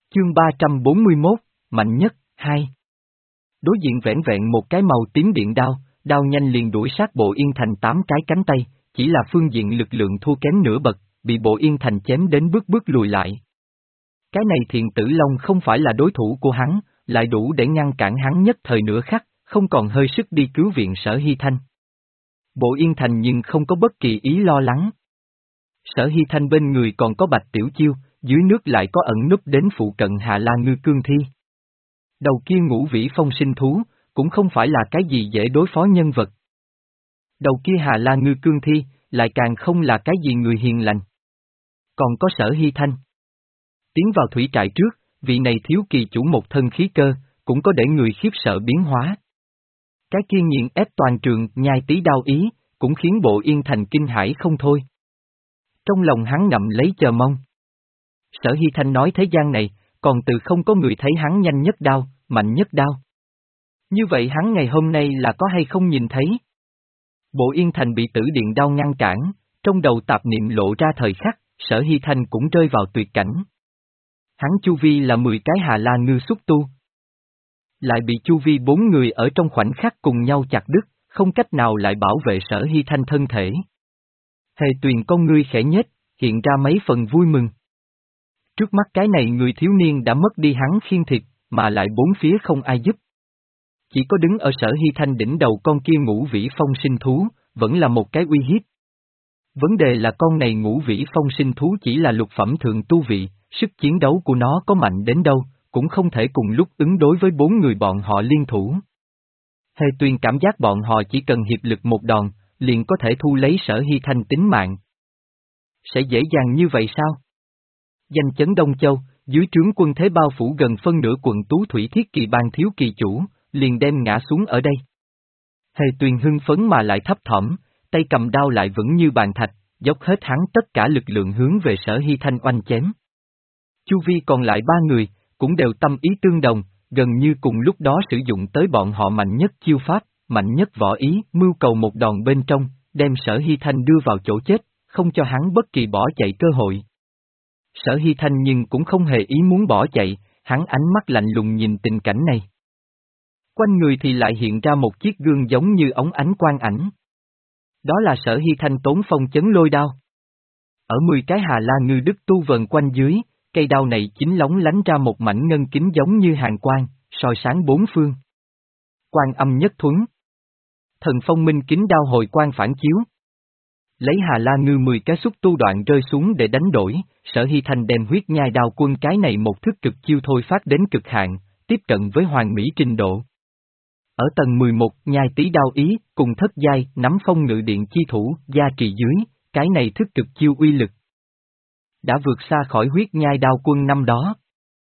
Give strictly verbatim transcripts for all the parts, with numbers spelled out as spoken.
Chương ba trăm bốn mươi mốt, mạnh nhất, hai. Đối diện vẻn vẹn một cái màu tím điện đao, đao nhanh liền đuổi sát Bộ Yên Thành tám cái cánh tay, chỉ là phương diện lực lượng thua kém nửa bậc, bị Bộ Yên Thành chém đến bước bước lùi lại. Cái này Thiện Tử Long không phải là đối thủ của hắn, lại đủ để ngăn cản hắn nhất thời nửa khắc, không còn hơi sức đi cứu viện Sở Hy Thanh. Bộ Yên Thành nhưng không có bất kỳ ý lo lắng. Sở Hy Thanh bên người còn có Bạch Tiểu Chiêu, dưới nước lại có ẩn núp đến phụ cận Hà La Ngư Cương Thi. Đầu kia Ngũ Vĩ Phong sinh thú, cũng không phải là cái gì dễ đối phó nhân vật. Đầu kia Hà La Ngư Cương Thi, lại càng không là cái gì người hiền lành. Còn có Sở Hy Thanh. Tiến vào thủy trại trước, vị này thiếu kỳ chủ một thân khí cơ, cũng có để người khiếp sợ biến hóa. Cái kia nghiền ép toàn trường nhai tí đao ý, cũng khiến Bộ Yên Thành kinh hãi không thôi. Trong lòng hắn ngậm lấy chờ mong. Sở Hy Thanh nói thế gian này, còn từ không có người thấy hắn nhanh nhất đao, mạnh nhất đao. Như vậy hắn ngày hôm nay là có hay không nhìn thấy? Bộ Yên Thành bị tử điện đao ngăn cản, trong đầu tạp niệm lộ ra thời khắc, Sở Hy Thanh cũng rơi vào tuyệt cảnh. Hắn chu vi là mười cái Hà La Ngư xúc tu. Lại bị chu vi bốn người ở trong khoảnh khắc cùng nhau chặt đứt, không cách nào lại bảo vệ Sở Hy Thanh thân thể. Hề Tuyền con ngươi khẽ nhếch, hiện ra mấy phần vui mừng. Trước mắt cái này người thiếu niên đã mất đi hắn khiên thịt, mà lại bốn phía không ai giúp. Chỉ có đứng ở Sở Hy Thanh đỉnh đầu con kia Ngũ Vĩ Phong sinh thú, vẫn là một cái uy hiếp. Vấn đề là con này Ngũ Vĩ Phong sinh thú chỉ là lục phẩm thượng tu vị, sức chiến đấu của nó có mạnh đến đâu, cũng không thể cùng lúc ứng đối với bốn người bọn họ liên thủ. Hề Tuyền cảm giác bọn họ chỉ cần hiệp lực một đòn, liền có thể thu lấy Sở Hy Thanh tính mạng. Sẽ dễ dàng như vậy sao? Danh chấn Đông Châu, dưới trướng quân thế bao phủ gần phân nửa quận Tú Thủy Thiết Kỳ Bang thiếu kỳ chủ, liền đem ngã xuống ở đây. Hề Tuyền hưng phấn mà lại thấp thỏm, tay cầm đao lại vững như bàn thạch, dốc hết hắn tất cả lực lượng hướng về Sở Hy Thanh oanh chém. Chu vi còn lại ba người, cũng đều tâm ý tương đồng, gần như cùng lúc đó sử dụng tới bọn họ mạnh nhất chiêu pháp, mạnh nhất võ ý, mưu cầu một đòn bên trong, đem Sở Hy Thanh đưa vào chỗ chết, không cho hắn bất kỳ bỏ chạy cơ hội. Sở Hy Thanh nhưng cũng không hề ý muốn bỏ chạy, hắn ánh mắt lạnh lùng nhìn tình cảnh này. Quanh người thì lại hiện ra một chiếc gương giống như ống ánh quang ảnh. Đó là Sở Hy Thanh tốn phong chấn lôi đao. Ở mười cái Hà La Ngư Đức tu vần quanh dưới, cây đao này chính lóng lánh ra một mảnh ngân kính giống như hàng quang, soi sáng bốn phương. Quang âm nhất thuấn. Thần phong minh kính đao hồi quang phản chiếu. Lấy Hà La Ngư mười cái xúc tu đoạn rơi xuống để đánh đổi, Sở Hy Thanh đem huyết nhai đao quân cái này một thức cực chiêu thôi phát đến cực hạn, tiếp cận với hoàn mỹ trình độ. Ở tầng mười một nhai tí đao ý, cùng thất giai, nắm phong ngự điện chi thủ, gia trì dưới, cái này thức cực chiêu uy lực. Đã vượt xa khỏi huyết nhai đao quân năm đó.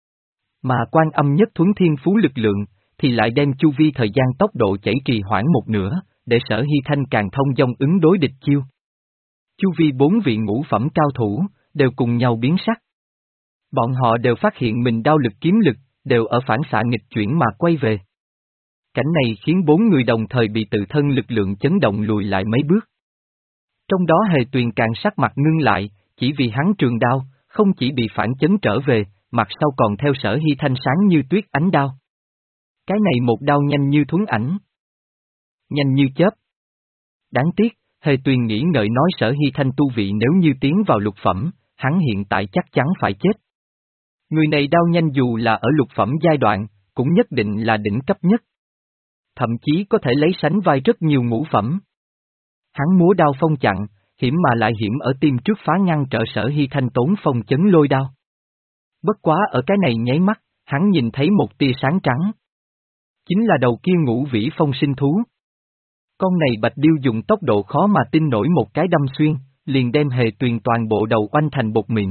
Mà quan âm nhất thuấn thiên phú lực lượng, thì lại đem chu vi thời gian tốc độ chảy trì hoãn một nửa, để Sở Hy Thanh càng thông dong ứng đối địch chiêu. Chu vi bốn vị ngũ phẩm cao thủ, đều cùng nhau biến sắc. Bọn họ đều phát hiện mình đao lực kiếm lực, đều ở phản xạ nghịch chuyển mà quay về. Cảnh này khiến bốn người đồng thời bị tự thân lực lượng chấn động lùi lại mấy bước. Trong đó Hề Tuyền càng sắc mặt ngưng lại, chỉ vì hắn trường đao, không chỉ bị phản chấn trở về, mặt sau còn theo Sở Hy Thanh sáng như tuyết ánh đao. Cái này một đao nhanh như thuấn ảnh. Nhanh như chớp. Đáng tiếc, Hề Tuyền nghĩ ngợi nói Sở Hy Thanh tu vị nếu như tiến vào lục phẩm, hắn hiện tại chắc chắn phải chết. Người này đao nhanh dù là ở lục phẩm giai đoạn, cũng nhất định là đỉnh cấp nhất. Thậm chí có thể lấy sánh vai rất nhiều ngũ phẩm. Hắn múa đao phong chặn, hiểm mà lại hiểm ở tim trước phá ngăn trở Sở Hy Thanh tốn phong chấn lôi đao. Bất quá ở cái này nháy mắt, hắn nhìn thấy một tia sáng trắng. Chính là đầu kia Ngũ Vĩ Phong sinh thú. Con này Bạch Điêu dùng tốc độ khó mà tin nổi một cái đâm xuyên, liền đem Hề Tuyền toàn bộ đầu oanh thành bột mịn.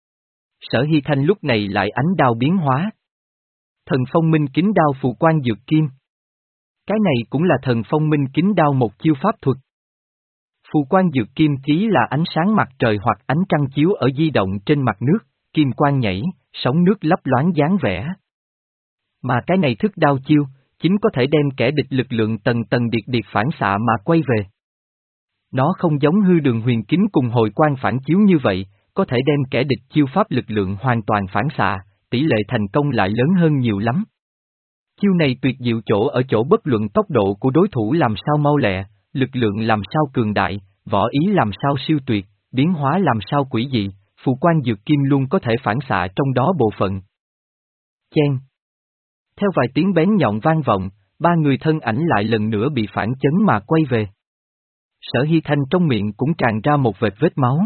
Sở Hy Thanh lúc này lại ánh đao biến hóa. Thần phong minh kính đao phù quan dược kim. Cái này cũng là thần phong minh kính đao một chiêu pháp thuật. Phù quan dược kim chí là ánh sáng mặt trời hoặc ánh trăng chiếu ở di động trên mặt nước, kim quang nhảy, sóng nước lấp loáng dáng vẻ. Mà cái này thức đao chiêu, chính có thể đem kẻ địch lực lượng tầng tầng điệt điệt phản xạ mà quay về. Nó không giống hư đường huyền kính cùng hồi quang phản chiếu như vậy, có thể đem kẻ địch chiêu pháp lực lượng hoàn toàn phản xạ, tỷ lệ thành công lại lớn hơn nhiều lắm. Chiêu này tuyệt diệu chỗ ở chỗ bất luận tốc độ của đối thủ làm sao mau lẹ, lực lượng làm sao cường đại, võ ý làm sao siêu tuyệt, biến hóa làm sao quỷ dị, phù quan dược kim luôn có thể phản xạ trong đó bộ phận. Chen. Theo vài tiếng bén nhọn vang vọng, ba người thân ảnh lại lần nữa bị phản chấn mà quay về. Sở Hy Thanh trong miệng cũng tràn ra một vệt vết máu.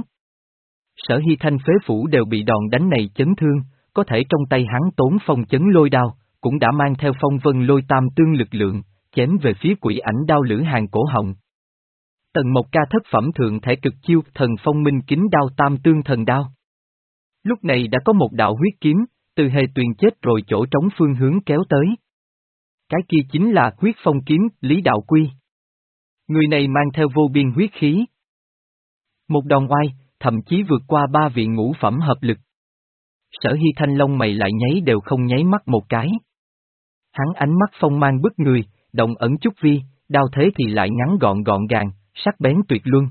Sở Hy Thanh phế phủ đều bị đòn đánh này chấn thương, có thể trong tay hắn tốn phong chấn lôi đao, cũng đã mang theo phong vân lôi tam tương lực lượng, chém về phía quỷ ảnh đao Lữ Hàn cổ họng. Tần Mộc Ca thất phẩm thượng thể cực chiêu thần phong minh kính đao tam tương thần đao. Lúc này đã có một đạo huyết kiếm, từ hề tuyền chết rồi chỗ trống phương hướng kéo tới. Cái kia chính là huyết phong kiếm Lý Đạo Quy. Người này mang theo vô biên huyết khí. Một đòn oai, thậm chí vượt qua ba vị ngũ phẩm hợp lực. Sở Hy Thanh lông mày lại nháy đều không nháy mắt một cái. Hắn ánh mắt phong mang bức người, động ẩn chút vi, đao thế thì lại ngắn gọn gọn gàng, sắc bén tuyệt luân.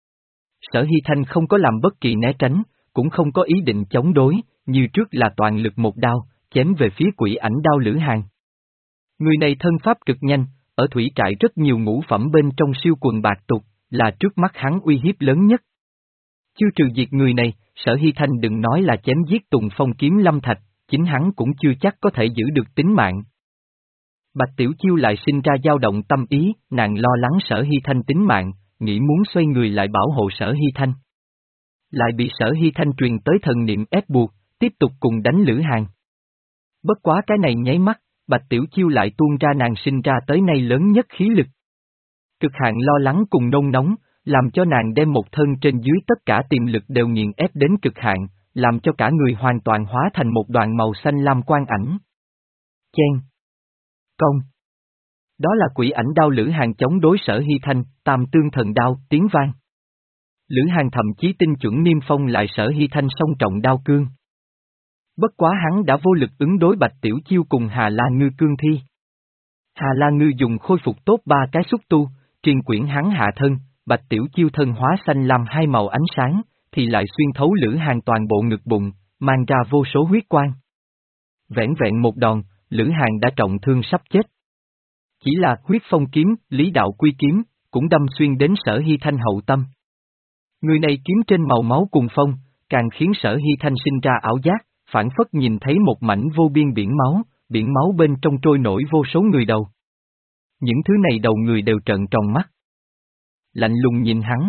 Sở Hy Thanh không có làm bất kỳ né tránh, cũng không có ý định chống đối, như trước là toàn lực một đao, chém về phía quỷ ảnh đao Lữ Hàn. Người này thân pháp cực nhanh, ở thủy trại rất nhiều ngũ phẩm bên trong siêu quần bạc tục, là trước mắt hắn uy hiếp lớn nhất. Chưa trừ diệt người này, Sở Hy Thanh đừng nói là chém giết Tùng Phong kiếm Lâm Thạch, chính hắn cũng chưa chắc có thể giữ được tính mạng. Bạch Tiểu Chiêu lại sinh ra dao động tâm ý, nàng lo lắng Sở Hy Thanh tính mạng, nghĩ muốn xoay người lại bảo hộ Sở Hy Thanh. Lại bị Sở Hy Thanh truyền tới thần niệm ép buộc, tiếp tục cùng đánh Lữ Hàn. Bất quá cái này nháy mắt, Bạch Tiểu Chiêu lại tuôn ra nàng sinh ra tới nay lớn nhất khí lực. Cực hạn lo lắng cùng nôn nóng, làm cho nàng đem một thân trên dưới tất cả tiềm lực đều nghiền ép đến cực hạn, làm cho cả người hoàn toàn hóa thành một đoàn màu xanh lam quang ảnh. Chen. Công. Đó là quỷ ảnh đao Lữ Hàn chống đối Sở Hy Thanh, tam tương thần đao, tiếng vang. Lữ Hàn thậm chí tinh chuẩn niêm phong lại Sở Hy Thanh song trọng đao cương. Bất quá hắn đã vô lực ứng đối Bạch Tiểu Chiêu cùng Hà La Ngư cương thi. Hà La Ngư dùng khôi phục tốt ba cái xúc tu, truyền quyển hắn hạ thân, Bạch Tiểu Chiêu thân hóa xanh lam hai màu ánh sáng, thì lại xuyên thấu Lữ Hàn toàn bộ ngực bụng, mang ra vô số huyết quang. Vẻn vẹn một đòn, Lữ Hàn đã trọng thương sắp chết. Chỉ là huyết phong kiếm, Lý Đạo Quy kiếm, cũng đâm xuyên đến Sở Hy Thanh hậu tâm. Người này kiếm trên màu máu cùng phong, càng khiến Sở Hy Thanh sinh ra ảo giác, phản phất nhìn thấy một mảnh vô biên biển máu, biển máu bên trong trôi nổi vô số người đầu. Những thứ này đầu người đều trợn tròn mắt. Lạnh lùng nhìn hắn.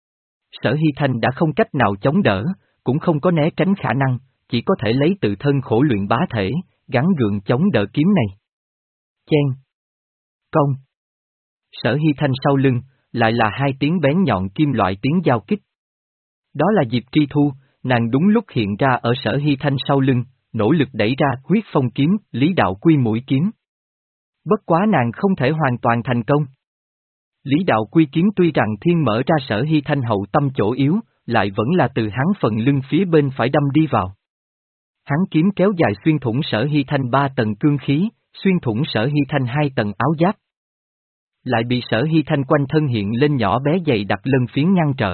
Sở Hy Thanh đã không cách nào chống đỡ, cũng không có né tránh khả năng, chỉ có thể lấy tự thân khổ luyện bá thể, gắng gượng chống đỡ kiếm này. Chen. Công. Sở Hy Thanh sau lưng, lại là hai tiếng bén nhọn kim loại tiếng giao kích. Đó là Diệp Tri Thu, nàng đúng lúc hiện ra ở Sở Hy Thanh sau lưng, nỗ lực đẩy ra huyết phong kiếm, Lý Đạo Quy mũi kiếm. Bất quá nàng không thể hoàn toàn thành công. Lý Đạo Quy kiếm tuy rằng thiên mở ra Sở Hy Thanh hậu tâm chỗ yếu, lại vẫn là từ hắn phần lưng phía bên phải đâm đi vào. Hắn kiếm kéo dài xuyên thủng Sở Hy Thanh ba tầng cương khí, xuyên thủng Sở Hy Thanh hai tầng áo giáp. Lại bị Sở Hy Thanh quanh thân hiện lên nhỏ bé dày đặc lân phiến ngăn trở.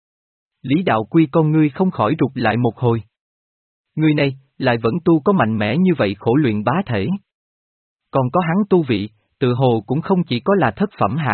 Lý Đạo Quy con ngươi không khỏi rụt lại một hồi. Người này, lại vẫn tu có mạnh mẽ như vậy khổ luyện bá thể. Còn có hắn tu vị, tự hồ cũng không chỉ có là thất phẩm hạ.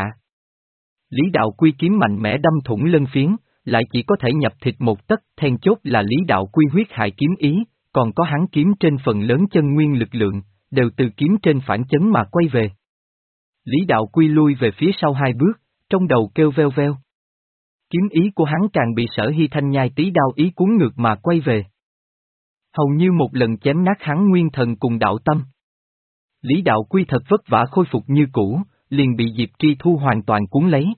Lý Đạo Quy kiếm mạnh mẽ đâm thủng lân phiến, lại chỉ có thể nhập thịt một tấc, then chốt là Lý Đạo Quy huyết hại kiếm ý, còn có hắn kiếm trên phần lớn chân nguyên lực lượng, đều từ kiếm trên phản chấn mà quay về. Lý Đạo Quy lui về phía sau hai bước, trong đầu kêu veo veo. Kiếm ý của hắn càng bị Sở Hy Thanh nhai tí đao ý cuốn ngược mà quay về. Hầu như một lần chém nát hắn nguyên thần cùng đạo tâm. Lý Đạo Quy thật vất vả khôi phục như cũ, liền bị Diệp Tri Thu hoàn toàn cuốn lấy.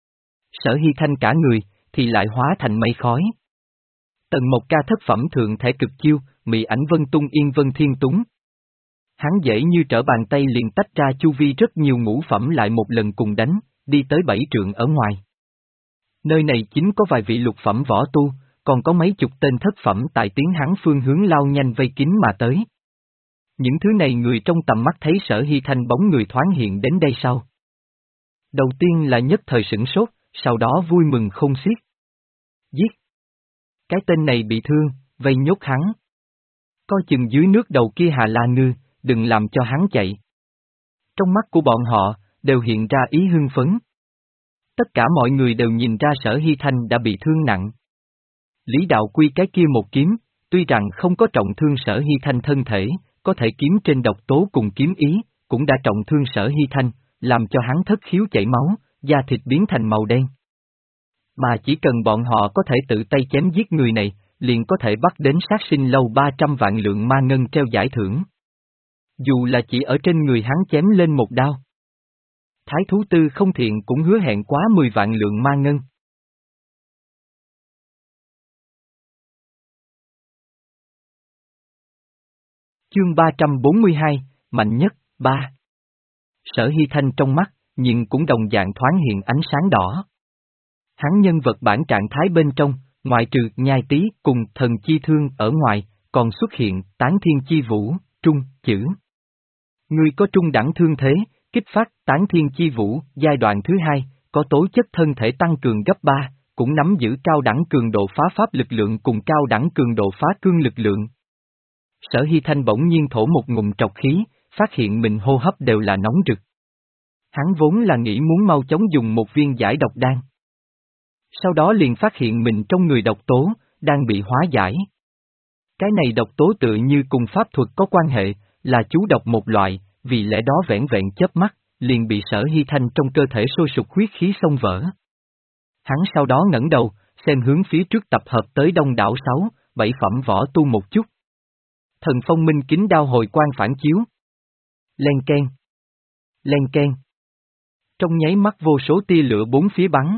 Sở Hy Thanh cả người, thì lại hóa thành mây khói. Tần Mộc Ca thất phẩm thượng thể cực chiêu, mị ảnh vân tung yên vân thiên túng. Hắn dễ như trở bàn tay liền tách ra chu vi rất nhiều ngũ phẩm lại một lần cùng đánh, đi tới bảy trượng ở ngoài. Nơi này chính có vài vị lục phẩm võ tu, còn có mấy chục tên thất phẩm tại tiến hắn phương hướng lao nhanh vây kín mà tới. Những thứ này người trong tầm mắt thấy Sở Hy Thanh bóng người thoáng hiện đến đây sau. Đầu tiên là nhất thời sửng sốt, sau đó vui mừng không xiết. Giết! Cái tên này bị thương, vây nhốt hắn. Coi chừng dưới nước đầu kia Hà La Ngư, đừng làm cho hắn chạy. Trong mắt của bọn họ, đều hiện ra ý hưng phấn. Tất cả mọi người đều nhìn ra Sở Hy Thanh đã bị thương nặng. Lý Đạo Quy cái kia một kiếm, tuy rằng không có trọng thương Sở Hy Thanh thân thể, có thể kiếm trên độc tố cùng kiếm ý, cũng đã trọng thương Sở Hy Thanh, làm cho hắn thất khiếu chảy máu, da thịt biến thành màu đen. Mà chỉ cần bọn họ có thể tự tay chém giết người này, liền có thể bắt đến sát sinh lâu ba trăm vạn lượng ma ngân treo giải thưởng. Dù là chỉ ở trên người hắn chém lên một đao. Thái thú tư không thiện cũng hứa hẹn quá mười vạn lượng ma ngân. Chương ba trăm bốn mươi hai, mạnh nhất, ba. Sở Hy Thanh trong mắt, nhưng cũng đồng dạng thoáng hiện ánh sáng đỏ. Hắn nhân vật bản trạng thái bên trong, ngoại trừ nhai tí cùng thần chi thương ở ngoài, còn xuất hiện tán thiên chi vũ, trung, chữ. Người có trung đẳng thương thế, kích phát tán thiên chi vũ, giai đoạn thứ hai, có tố chất thân thể tăng cường gấp ba, cũng nắm giữ cao đẳng cường độ phá pháp lực lượng cùng cao đẳng cường độ phá cương lực lượng. Sở Hy Thanh bỗng nhiên thổ một ngụm trọc khí, phát hiện mình hô hấp đều là nóng rực. Hắn vốn là nghĩ muốn mau chóng dùng một viên giải độc đan. Sau đó liền phát hiện mình trong người độc tố, đang bị hóa giải. Cái này độc tố tự như cùng pháp thuật có quan hệ, là chú độc một loại, vì lẽ đó vẻn vẹn chớp mắt, liền bị Sở Hy Thanh trong cơ thể sôi sục huyết khí xông vỡ. Hắn sau đó ngẩng đầu, xem hướng phía trước tập hợp tới đông đảo sáu, bảy phẩm võ tu một chút. Thần phong minh kính đao hồi quang phản chiếu. Len keng. Len keng. Trong nháy mắt vô số tia lửa bốn phía bắn.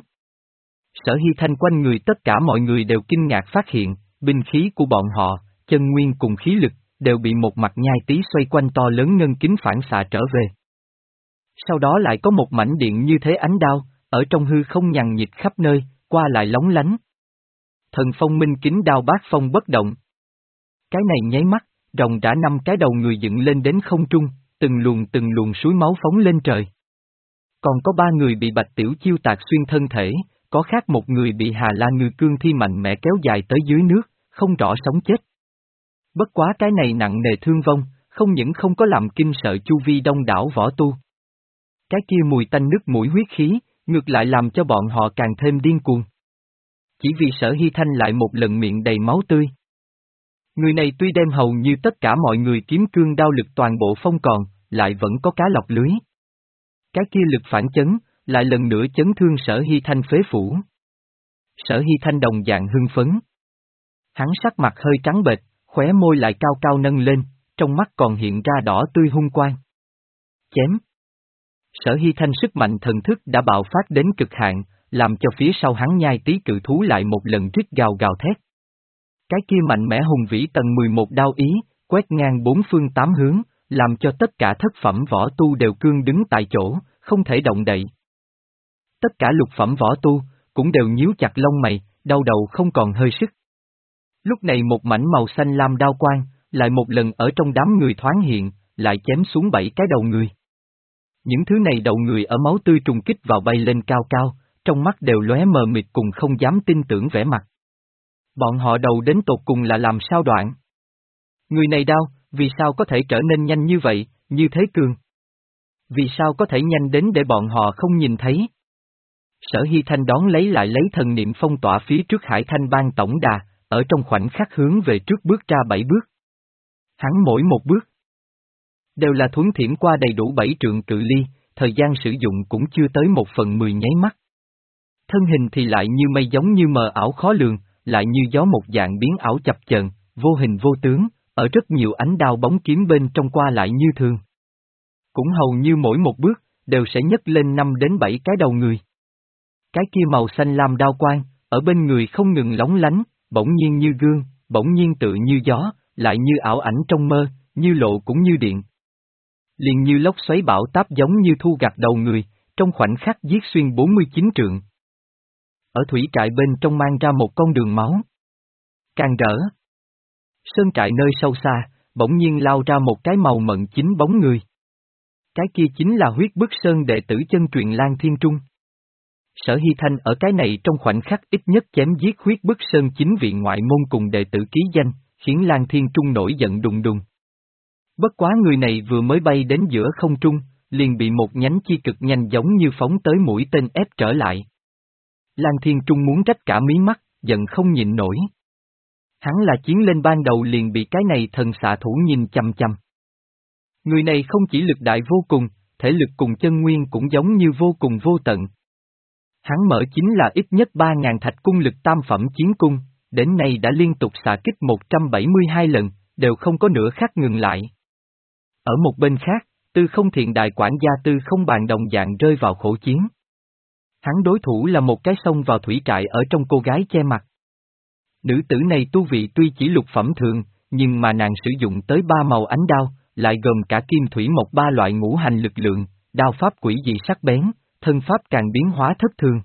Sở Hy Thanh quanh người tất cả mọi người đều kinh ngạc phát hiện, binh khí của bọn họ, chân nguyên cùng khí lực, đều bị một mặt nhai tí xoay quanh to lớn ngân kính phản xạ trở về. Sau đó lại có một mảnh điện như thế ánh đao, ở trong hư không nhằn nhịt khắp nơi, qua lại lóng lánh. Thần phong minh kính đao bát phong bất động. Cái này nháy mắt, rồng rã năm cái đầu người dựng lên đến không trung, từng luồng từng luồng suối máu phóng lên trời. Còn có ba người bị Bạch Tiểu Chiêu tạc xuyên thân thể, có khác một người bị Hà La Ngư cương thi mạnh mẽ kéo dài tới dưới nước, không rõ sống chết. Bất quá cái này nặng nề thương vong, không những không có làm kinh sợ chu vi đông đảo võ tu. Cái kia mùi tanh nước mũi huyết khí, ngược lại làm cho bọn họ càng thêm điên cuồng. Chỉ vì Sở Hy Thanh lại một lần miệng đầy máu tươi. Người này tuy đem hầu như tất cả mọi người kiếm cương đao lực toàn bộ phong còn, lại vẫn có cá lọc lưới. Cái kia lực phản chấn, lại lần nữa chấn thương Sở Hy Thanh phế phủ. Sở Hy Thanh đồng dạng hưng phấn. Hắn sắc mặt hơi trắng bệch, khóe môi lại cao cao nâng lên, trong mắt còn hiện ra đỏ tươi hung quang. Chém. Sở Hy Thanh sức mạnh thần thức đã bạo phát đến cực hạn, làm cho phía sau hắn nhai tí cự thú lại một lần rít gào gào thét. Cái kia mạnh mẽ hùng vĩ tầng mười một đao ý, quét ngang bốn phương tám hướng, làm cho tất cả thất phẩm võ tu đều cương đứng tại chỗ, không thể động đậy. Tất cả lục phẩm võ tu, cũng đều nhíu chặt lông mày, đau đầu không còn hơi sức. Lúc này một mảnh màu xanh lam đao quang, lại một lần ở trong đám người thoáng hiện, lại chém xuống bảy cái đầu người. Những thứ này đầu người ở máu tươi trùng kích vào bay lên cao cao, trong mắt đều lóe mờ mịt cùng không dám tin tưởng vẻ mặt. Bọn họ đầu đến tột cùng là làm sao đoạn? Người này đau, vì sao có thể trở nên nhanh như vậy, như thế cường? Vì sao có thể nhanh đến để bọn họ không nhìn thấy? Sở Hy Thanh đón lấy lại lấy thần niệm phong tỏa phía trước Hải Thanh Bang tổng đà, ở trong khoảnh khắc hướng về trước bước ra bảy bước. Hắn mỗi một bước đều là thuấn thiểm qua đầy đủ bảy trượng cự ly, thời gian sử dụng cũng chưa tới một phần mười nháy mắt. Thân hình thì lại như mây giống như mờ ảo khó lường, lại như gió một dạng biến ảo chập chờn, vô hình vô tướng, ở rất nhiều ánh đao bóng kiếm bên trong qua lại như thường. Cũng hầu như mỗi một bước, đều sẽ nhấc lên năm đến bảy cái đầu người. Cái kia màu xanh lam đao quang, ở bên người không ngừng lóng lánh, bỗng nhiên như gương, bỗng nhiên tự như gió, lại như ảo ảnh trong mơ, như lộ cũng như điện. Liền như lốc xoáy bão táp giống như thu gặt đầu người, trong khoảnh khắc giết xuyên bốn mươi chín trượng. Ở thủy trại bên trong mang ra một con đường máu. Càng rỡ. Sơn trại nơi sâu xa, bỗng nhiên lao ra một cái màu mận chính bóng người. Cái kia chính là huyết bức sơn đệ tử chân truyền Lan Thiên Trung. Sở Hy Thanh ở cái này trong khoảnh khắc ít nhất chém giết huyết bức sơn chính viện ngoại môn cùng đệ tử ký danh, khiến Lan Thiên Trung nổi giận đùng đùng. Bất quá người này vừa mới bay đến giữa không trung, liền bị một nhánh chi cực nhanh giống như phóng tới mũi tên ép trở lại. Lan Thiên Trung muốn rách cả mí mắt, giận không nhịn nổi. Hắn là chiến lên ban đầu liền bị cái này thần xạ thủ nhìn chằm chằm. Người này không chỉ lực đại vô cùng, thể lực cùng chân nguyên cũng giống như vô cùng vô tận. Hắn mở chính là ít nhất ba ngàn thạch cung lực tam phẩm chiến cung, đến nay đã liên tục xạ kích một trăm bảy mươi hai lần, đều không có nửa khắc ngừng lại. Ở một bên khác, Tư Không Thiện đại quản gia Tư Không Bàn đồng dạng rơi vào khổ chiến. Hắn đối thủ là một cái xông vào thủy trại ở trong cô gái che mặt. Nữ tử này tu vị tuy chỉ lục phẩm thường, nhưng mà nàng sử dụng tới ba màu ánh đao, lại gồm cả kim thủy mộc ba loại ngũ hành lực lượng, đao pháp quỷ dị sắc bén, thân pháp càng biến hóa thất thường.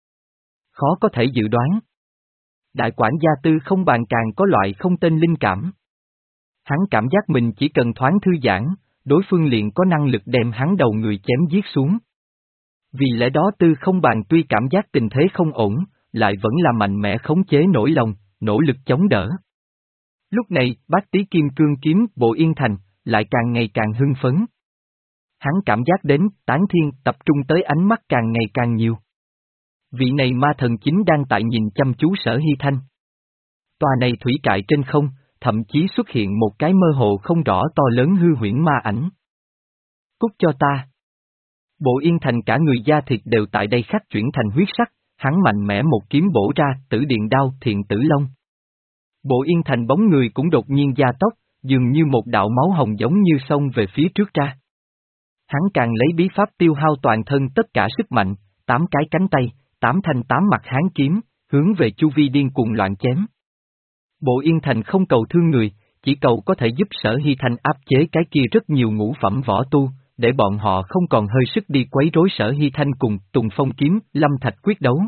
Khó có thể dự đoán. Đại quản gia Tư Không Bàn càng có loại không tên linh cảm. Hắn cảm giác mình chỉ cần thoáng thư giãn, đối phương liền có năng lực đem hắn đầu người chém giết xuống. Vì lẽ đó Tư Không Bàn tuy cảm giác tình thế không ổn, lại vẫn là mạnh mẽ khống chế nổi lòng, nỗ lực chống đỡ. Lúc này, Bát Tý Kim Cương kiếm Bộ Yên Thành, lại càng ngày càng hưng phấn. Hắn cảm giác đến, Tán Thiên tập trung tới ánh mắt càng ngày càng nhiều. Vị này ma thần chính đang tại nhìn chăm chú Sở Hy Thanh. Tòa này thủy trại trên không, thậm chí xuất hiện một cái mơ hồ không rõ to lớn hư huyễn ma ảnh. Cút cho ta. Bộ Yên Thành cả người da thịt đều tại đây khắc chuyển thành huyết sắc, hắn mạnh mẽ một kiếm bổ ra, Tử Điện Đao Thiện Tử Long. Bộ Yên Thành bóng người cũng đột nhiên gia tốc, dường như một đạo máu hồng giống như xông về phía trước ra. Hắn càng lấy bí pháp tiêu hao toàn thân tất cả sức mạnh, tám cái cánh tay, tám thanh tám mặt hán kiếm, hướng về chu vi điên cuồng loạn chém. Bộ Yên Thành không cầu thương người, chỉ cầu có thể giúp Sở Hy Thanh áp chế cái kia rất nhiều ngũ phẩm võ tu, để bọn họ không còn hơi sức đi quấy rối Sở Hy Thanh cùng Tùng Phong kiếm, Lâm Thạch quyết đấu.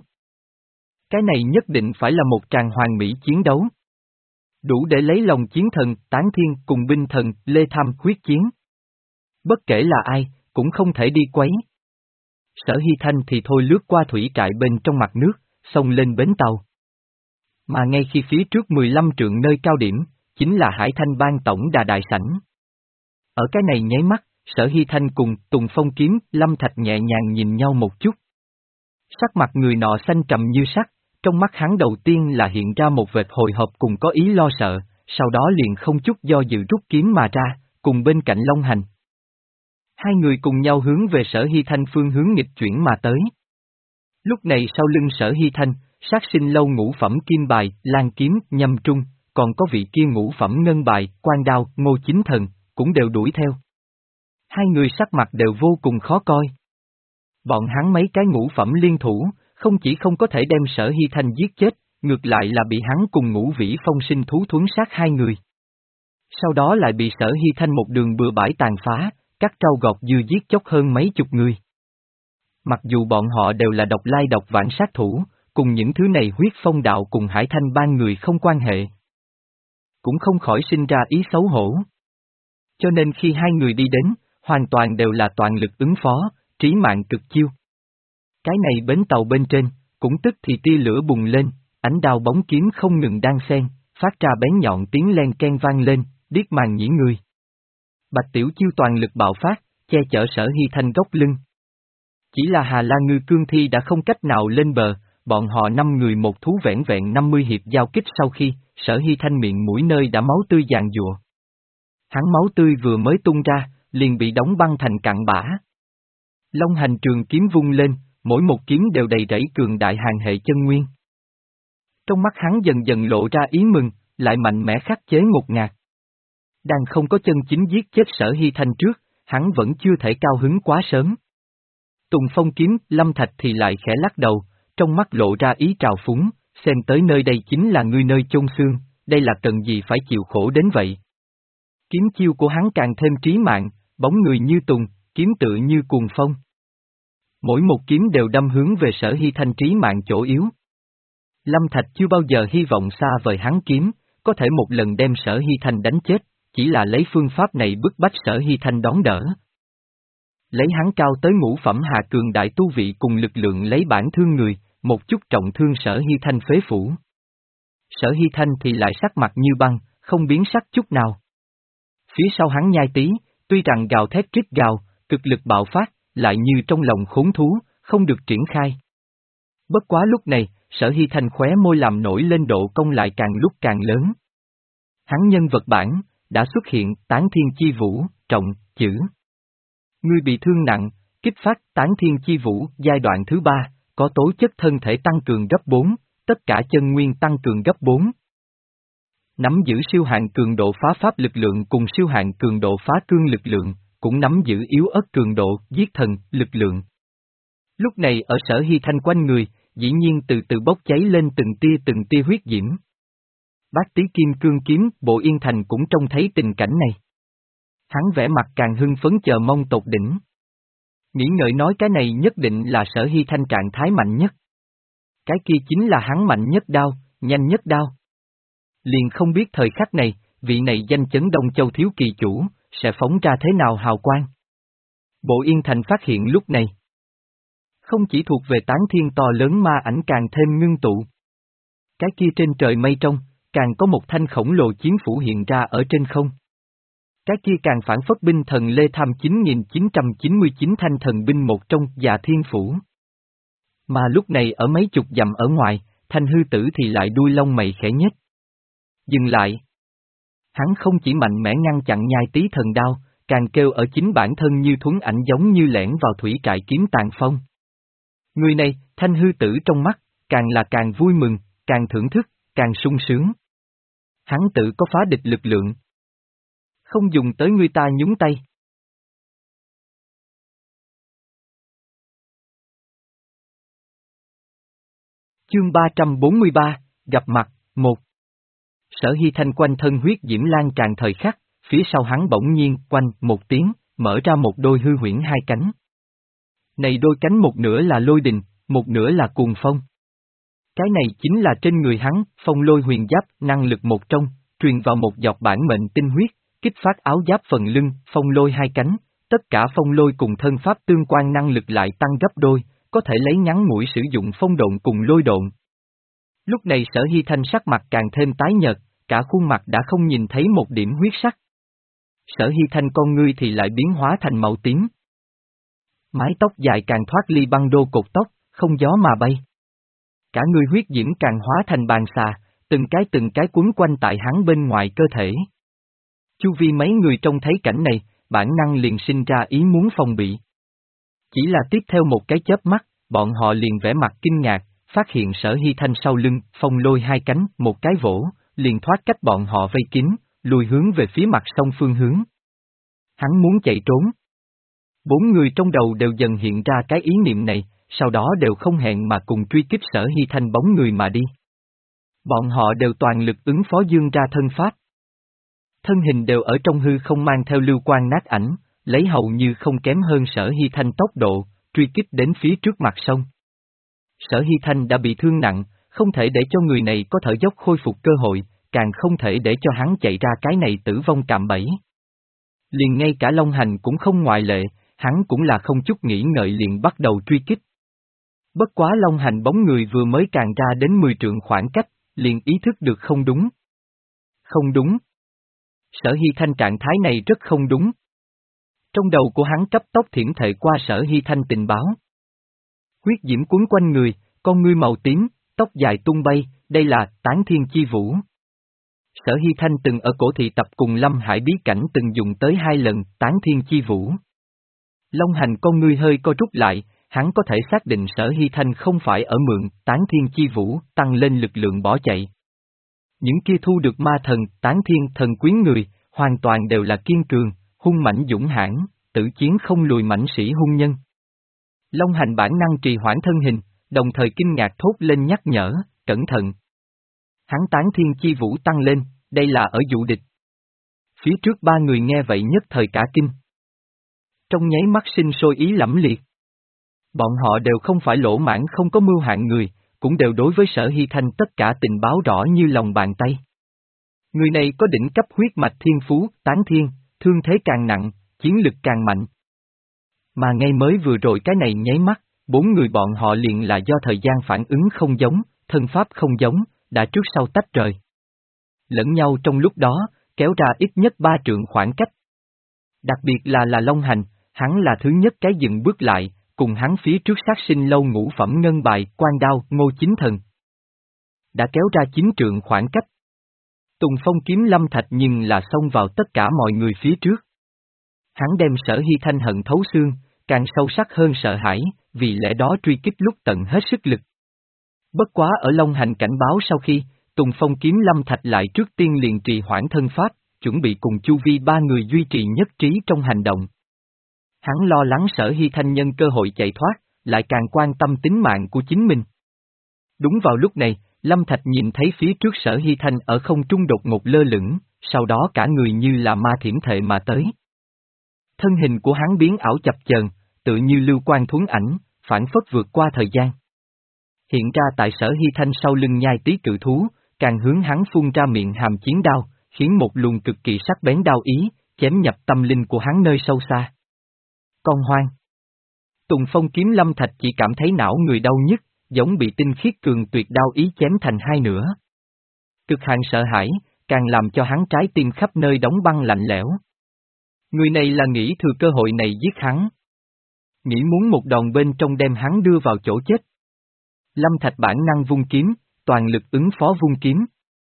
Cái này nhất định phải là một tràng hoàn mỹ chiến đấu. Đủ để lấy lòng chiến thần, Tán Thiên cùng binh thần, Lê Tham quyết chiến. Bất kể là ai, cũng không thể đi quấy. Sở Hy Thanh thì thôi lướt qua thủy trại bên trong mặt nước, xông lên bến tàu. Mà ngay khi phía trước mười lăm trượng nơi cao điểm, chính là Hải Thanh Bang tổng đà đại sảnh. Ở cái này nháy mắt, Sở Hy Thanh cùng Tùng Phong kiếm, Lâm Thạch nhẹ nhàng nhìn nhau một chút. Sắc mặt người nọ xanh trầm như sắt, trong mắt hắn đầu tiên là hiện ra một vệt hồi hộp cùng có ý lo sợ, sau đó liền không chút do dự rút kiếm mà ra, cùng bên cạnh Long Hành. Hai người cùng nhau hướng về Sở Hy Thanh phương hướng nghịch chuyển mà tới. Lúc này sau lưng Sở Hy Thanh, sát sinh lâu ngũ phẩm kim bài, lan kiếm, nhâm trung, còn có vị kia ngũ phẩm ngân bài, quan đao, ngô chính thần, cũng đều đuổi theo. Hai người sắc mặt đều vô cùng khó coi. Bọn hắn mấy cái ngũ phẩm liên thủ, không chỉ không có thể đem Sở Hy Thanh giết chết, ngược lại là bị hắn cùng Ngũ Vĩ Phong sinh thú thuấn sát hai người. Sau đó lại bị Sở Hy Thanh một đường bừa bãi tàn phá, cắt trâu gọt dưa giết chóc hơn mấy chục người. Mặc dù bọn họ đều là độc lai độc vãng sát thủ, cùng những thứ này huyết phong đạo cùng Hải Thanh Bang người không quan hệ. Cũng không khỏi sinh ra ý xấu hổ. Cho nên khi hai người đi đến, hoàn toàn đều là toàn lực ứng phó, trí mạng cực chiêu. Cái này bến tàu bên trên, cũng tức thì tia lửa bùng lên, ánh đao bóng kiếm không ngừng đan xen, phát ra bén nhọn tiếng len ken vang lên, điếc màng nhĩ người. Bạch Tiểu Chiêu toàn lực bạo phát, che chở Sở Hy Thanh góc lưng. Chỉ là Hà La Ngư Cương Thi đã không cách nào lên bờ, bọn họ năm người một thú vẻn vẹn năm mươi hiệp giao kích sau khi, Sở Hy Thanh miệng mũi nơi đã máu tươi giàn giụa. Hắn máu tươi vừa mới tung ra, liền bị đóng băng thành cặn bã. Long Hành trường kiếm vung lên, mỗi một kiếm đều đầy rẫy cường đại hàng hệ chân nguyên. Trong mắt hắn dần dần lộ ra ý mừng, lại mạnh mẽ khắc chế ngột ngạt. Đang không có chân chính giết chết Sở Hy Thanh trước, hắn vẫn chưa thể cao hứng quá sớm. Tùng Phong kiếm, Lâm Thạch thì lại khẽ lắc đầu, trong mắt lộ ra ý trào phúng, xem tới nơi đây chính là ngươi nơi chôn xương, đây là cần gì phải chịu khổ đến vậy. Kiếm chiêu của hắn càng thêm trí mạng, bóng người như tùng, kiếm tự như cuồng phong. Mỗi một kiếm đều đâm hướng về Sở Hy Thanh trí mạng chỗ yếu. Lâm Thạch chưa bao giờ hy vọng xa vời hắn kiếm, có thể một lần đem Sở Hy Thanh đánh chết, chỉ là lấy phương pháp này bức bách Sở Hy Thanh đón đỡ. Lấy hắn cao tới ngũ phẩm hạ cường đại tu vị cùng lực lượng lấy bản thương người, một chút trọng thương Sở Hy Thanh phế phủ. Sở Hy Thanh thì lại sắc mặt như băng, không biến sắc chút nào. Phía sau hắn Nhai Tý, tuy rằng gào thét rít gào, cực lực bạo phát, lại như trong lòng khốn thú, không được triển khai. Bất quá lúc này, Sở Hy Thanh khóe môi làm nổi lên độ cong lại càng lúc càng lớn. Hắn nhân vật bản, đã xuất hiện Tán Thiên Chi Vũ, trọng, chữ. Ngươi bị thương nặng, kích phát Tán Thiên Chi Vũ giai đoạn thứ ba, có tố chất thân thể tăng cường gấp bốn, tất cả chân nguyên tăng cường gấp bốn. Nắm giữ siêu hạn cường độ phá pháp lực lượng cùng siêu hạn cường độ phá cương lực lượng, cũng nắm giữ yếu ớt cường độ giết thần lực lượng. Lúc này ở Sở Hy Thanh quanh người, dĩ nhiên từ từ bốc cháy lên từng tia từng tia huyết diễm. Bát Tý Kim Cương Kiếm, Bộ Yên Thành cũng trông thấy tình cảnh này. Hắn vẽ mặt càng hưng phấn chờ mong tột đỉnh. Nghĩ ngợi nói cái này nhất định là Sở Hy Thanh trạng thái mạnh nhất. Cái kia chính là hắn mạnh nhất đao, nhanh nhất đao. Liền không biết thời khắc này, vị này danh chấn Đông Châu thiếu kỳ chủ, sẽ phóng ra thế nào hào quang. Bộ Yên Thành phát hiện lúc này. Không chỉ thuộc về tán thiên to lớn ma ảnh càng thêm ngưng tụ. Cái kia trên trời mây trong, càng có một thanh khổng lồ chiến phủ hiện ra ở trên không. Cái kia càng phản phất binh thần Lê Tham chín nghìn chín trăm chín mươi chín thanh thần binh một trong Dạ Thiên Phủ. Mà lúc này ở mấy chục dặm ở ngoài, thanh hư tử thì lại đuôi lông mày khẽ nhếch. Dừng lại. Hắn không chỉ mạnh mẽ ngăn chặn Nhai Tý thần đao, càng kêu ở chính bản thân như thuấn ảnh giống như lẻn vào thủy trại kiếm tàn phong. Người này, thanh hư tử trong mắt, càng là càng vui mừng, càng thưởng thức, càng sung sướng. Hắn tự có phá địch lực lượng. Không dùng tới người ta nhúng tay. Chương ba trăm bốn mươi ba, gặp mặt, một. Sở Hy Thanh quanh thân huyết diễm lan tràn thời khắc, phía sau hắn bỗng nhiên, quanh, một tiếng, mở ra một đôi hư huyễn hai cánh. Này đôi cánh một nửa là lôi đình, một nửa là cuồng phong. Cái này chính là trên người hắn, phong lôi huyền giáp, năng lực một trong, truyền vào một giọt bản mệnh tinh huyết, kích phát áo giáp phần lưng, phong lôi hai cánh, tất cả phong lôi cùng thân pháp tương quan năng lực lại tăng gấp đôi, có thể lấy ngắn ngủi sử dụng phong độn cùng lôi độn. Lúc này Sở Hy Thanh sắc mặt càng thêm tái nhợt, cả khuôn mặt đã không nhìn thấy một điểm huyết sắc. Sở Hy Thanh con ngươi thì lại biến hóa thành màu tím. Mái tóc dài càng thoát ly băng đô cột tóc, không gió mà bay. Cả người huyết diễm càng hóa thành bàn xà, từng cái từng cái quấn quanh tại hắn bên ngoài cơ thể. Chu vi mấy người trông thấy cảnh này, bản năng liền sinh ra ý muốn phòng bị. Chỉ là tiếp theo một cái chớp mắt, bọn họ liền vẻ mặt kinh ngạc, phát hiện Sở Hy Thanh sau lưng, phong lôi hai cánh, một cái vỗ, liền thoát cách bọn họ vây kín, lùi hướng về phía mặt sông phương hướng. Hắn muốn chạy trốn. Bốn người trong đầu đều dần hiện ra cái ý niệm này, sau đó đều không hẹn mà cùng truy kích Sở Hy Thanh bóng người mà đi. Bọn họ đều toàn lực ứng phó dương ra thân pháp. Thân hình đều ở trong hư không mang theo lưu quang nát ảnh, lấy hầu như không kém hơn Sở Hy Thanh tốc độ, truy kích đến phía trước mặt sông. Sở Hy Thanh đã bị thương nặng, không thể để cho người này có thở dốc khôi phục cơ hội, càng không thể để cho hắn chạy ra cái này tử vong cạm bẫy. Liền ngay cả Long Hành cũng không ngoại lệ, hắn cũng là không chút nghĩ ngợi liền bắt đầu truy kích. Bất quá Long Hành bóng người vừa mới càng ra đến mười trượng khoảng cách, liền ý thức được không đúng. Không đúng. Sở Hy Thanh trạng thái này rất không đúng. Trong đầu của hắn cấp tốc thiểm thệ qua Sở Hy Thanh tình báo. Huyết diễm cuốn quanh người, con ngươi màu tím, tóc dài tung bay, đây là Tán Thiên Chi Vũ. Sở Hy Thanh từng ở cổ thị tập cùng Lâm Hải bí cảnh từng dùng tới hai lần Tán Thiên Chi Vũ. Long Hành con ngươi hơi co rút lại, hắn có thể xác định Sở Hy Thanh không phải ở mượn Tán Thiên Chi Vũ tăng lên lực lượng bỏ chạy. Những kia thu được ma thần, Tán Thiên thần quyến người, hoàn toàn đều là kiên cường, hung mãnh dũng hãn, tử chiến không lùi mãnh sĩ hung nhân. Long Hành bản năng trì hoãn thân hình, đồng thời kinh ngạc thốt lên nhắc nhở, cẩn thận. Hắn Tán Thiên Chi Vũ tăng lên, đây là ở dụ địch. Phía trước ba người nghe vậy nhất thời cả kinh. Trong nháy mắt sinh sôi ý lẫm liệt. Bọn họ đều không phải lỗ mãn không có mưu hạng người, cũng đều đối với Sở Hy Thanh tất cả tình báo rõ như lòng bàn tay. Người này có đỉnh cấp huyết mạch thiên phú, Tán Thiên, thương thế càng nặng, chiến lực càng mạnh. Mà ngay mới vừa rồi cái này nháy mắt, bốn người bọn họ liền là do thời gian phản ứng không giống, thân pháp không giống, đã trước sau tách rời. lẫn nhau trong lúc đó, kéo ra ít nhất ba trượng khoảng cách. Đặc biệt là là Long Hành, hắn là thứ nhất cái dừng bước lại, cùng hắn phía trước sát sinh lâu ngũ phẩm ngân bài, quan đao, Ngô Chính Thần. Đã kéo ra chín trượng khoảng cách. Tùng Phong kiếm Lâm Thạch nhưng là xông vào tất cả mọi người phía trước. Hắn đem Sở Hy Thanh hận thấu xương, càng sâu sắc hơn sợ hãi, vì lẽ đó truy kích lúc tận hết sức lực. Bất quá ở Long Hành cảnh báo sau khi, Tùng Phong kiếm Lâm Thạch lại trước tiên liền trì hoãn thân pháp, chuẩn bị cùng chu vi ba người duy trì nhất trí trong hành động. Hắn lo lắng Sở Hy Thanh nhân cơ hội chạy thoát, lại càng quan tâm tính mạng của chính mình. Đúng vào lúc này, Lâm Thạch nhìn thấy phía trước Sở Hy Thanh ở không trung đột ngột lơ lửng, sau đó cả người như là ma thiểm thệ mà tới. Thân hình của hắn biến ảo chập chờn, tự như lưu quang thuấn ảnh, phản phất vượt qua thời gian. Hiện ra tại Sở Hy Thanh sau lưng nhai tí cự thú, càng hướng hắn phun ra miệng hàm chiến đao, khiến một luồng cực kỳ sắc bén đao ý, chém nhập tâm linh của hắn nơi sâu xa. Con hoang. Tùng Phong kiếm Lâm Thạch chỉ cảm thấy não người đau nhức, giống bị tinh khiết cường tuyệt đao ý chém thành hai nửa. Cực hạn sợ hãi, càng làm cho hắn trái tim khắp nơi đóng băng lạnh lẽo. Người này là nghĩ thừa cơ hội này giết hắn. Nghĩ muốn một đòn bên trong đem hắn đưa vào chỗ chết. Lâm Thạch bản năng vung kiếm, toàn lực ứng phó vung kiếm.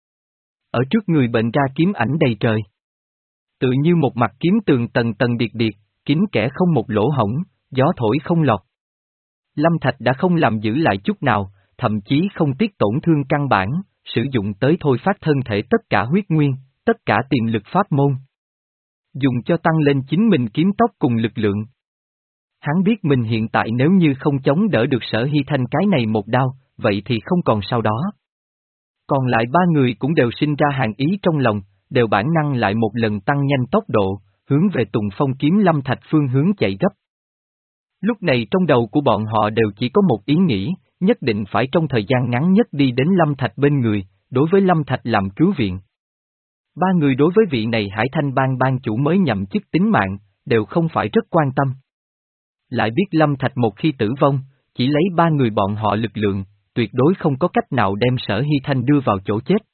Ở trước người bệnh ra kiếm ảnh đầy trời. Tự như một mặt kiếm tường tầng tầng điệt điệt, kín kẽ không một lỗ hổng, gió thổi không lọt. Lâm Thạch đã không làm giữ lại chút nào, thậm chí không tiếc tổn thương căn bản, sử dụng tới thôi phát thân thể tất cả huyết nguyên, tất cả tiềm lực pháp môn. Dùng cho tăng lên chính mình kiếm tốc cùng lực lượng. Hắn biết mình hiện tại nếu như không chống đỡ được Sở Hy Thanh cái này một đao, vậy thì không còn sau đó. Còn lại ba người cũng đều sinh ra hàng ý trong lòng, đều bản năng lại một lần tăng nhanh tốc độ, hướng về Tùng Phong kiếm Lâm Thạch phương hướng chạy gấp. Lúc này trong đầu của bọn họ đều chỉ có một ý nghĩ, nhất định phải trong thời gian ngắn nhất đi đến Lâm Thạch bên người, đối với Lâm Thạch làm cứu viện. Ba người đối với vị này Hải Thanh Bang ban chủ mới nhậm chức tính mạng, đều không phải rất quan tâm. Lại biết Lâm Thạch một khi tử vong, chỉ lấy ba người bọn họ lực lượng, tuyệt đối không có cách nào đem Sở Hy Thanh đưa vào chỗ chết.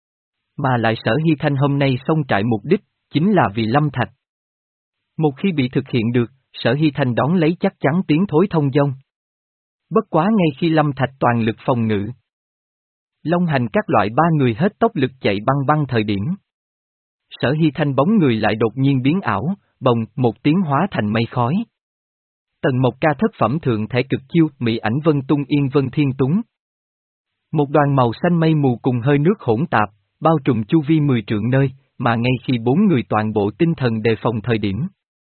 Mà lại Sở Hy Thanh hôm nay xông trại mục đích, chính là vì Lâm Thạch. Một khi bị thực hiện được, Sở Hy Thanh đón lấy chắc chắn tiến thối thông dong. Bất quá ngay khi Lâm Thạch toàn lực phòng ngự. Long Hành các loại ba người hết tốc lực chạy băng băng thời điểm. Sở Hy Thanh bóng người lại đột nhiên biến ảo, bồng một tiếng hóa thành mây khói. Tần Mộc Ca thất phẩm thượng thể cực chiêu, mỹ ảnh vân tung yên vân thiên túng. Một đoàn màu xanh mây mù cùng hơi nước hỗn tạp, bao trùm chu vi mười trượng nơi, mà ngay khi bốn người toàn bộ tinh thần đề phòng thời điểm.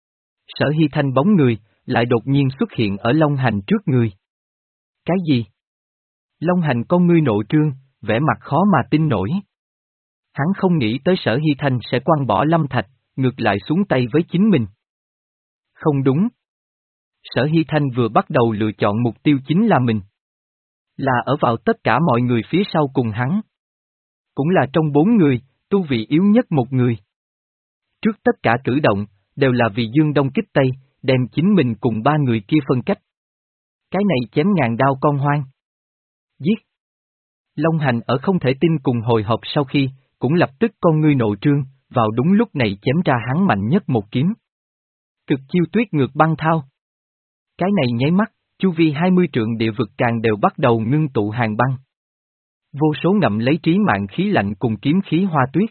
Sở Hy Thanh bóng người, lại đột nhiên xuất hiện ở Long Hành trước người. Cái gì? Long Hành con ngươi nộ trương, vẻ mặt khó mà tin nổi. Hắn không nghĩ tới Sở Hy Thanh sẽ quăng bỏ Lâm Thạch, ngược lại xuống tay với chính mình. Không đúng. Sở Hy Thanh vừa bắt đầu lựa chọn mục tiêu chính là mình. Là ở vào tất cả mọi người phía sau cùng hắn. Cũng là trong bốn người, tu vị yếu nhất một người. Trước tất cả cử động, đều là vì Dương Đông kích Tây, đem chính mình cùng ba người kia phân cách. Cái này chém ngàn đao con hoang. Giết. Long Hành ở không thể tin cùng hồi hộp sau khi, cũng lập tức con ngươi nộ trương, vào đúng lúc này chém ra hắn mạnh nhất một kiếm. Cực chiêu tuyết ngược băng thao. Cái này nháy mắt, chu vi hai mươi trượng địa vực càng đều bắt đầu ngưng tụ hàng băng. Vô số ngậm lấy trí mạng khí lạnh cùng kiếm khí hoa tuyết.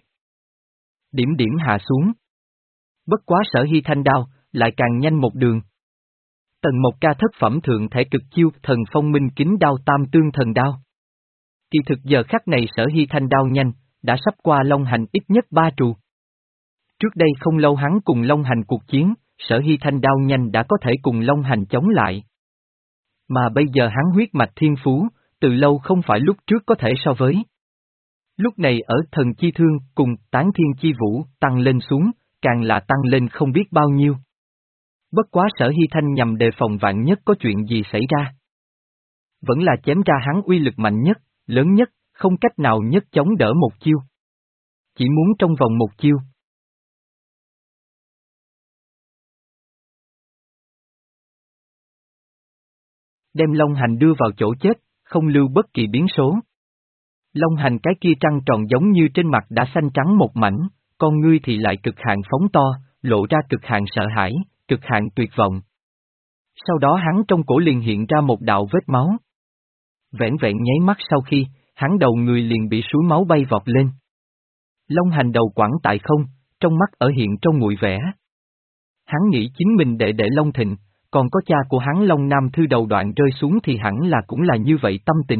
Điểm điểm hạ xuống. Bất quá Sở Hy Thanh đao, lại càng nhanh một đường. Tần Mộc Ca thất phẩm thượng thể cực chiêu thần phong minh kính đao tam tương thần đao. Kỳ thực giờ khắc này Sở Hy Thanh đao nhanh, đã sắp qua Long Hành ít nhất ba trù. Trước đây không lâu hắn cùng Long Hành cuộc chiến, Sở Hy Thanh đao nhanh đã có thể cùng Long Hành chống lại. Mà bây giờ hắn huyết mạch thiên phú, từ lâu không phải lúc trước có thể so với. Lúc này ở thần chi thương cùng tán thiên chi vũ tăng lên xuống, càng là tăng lên không biết bao nhiêu. Bất quá Sở Hy Thanh nhằm đề phòng vạn nhất có chuyện gì xảy ra. Vẫn là chém ra hắn uy lực mạnh nhất, lớn nhất, không cách nào nhất chống đỡ một chiêu. Chỉ muốn trong vòng một chiêu. Đem Long Hành đưa vào chỗ chết, không lưu bất kỳ biến số. Long hành cái kia trăng tròn giống như trên mặt đã xanh trắng một mảnh, con ngươi thì lại cực hạn phóng to, lộ ra cực hạn sợ hãi, cực hạn tuyệt vọng. Sau đó hắn trong cổ liền hiện ra một đạo vết máu. Vẻn vẹn nháy mắt sau khi, hắn đầu người liền bị suối máu bay vọt lên. Long hành đầu quẳng tại không, trong mắt ở hiện trong nguội vẻ. Hắn nghĩ chính mình đệ đệ Long Thịnh, còn có cha của hắn Long Nam Thư đầu đoạn rơi xuống thì hẳn là cũng là như vậy tâm tình.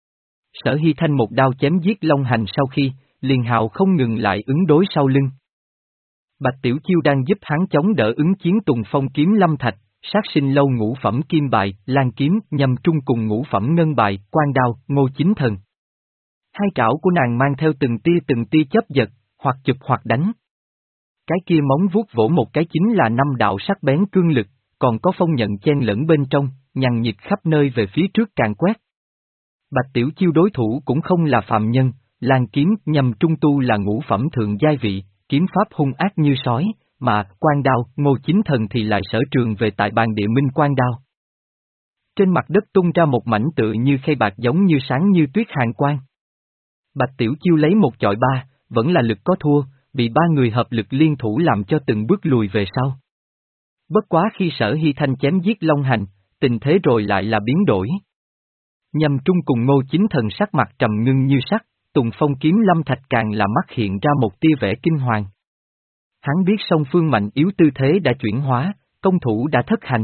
Sở Hy Thanh một đao chém giết Long hành sau khi, liền hào không ngừng lại ứng đối sau lưng. Bạch Tiểu Chiêu đang giúp hắn chống đỡ ứng chiến Tùng Phong kiếm lâm thạch, sát sinh lâu ngũ phẩm kim bài, lan kiếm, nhâm trung cùng ngũ phẩm ngân bài, quan đao, ngô chính thần. Hai trảo của nàng mang theo từng tia từng tia chớp giật, hoặc chụp hoặc đánh. Cái kia móng vuốt vỗ một cái chính là năm đạo sắc bén cương lực, còn có phong nhận chen lẫn bên trong, nhằn nhịt khắp nơi về phía trước càng quét. Bạch Tiểu Chiêu đối thủ cũng không là phàm nhân, lan kiếm, nhâm trung tu là ngũ phẩm thượng giai vị, kiếm pháp hung ác như sói, mà quan đao, ngô chính thần thì lại sở trường về tại bàn địa minh quan đao. Trên mặt đất tung ra một mảnh tựa như khay bạc giống như sáng như tuyết hàn quang. Bạch Tiểu Chiêu lấy một chọi ba, vẫn là lực có thua, bị ba người hợp lực liên thủ làm cho từng bước lùi về sau. Bất quá khi Sở Hy Thanh chém giết Long hành, tình thế rồi lại là biến đổi. Nhâm trung cùng ngô chính thần sắc mặt trầm ngưng như sắt, Tùng Phong kiếm lâm thạch càng là mắt hiện ra một tia vẻ kinh hoàng. Hắn biết song phương mạnh yếu tư thế đã chuyển hóa, công thủ đã thất hành.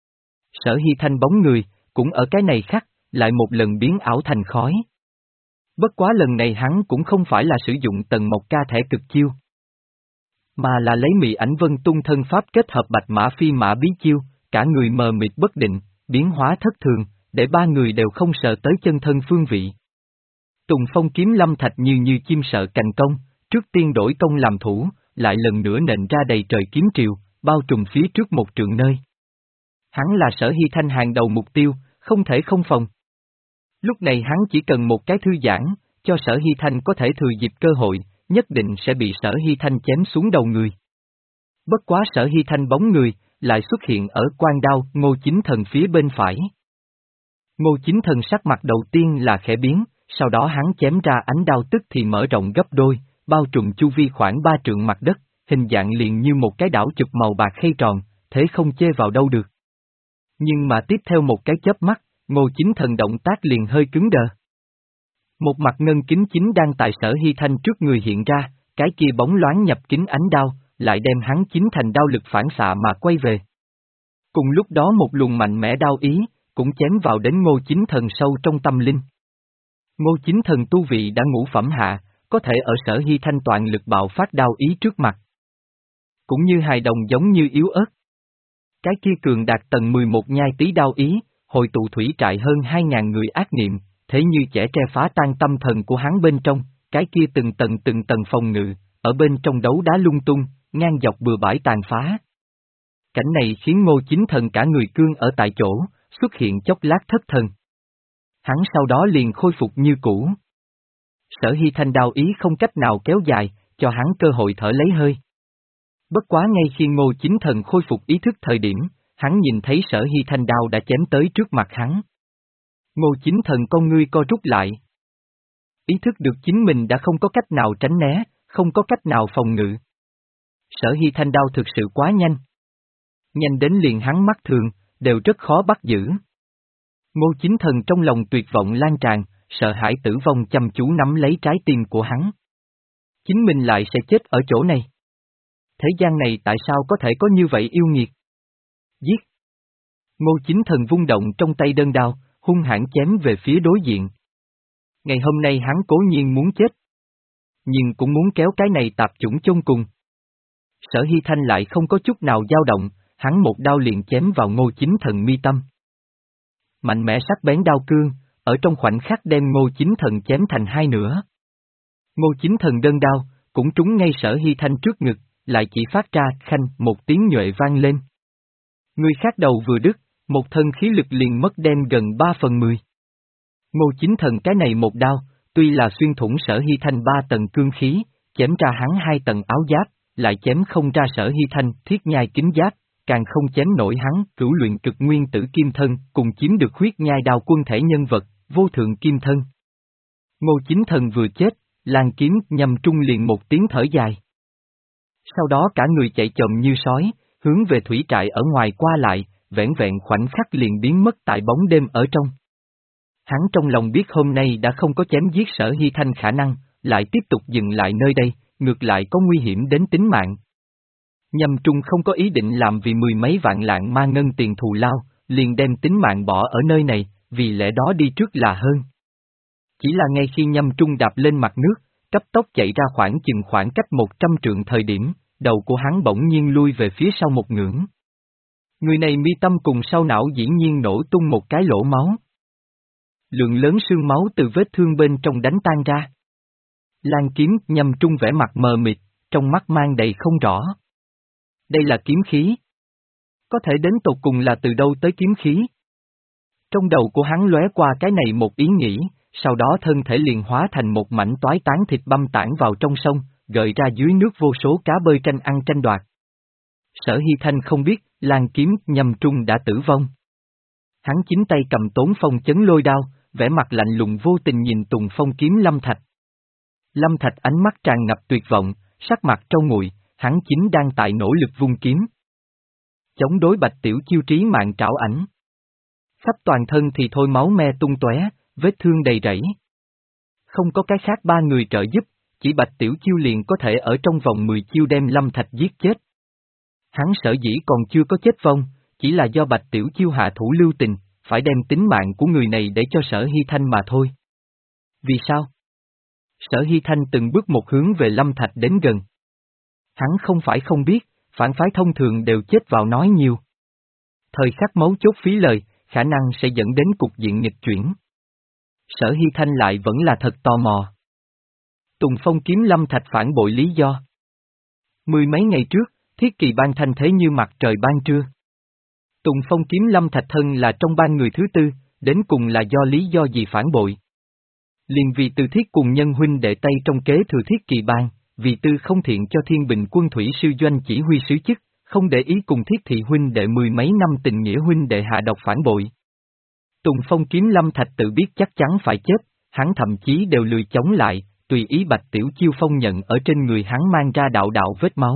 Sở Hy Thanh bóng người, cũng ở cái này khắc, lại một lần biến ảo thành khói. Bất quá lần này hắn cũng không phải là sử dụng tầng một ca thẻ cực chiêu, mà là lấy mị ảnh vân tung thân pháp kết hợp bạch mã phi mã bí chiêu, cả người mờ mịt bất định, biến hóa thất thường, để ba người đều không sợ tới chân thân phương vị. Tùng Phong kiếm lâm thạch như như chim sợ cành công, trước tiên đổi công làm thủ, lại lần nữa nện ra đầy trời kiếm triều, bao trùm phía trước một trượng nơi. Hắn là Sở Hy Thanh hàng đầu mục tiêu, không thể không phòng. Lúc này hắn chỉ cần một cái thư giãn, cho Sở Hy Thanh có thể thừa dịp cơ hội, nhất định sẽ bị Sở Hy Thanh chém xuống đầu người. Bất quá Sở Hy Thanh bóng người, lại xuất hiện ở quan đao ngô chính thần phía bên phải. Ngô chính thần sắc mặt đầu tiên là khẽ biến, sau đó hắn chém ra ánh đao tức thì mở rộng gấp đôi, bao trùm chu vi khoảng ba trượng mặt đất, hình dạng liền như một cái đảo chụp màu bạc khay tròn, thế không chê vào đâu được. Nhưng mà tiếp theo một cái chớp mắt, ngô chính thần động tác liền hơi cứng đờ. Một mặt ngân kính chính đang tại Sở Hy Thanh trước người hiện ra, cái kia bóng loáng nhập kính ánh đao, lại đem hắn chính thành đao lực phản xạ mà quay về. Cùng lúc đó một luồng mạnh mẽ đao ý, cũng chém vào đến ngô chính thần sâu trong tâm linh. Ngô chính thần tu vị đã ngũ phẩm hạ, có thể ở Sở Hy Thanh toàn lực bạo phát đao ý trước mặt. Cũng như hài đồng giống như yếu ớt. Cái kia cường đạt tầng mười một nhai tí đao ý, hồi tụ thủy trại hơn hai ngàn người ác niệm, thế như chẻ tre phá tan tâm thần của hắn bên trong, cái kia từng tầng từng tầng phòng ngự, ở bên trong đấu đá lung tung, ngang dọc bừa bãi tàn phá. Cảnh này khiến ngô chính thần cả người cương ở tại chỗ, xuất hiện chốc lát thất thần. Hắn sau đó liền khôi phục như cũ. Sở Hy Thanh đao ý không cách nào kéo dài, cho hắn cơ hội thở lấy hơi. Bất quá ngay khi ngô chính thần khôi phục ý thức thời điểm, hắn nhìn thấy Sở Hy Thanh đao đã chém tới trước mặt hắn. Ngô chính thần con ngươi co rút lại. Ý thức được chính mình đã không có cách nào tránh né, không có cách nào phòng ngự. Sở Hy Thanh đao thực sự quá nhanh. Nhanh đến liền hắn mắt thường, đều rất khó bắt giữ. Ngô chính thần trong lòng tuyệt vọng lan tràn, sợ hãi tử vong chăm chú nắm lấy trái tim của hắn. Chính mình lại sẽ chết ở chỗ này. Thế gian này tại sao có thể có như vậy yêu nghiệt? Giết! Ngô chính thần vung động trong tay đơn đao, hung hãn chém về phía đối diện. Ngày hôm nay hắn cố nhiên muốn chết. Nhưng cũng muốn kéo cái này tạp chủng chôn cùng. Sở Hy Thanh lại không có chút nào dao động, hắn một đao liền chém vào ngô chính thần mi tâm. Mạnh mẽ sắc bén đao cương, ở trong khoảnh khắc đem ngô chính thần chém thành hai nửa. Ngô chính thần đơn đao, cũng trúng ngay Sở Hy Thanh trước ngực, lại chỉ phát ra khanh một tiếng nhuệ vang lên. Người khác đầu vừa đứt, một thân khí lực liền mất đem gần ba phần mười. Ngô chính thần cái này một đao, tuy là xuyên thủng Sở Hy Thanh ba tầng cương khí, chém ra hắn hai tầng áo giáp, lại chém không ra Sở Hy Thanh thiết nhai kính giáp, càng không chém nổi hắn cửu luyện cực nguyên tử kim thân, cùng chiếm được huyết nhai đao quân thể nhân vật, vô thượng kim thân. Ngô Chính Thần vừa chết, Lan Kiếm Nhâm Trung liền một tiếng thở dài. Sau đó cả người chạy chồm như sói, hướng về thủy trại ở ngoài qua lại, vẻn vẹn khoảnh khắc liền biến mất tại bóng đêm ở trong. Hắn trong lòng biết hôm nay đã không có chém giết Sở Hy Thanh khả năng, lại tiếp tục dừng lại nơi đây, ngược lại có nguy hiểm đến tính mạng. Nhâm Trung không có ý định làm vì mười mấy vạn lạng ma ngân tiền thù lao, liền đem tính mạng bỏ ở nơi này, vì lẽ đó đi trước là hơn. Chỉ là ngay khi Nhâm Trung đạp lên mặt nước, cấp tốc chạy ra khoảng chừng khoảng cách một trăm trượng thời điểm, đầu của hắn bỗng nhiên lui về phía sau một ngưỡng. Người này mi tâm cùng sau não dĩ nhiên nổ tung một cái lỗ máu. Lượng lớn sương máu từ vết thương bên trong đánh tan ra. Lan Kiếm Nhâm Trung vẻ mặt mờ mịt, trong mắt mang đầy không rõ. Đây là kiếm khí. Có thể đến tột cùng là từ đâu tới kiếm khí? Trong đầu của hắn lóe qua cái này một ý nghĩ, sau đó thân thể liền hóa thành một mảnh toái tán thịt băm tản vào trong sông, gợi ra dưới nước vô số cá bơi tranh ăn tranh đoạt. Sở Hy Thanh không biết, Lan Kiếm Nhâm Trung đã tử vong. Hắn chính tay cầm Tốn Phong chấn lôi đao, vẻ mặt lạnh lùng vô tình nhìn Tùng Phong kiếm Lâm Thạch. Lâm Thạch ánh mắt tràn ngập tuyệt vọng, sắc mặt trâu nguội, hắn chính đang tại nỗ lực vung kiếm. Chống đối Bạch Tiểu Chiêu trí mạng trảo ảnh. Khắp toàn thân thì thôi máu me tung tóe, vết thương đầy rẫy. Không có cái khác ba người trợ giúp, chỉ Bạch Tiểu Chiêu liền có thể ở trong vòng mười chiêu đem Lâm Thạch giết chết. Hắn sở dĩ còn chưa có chết vong, chỉ là do Bạch Tiểu Chiêu hạ thủ lưu tình, phải đem tính mạng của người này để cho Sở Hy Thanh mà thôi. Vì sao? Sở Hy Thanh từng bước một hướng về Lâm Thạch đến gần. Hắn không phải không biết, phản phái thông thường đều chết vào nói nhiều. Thời khắc mấu chốt phí lời, khả năng sẽ dẫn đến cục diện nghịch chuyển. Sở Hy Thanh lại vẫn là thật tò mò. Tùng Phong kiếm Lâm Thạch phản bội lý do. Mười mấy ngày trước, Thiết Kỳ Bang thanh thế như mặt trời ban trưa. Tùng Phong kiếm Lâm Thạch thân là trong ban người thứ tư, đến cùng là do lý do gì phản bội. Liền vì Từ Thiết cùng nhân huynh đệ Tây trong kế thừa Thiết Kỳ Bang, vì Tư không thiện cho Thiên Bình quân thủy sư doanh chỉ huy sứ chức, không để ý cùng Thiết Thị huynh đệ mười mấy năm tình nghĩa huynh đệ hạ độc phản bội. Tùng Phong kiếm Lâm Thạch tự biết chắc chắn phải chết, hắn thậm chí đều lười chống lại, tùy ý Bạch Tiểu Chiêu phong nhận ở trên người hắn mang ra đạo đạo vết máu.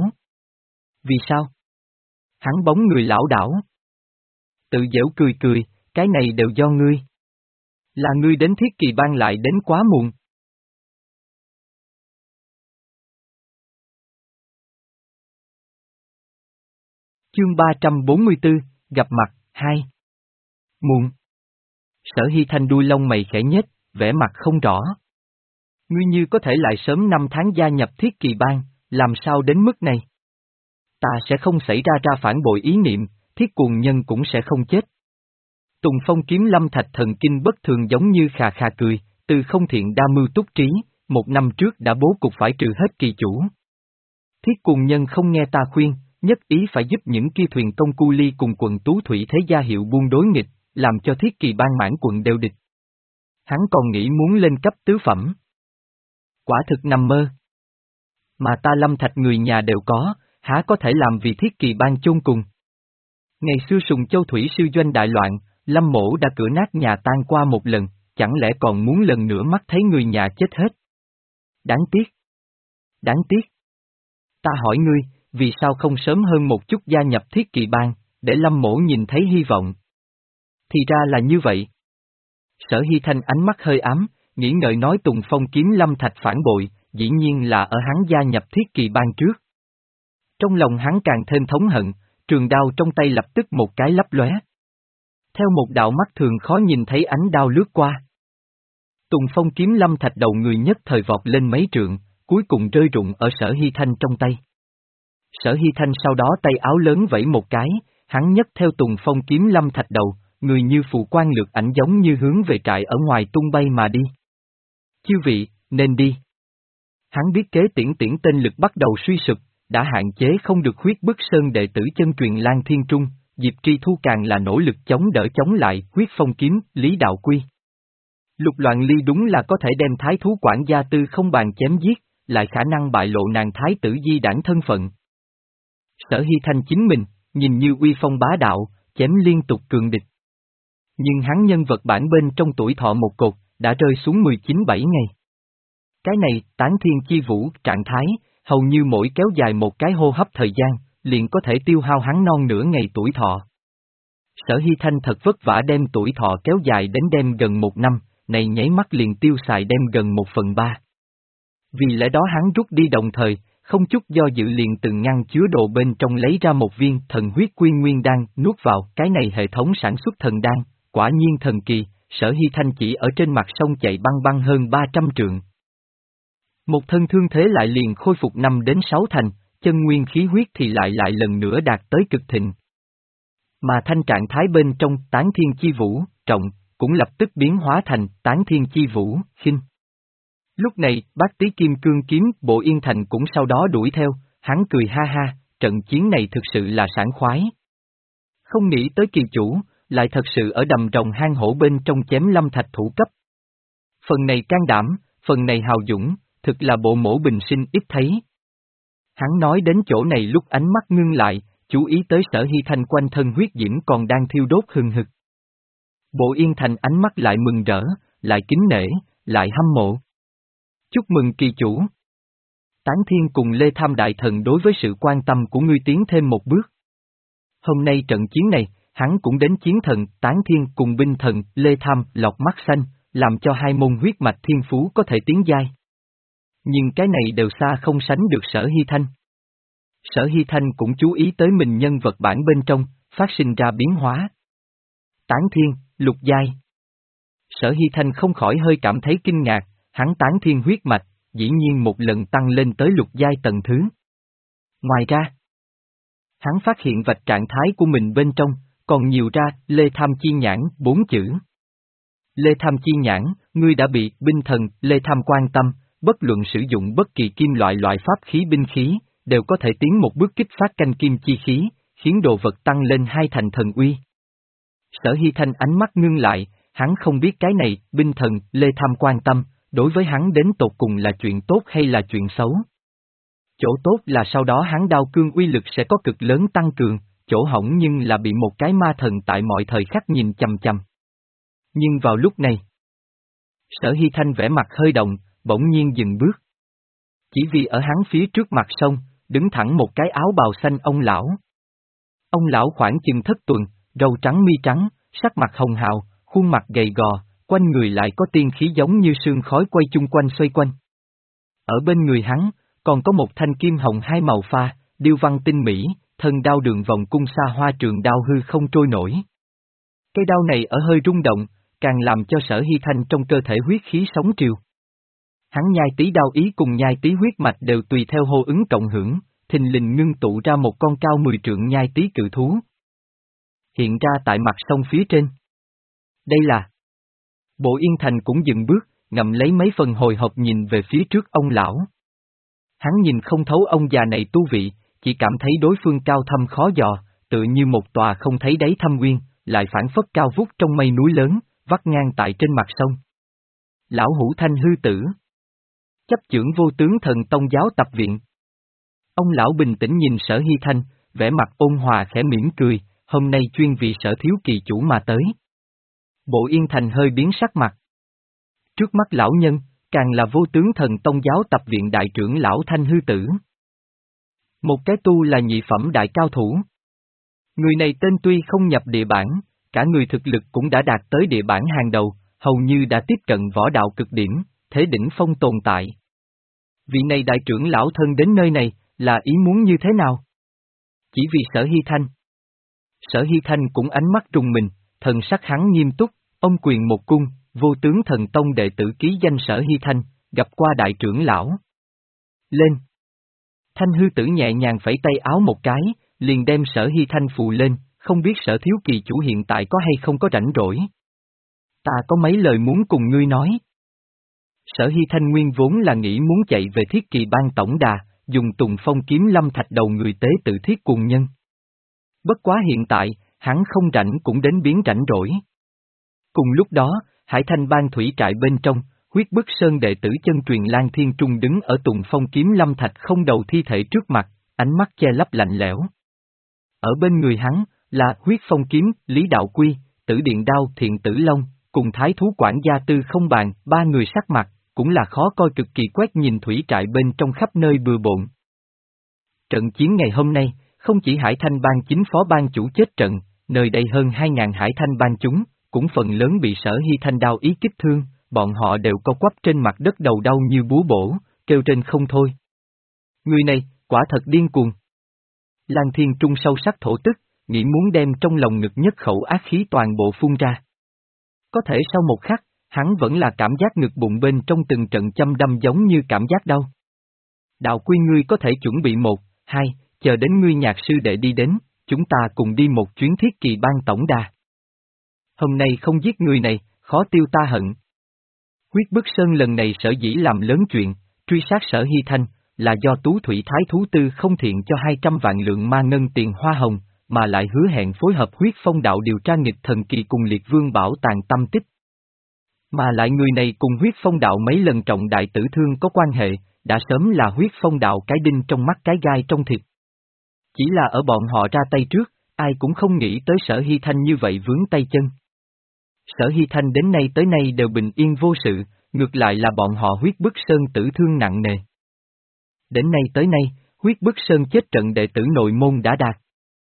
Vì sao? Hắn bóng người lão đảo. Tự giễu cười cười, cái này đều do ngươi. Là ngươi đến Thiết Kỳ Bang lại đến quá muộn. Chương ba trăm bốn mươi tư, gặp mặt, hai. Muộn. Sở Hy Thanh đuôi lông mày khẽ nhếch, vẻ mặt không rõ. Ngươi như có thể lại sớm năm tháng gia nhập Thiết Kỳ Bang, làm sao đến mức này? Ta sẽ không xảy ra ra phản bội ý niệm, Thiết Cuồng Nhân cũng sẽ không chết. Tùng Phong kiếm Lâm Thạch thần kinh bất thường giống như khà khà cười, Từ không thiện đa mưu túc trí, một năm trước đã bố cục phải trừ hết kỳ chủ. Thiết Cuồng Nhân không nghe ta khuyên, nhất ý phải giúp những kia thuyền công cu ly cùng quần tú thủy thế gia hiệu buôn đối nghịch, làm cho Thiết Kỳ Bang mãn quận đều địch. Hắn còn nghĩ muốn lên cấp tứ phẩm. Quả thực nằm mơ. Mà ta Lâm Thạch người nhà đều có, há có thể làm vì Thiết Kỳ Bang chôn cùng. Ngày xưa Sùng Châu thủy sư doanh đại loạn, Lâm Mỗ đã cửa nát nhà tan qua một lần, chẳng lẽ còn muốn lần nữa mắt thấy người nhà chết hết? Đáng tiếc. Đáng tiếc. Ta hỏi ngươi, vì sao không sớm hơn một chút gia nhập Thiết Kỳ Bang, để Lâm Mỗ nhìn thấy hy vọng? Thì ra là như vậy. Sở Hy Thanh ánh mắt hơi ám, nghĩ ngợi nói Tùng Phong kiếm Lâm Thạch phản bội, dĩ nhiên là ở hắn gia nhập Thiết Kỳ Bang trước. Trong lòng hắn càng thêm thống hận, trường đao trong tay lập tức một cái lấp lóe. Theo một đạo mắt thường khó nhìn thấy ánh đao lướt qua. Tùng Phong kiếm Lâm Thạch đầu người nhất thời vọt lên mấy trượng, cuối cùng rơi rụng ở Sở Hy Thanh trong tay. Sở Hy Thanh sau đó tay áo lớn vẫy một cái, hắn nhấc theo Tùng Phong kiếm Lâm Thạch đầu, người như phù quan lược ảnh giống như hướng về trại ở ngoài tung bay mà đi. Chư vị, nên đi. Hắn biết kế tiễn tiễn tên lực bắt đầu suy sụp, đã hạn chế không được huyết bức sơn đệ tử chân truyền Lan Thiên Trung, Diệp Tri Thu càng là nỗ lực chống đỡ chống lại huyết phong kiếm, Lý Đạo Quy. Lục Loạn Ly đúng là có thể đem thái thú quản gia Tư không bàn chém giết, lại khả năng bại lộ nàng thái tử di đảng thân phận. Sở Hy Thanh chính mình, nhìn như uy phong bá đạo, chém liên tục cường địch. Nhưng hắn nhân vật bản bên trong tuổi thọ một cột, đã rơi xuống mười chín bảy ngày. Cái này, tán thiên chi vũ, trạng thái, hầu như mỗi kéo dài một cái hô hấp thời gian, liền có thể tiêu hao hắn non nửa ngày tuổi thọ. Sở Hy Thanh thật vất vả đem tuổi thọ kéo dài đến đem gần một năm, này nháy mắt liền tiêu xài đem gần một phần ba. Vì lẽ đó hắn rút đi đồng thời, không chút do dự liền từ ngăn chứa đồ bên trong lấy ra một viên thần huyết quy nguyên đan nuốt vào. Cái này hệ thống sản xuất thần đan, quả nhiên thần kỳ. Sở Hy Thanh chỉ ở trên mặt sông chạy băng băng hơn ba trăm trượng. Một thân thương thế lại liền khôi phục năm đến sáu thành, chân nguyên khí huyết thì lại lại lần nữa đạt tới cực thịnh. Mà thanh trạng thái bên trong tán thiên chi vũ, trọng, cũng lập tức biến hóa thành tán thiên chi vũ, khinh. Lúc này, bát tí kim cương kiếm Bộ Yên Thành cũng sau đó đuổi theo, hắn cười ha ha, trận chiến này thực sự là sảng khoái. Không nghĩ tới kỳ chủ, lại thật sự ở đầm rồng hang hổ bên trong chém lâm thạch thủ cấp. Phần này can đảm, phần này hào dũng, thực là bộ mổ bình sinh ít thấy. Hắn nói đến chỗ này lúc ánh mắt ngưng lại, chú ý tới Sở Hy Thanh quanh thân huyết diễm còn đang thiêu đốt hừng hực. Bộ Yên Thành ánh mắt lại mừng rỡ, lại kính nể, lại hâm mộ. Chúc mừng kỳ chủ. Tán Thiên cùng Lê Tham Đại Thần đối với sự quan tâm của ngươi tiến thêm một bước. Hôm nay trận chiến này, hắn cũng đến chiến thần, Tán Thiên cùng binh thần, Lê Tham, lọc mắt xanh, làm cho hai môn huyết mạch thiên phú có thể tiến giai. Nhưng cái này đều xa không sánh được Sở Hy Thanh. Sở Hy Thanh cũng chú ý tới mình nhân vật bản bên trong, phát sinh ra biến hóa. Tán Thiên, lục giai. Sở Hy Thanh không khỏi hơi cảm thấy kinh ngạc, hắn Tán Thiên huyết mạch, dĩ nhiên một lần tăng lên tới lục giai tầng thứ. Ngoài ra, hắn phát hiện vạch trạng thái của mình bên trong, còn nhiều ra, Lê Tham Chi Nhãn, bốn chữ. Lê Tham Chi Nhãn, ngươi đã bị binh thần, Lê Tham quan tâm, bất luận sử dụng bất kỳ kim loại loại pháp khí binh khí, đều có thể tiến một bước kích phát canh kim chi khí, khiến đồ vật tăng lên hai thành thần uy. Sở Hy Thanh ánh mắt ngưng lại, hắn không biết cái này, binh thần, Lê Tham quan tâm, đối với hắn đến tột cùng là chuyện tốt hay là chuyện xấu. Chỗ tốt là sau đó hắn đao cương uy lực sẽ có cực lớn tăng cường, chỗ hỏng nhưng là bị một cái ma thần tại mọi thời khắc nhìn chằm chằm. Nhưng vào lúc này, Sở Hy Thanh vẻ mặt hơi động, bỗng nhiên dừng bước. Chỉ vì ở hắn phía trước mặt sông, đứng thẳng một cái áo bào xanh ông lão. Ông lão khoảng chừng thất tuần, râu trắng mi trắng, sắc mặt hồng hào, khuôn mặt gầy gò, quanh người lại có tiên khí giống như sương khói quay chung quanh xoay quanh. Ở bên người hắn, còn có một thanh kim hồng hai màu pha, điêu văn tinh mỹ, thân đao đường vòng cung xa hoa trường đao hư không trôi nổi. Cây đao này ở hơi rung động, càng làm cho Sở Hy Thanh trong cơ thể huyết khí sống triều. Hắn nhai tí đao ý cùng nhai tí huyết mạch đều tùy theo hô ứng cộng hưởng, thình lình ngưng tụ ra một con cao mười trượng nhai tí cự thú. Hiện ra tại mặt sông phía trên. Đây là... Bộ Yên Thành cũng dừng bước, ngậm lấy mấy phần hồi hộp nhìn về phía trước ông lão. Hắn nhìn không thấu ông già này tu vị, chỉ cảm thấy đối phương cao thâm khó dò, tự như một tòa không thấy đáy thâm uyên, lại phản phất cao vút trong mây núi lớn, vắt ngang tại trên mặt sông. Lão Hủ Thanh hư tử. Chấp chưởng vô tướng thần tông giáo tập viện. Ông lão bình tĩnh nhìn Sở Hy Thanh, vẻ mặt ôn hòa khẽ mỉm cười, hôm nay chuyên vì Sở thiếu kỳ chủ mà tới. Bộ Yên Thành hơi biến sắc mặt. Trước mắt lão nhân, càng là vô tướng thần tông giáo tập viện đại trưởng lão Thanh hư tử. Một cái tu là nhị phẩm đại cao thủ. Người này tên tuy không nhập địa bản, cả người thực lực cũng đã đạt tới địa bản hàng đầu, hầu như đã tiếp cận võ đạo cực điểm, thế đỉnh phong tồn tại. Vị này đại trưởng lão thân đến nơi này, là ý muốn như thế nào? Chỉ vì Sở Hy Thanh. Sở Hy Thanh cũng ánh mắt trùng mình, thần sắc hắn nghiêm túc, ông quyền một cung, vô tướng thần tông đệ tử ký danh Sở Hy Thanh, gặp qua đại trưởng lão. Lên. Thanh hư tử nhẹ nhàng phẩy tay áo một cái, liền đem Sở Hy Thanh phụ lên, không biết Sở thiếu kỳ chủ hiện tại có hay không có rảnh rỗi. Ta có mấy lời muốn cùng ngươi nói. Sở Hy Thanh nguyên vốn là nghĩ muốn chạy về thiết kỳ ban tổng đà, dùng Tùng Phong kiếm lâm thạch đầu người tế tự thiết cùng nhân. Bất quá hiện tại, hắn không rảnh cũng đến biến rảnh rỗi. Cùng lúc đó, Hải Thanh ban thủy trại bên trong, huyết bức sơn đệ tử chân truyền Lan Thiên Trung đứng ở Tùng Phong kiếm lâm thạch không đầu thi thể trước mặt, ánh mắt che lấp lạnh lẽo. Ở bên người hắn, là huyết phong kiếm, Lý Đạo Quy, Tử Điện Đao Thiện Tử Long, cùng thái thú quản gia Tư không bàn, ba người sắc mặt, cũng là khó coi cực kỳ quét nhìn thủy trại bên trong khắp nơi bừa bộn. Trận chiến ngày hôm nay, không chỉ Hải Thanh Bang chính phó ban chủ chết trận, nơi đây hơn hai ngàn Hải Thanh Bang chúng, cũng phần lớn bị Sở Hy Thanh đao ý kích thương, bọn họ đều co quắp trên mặt đất đầu đau như búa bổ, kêu trên không thôi. Người này, quả thật điên cuồng. Lan Thiên Trung sâu sắc thổ tức, nghĩ muốn đem trong lòng ngực nhất khẩu ác khí toàn bộ phun ra. Có thể sau một khắc, hắn vẫn là cảm giác ngực bụng bên trong từng trận châm đâm giống như cảm giác đau. Đạo Quy ngươi có thể chuẩn bị một, hai, chờ đến ngươi nhạc sư đệ đi đến, chúng ta cùng đi một chuyến Thiết Kỳ Bang tổng đà. Hôm nay không giết người này, khó tiêu ta hận. Huyết Bức Sơn lần này sở dĩ làm lớn chuyện, truy sát Sở Hy Thanh, là do Tú Thủy Thái Thú Tư không thiện cho hai trăm vạn lượng ma ngân tiền hoa hồng, mà lại hứa hẹn phối hợp Huyết Phong đạo điều tra nghịch thần kỳ cùng Liệt Vương bảo tàng tâm tích. Mà lại người này cùng Huyết Phong đạo mấy lần trọng đại tử thương có quan hệ, đã sớm là Huyết Phong đạo cái đinh trong mắt cái gai trong thịt. Chỉ là ở bọn họ ra tay trước, ai cũng không nghĩ tới Sở Hy Thanh như vậy vướng tay chân. Sở Hy Thanh đến nay tới nay đều bình yên vô sự, ngược lại là bọn họ Huyết Bức Sơn tử thương nặng nề. Đến nay tới nay, Huyết Bức Sơn chết trận đệ tử nội môn đã đạt.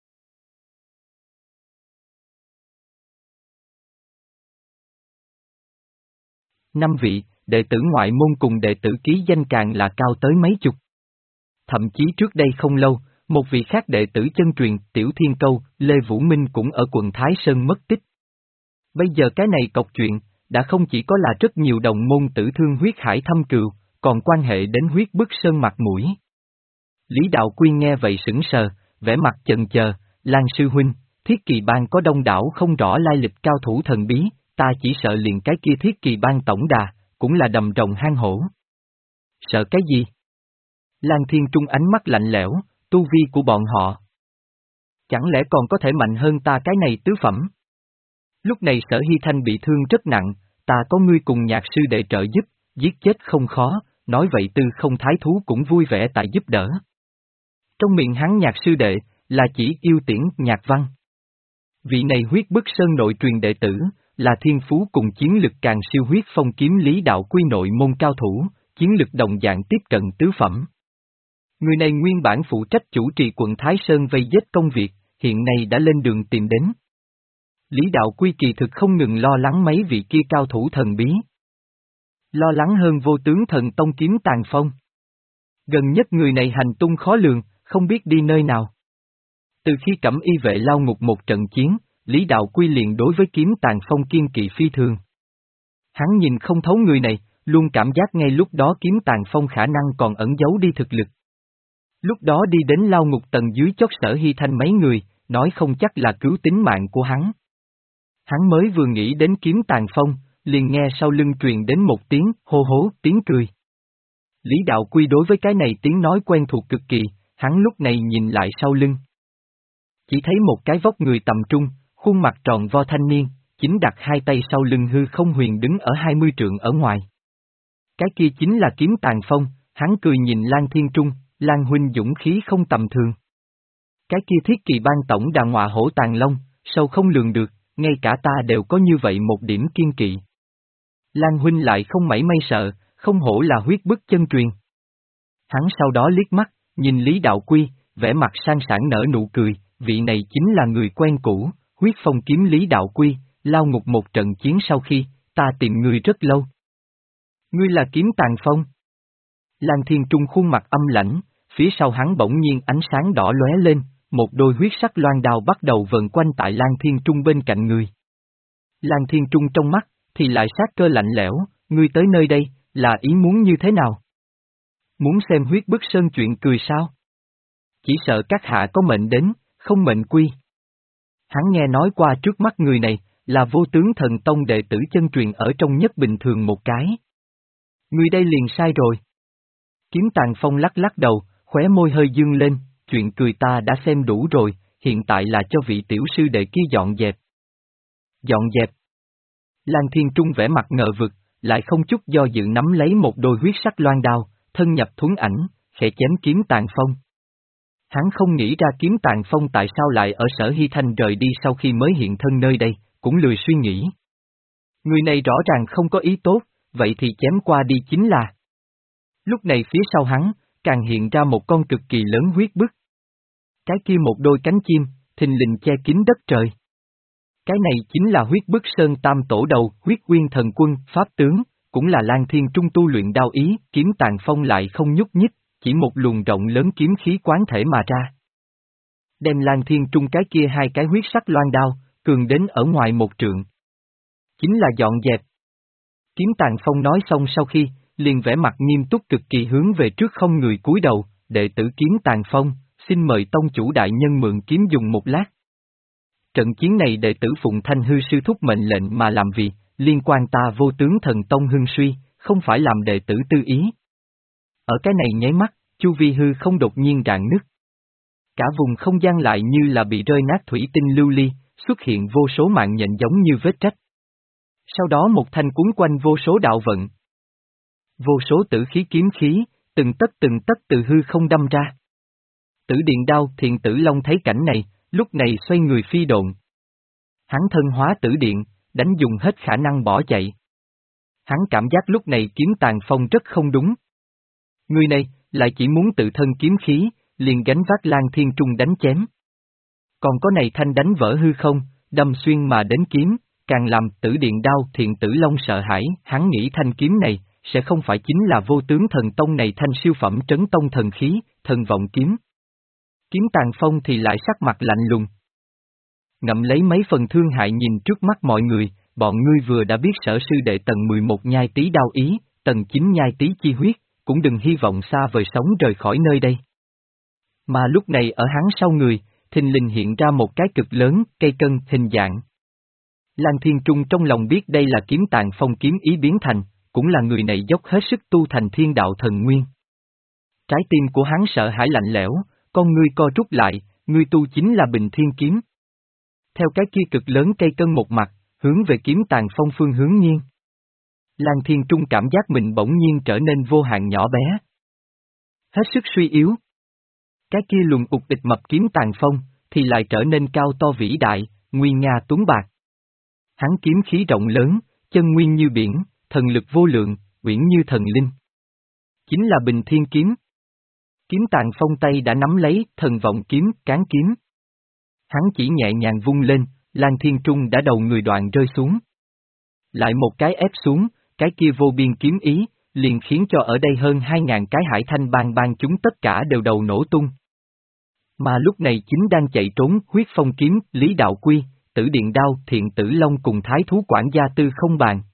Năm vị, đệ tử ngoại môn cùng đệ tử ký danh càng là cao tới mấy chục. Thậm chí trước đây không lâu, một vị khác đệ tử chân truyền, Tiểu Thiên Câu, Lê Vũ Minh cũng ở quận Thái Sơn mất tích. Bây giờ cái này cọc chuyện, đã không chỉ có là rất nhiều đồng môn tử thương huyết hải thâm cừu, còn quan hệ đến Huyết Bức Sơn mặt mũi. Lý Đạo Quy nghe vậy sững sờ, vẻ mặt chần chờ, Lan sư huynh, Thiết Kỳ Bang có đông đảo không rõ lai lịch cao thủ thần bí, ta chỉ sợ liền cái kia Thiết Kỳ Bang tổng đà, cũng là đầm rồng hang hổ. Sợ cái gì? Lan Thiên Trung ánh mắt lạnh lẽo, tu vi của bọn họ. Chẳng lẽ còn có thể mạnh hơn ta cái này tứ phẩm? Lúc này Sở Hy Thanh bị thương rất nặng, ta có ngươi cùng nhạc sư đệ trợ giúp, giết chết không khó, nói vậy Tư không thái thú cũng vui vẻ tại giúp đỡ. Trong miệng hắn nhạc sư đệ, là chỉ yêu tiễn nhạc văn. Vị này Huyết Bức Sơn nội truyền đệ tử, là thiên phú cùng chiến lực càng siêu Huyết Phong kiếm Lý Đạo Quy nội môn cao thủ, chiến lực đồng dạng tiếp cận tứ phẩm. Người này nguyên bản phụ trách chủ trì quận Thái Sơn vây giết công việc, hiện nay đã lên đường tìm đến. Lý Đạo Quy kỳ thực không ngừng lo lắng mấy vị kia cao thủ thần bí. Lo lắng hơn vô tướng thần tông kiếm Tàn Phong. Gần nhất người này hành tung khó lường, không biết đi nơi nào. Từ khi Cẩm Y vệ lao ngục một trận chiến, Lý Đạo Quy liền đối với kiếm Tàn Phong kiên kỵ phi thường. Hắn nhìn không thấu người này, luôn cảm giác ngay lúc đó kiếm Tàn Phong khả năng còn ẩn giấu đi thực lực. Lúc đó đi đến lao ngục tầng dưới chót Sở Hy Thanh mấy người, nói không chắc là cứu tính mạng của hắn. Hắn mới vừa nghĩ đến kiếm Tàn Phong, liền nghe sau lưng truyền đến một tiếng hô hố, tiếng cười. Lý Đạo Quy đối với cái này tiếng nói quen thuộc cực kỳ, hắn lúc này nhìn lại sau lưng. Chỉ thấy một cái vóc người tầm trung, khuôn mặt tròn vo thanh niên, chính đặt hai tay sau lưng hư không huyền đứng ở hai mươi trượng ở ngoài. Cái kia chính là kiếm Tàn Phong, hắn cười nhìn Lan Thiên Trung, Lan huynh dũng khí không tầm thường. Cái kia Thiết Kỳ Bang tổng đà ngọa hổ tàn long, sâu không lường được, ngay cả ta đều có như vậy một điểm kiên kỵ. Lan huynh lại không mảy may sợ, không hổ là huyết bức chân truyền. Hắn sau đó liếc mắt, nhìn Lý Đạo Quy, vẻ mặt sang sảng nở nụ cười, vị này chính là người quen cũ, Huyết Phong kiếm Lý Đạo Quy, lao ngục một trận chiến sau khi, ta tìm ngươi rất lâu. Ngươi là kiếm Tàn Phong. Lan Thiên Trung khuôn mặt âm lãnh, phía sau hắn bỗng nhiên ánh sáng đỏ lóe lên, một đôi huyết sắc loan đao bắt đầu vần quanh tại Lan Thiên Trung bên cạnh người. Lan Thiên Trung trong mắt, thì lại sát cơ lạnh lẽo, ngươi tới nơi đây, là ý muốn như thế nào? Muốn xem Huyết Bức Sơn chuyện cười sao? Chỉ sợ các hạ có mệnh đến, không mệnh quy. Hắn nghe nói qua trước mắt người này, là vô tướng thần tông đệ tử chân truyền ở trong nhất bình thường một cái. Người đây liền sai rồi. Kiếm Tàn Phong lắc lắc đầu, khóe môi hơi dương lên, chuyện cười ta đã xem đủ rồi, hiện tại là cho vị tiểu sư đệ kia dọn dẹp. Dọn dẹp. Lan Thiên Trung vẻ mặt ngờ vực, lại không chút do dự nắm lấy một đôi huyết sắc loan đao, thân nhập thuấn ảnh, khẽ chém kiếm Tàn Phong. Hắn không nghĩ ra kiếm Tàn Phong tại sao lại ở Sở Hy Thanh rời đi sau khi mới hiện thân nơi đây, cũng lười suy nghĩ. Người này rõ ràng không có ý tốt, vậy thì chém qua đi chính là. Lúc này phía sau hắn, càng hiện ra một con cực kỳ lớn huyết bức. Cái kia một đôi cánh chim, thình lình che kín đất trời. Cái này chính là huyết bức sơn tam tổ đầu, huyết uyên thần quân, pháp tướng, cũng là Lan Thiên Trung tu luyện đao ý, kiếm tàn phong lại không nhúc nhích, chỉ một luồng rộng lớn kiếm khí quán thể mà ra. Đem Lan Thiên Trung cái kia hai cái huyết sắc loan đao, cường đến ở ngoài một trượng. Chính là dọn dẹp. Kiếm tàn phong nói xong sau khi, liền vẻ mặt nghiêm túc cực kỳ hướng về trước không người cúi đầu, đệ tử kiếm tàn phong, xin mời tông chủ đại nhân mượn kiếm dùng một lát. Trận chiến này đệ tử Phụng Thanh hư sư thúc mệnh lệnh mà làm vì, liên quan ta vô tướng thần tông hưng suy, không phải làm đệ tử tư ý. Ở cái này nháy mắt, chu vi hư không đột nhiên rạn nứt. Cả vùng không gian lại như là bị rơi nát thủy tinh lưu ly, xuất hiện vô số mạng nhện giống như vết rách. Sau đó một thanh cuốn quanh vô số đạo vận. Vô số tử khí kiếm khí, từng tấc từng tấc từ hư không đâm ra. Tử điện đao thiện tử long thấy cảnh này, lúc này xoay người phi độn. Hắn thân hóa tử điện, đánh dùng hết khả năng bỏ chạy. Hắn cảm giác lúc này kiếm tàn phong rất không đúng. Người này, lại chỉ muốn tự thân kiếm khí, liền gánh vác Lan Thiên Trung đánh chém. Còn có này thanh đánh vỡ hư không, đâm xuyên mà đến kiếm, càng làm tử điện đao thiện tử long sợ hãi, hắn nghĩ thanh kiếm này, sẽ không phải chính là vô tướng thần tông này thanh siêu phẩm trấn tông thần khí, thần vọng kiếm. Kiếm tàn phong thì lại sắc mặt lạnh lùng. Ngậm lấy mấy phần thương hại nhìn trước mắt mọi người, bọn ngươi vừa đã biết sở sư đệ tầng mười một nhai tí đao ý, tầng chín nhai tí chi huyết, cũng đừng hy vọng xa vời sống rời khỏi nơi đây. Mà lúc này ở hắn sau người, thình lình hiện ra một cái cực lớn, cây cân, hình dạng. Lan Thiên Trung trong lòng biết đây là kiếm tàn phong kiếm ý biến thành, cũng là người này dốc hết sức tu thành thiên đạo thần nguyên. Trái tim của hắn sợ hãi lạnh lẽo, con ngươi co rút lại, ngươi tu chính là bình thiên kiếm. Theo cái kia cực lớn cây cân một mặt, hướng về kiếm tàn phong phương hướng nhiên. Lan Thiên Trung cảm giác mình bỗng nhiên trở nên vô hạn nhỏ bé. Hết sức suy yếu. Cái kia luồn ục ịch mập kiếm tàn phong, thì lại trở nên cao to vĩ đại, nguy nga tuấn bạc. Hắn kiếm khí rộng lớn, chân nguyên như biển, thần lực vô lượng, uyển như thần linh. Chính là bình thiên kiếm. Kiếm tàn phong tay đã nắm lấy thần vọng kiếm, cán kiếm. Hắn chỉ nhẹ nhàng vung lên, Lan Thiên Trung đã đầu người đoạn rơi xuống. Lại một cái ép xuống, cái kia vô biên kiếm ý, liền khiến cho ở đây hơn hai ngàn cái hải thanh bang bang chúng tất cả đều đầu nổ tung. Mà lúc này chính đang chạy trốn huyết phong kiếm, Lý Đạo Quy, Tử Điện Đao, Thiện Tử Long cùng Thái Thú Quản gia Tư Không Bàn.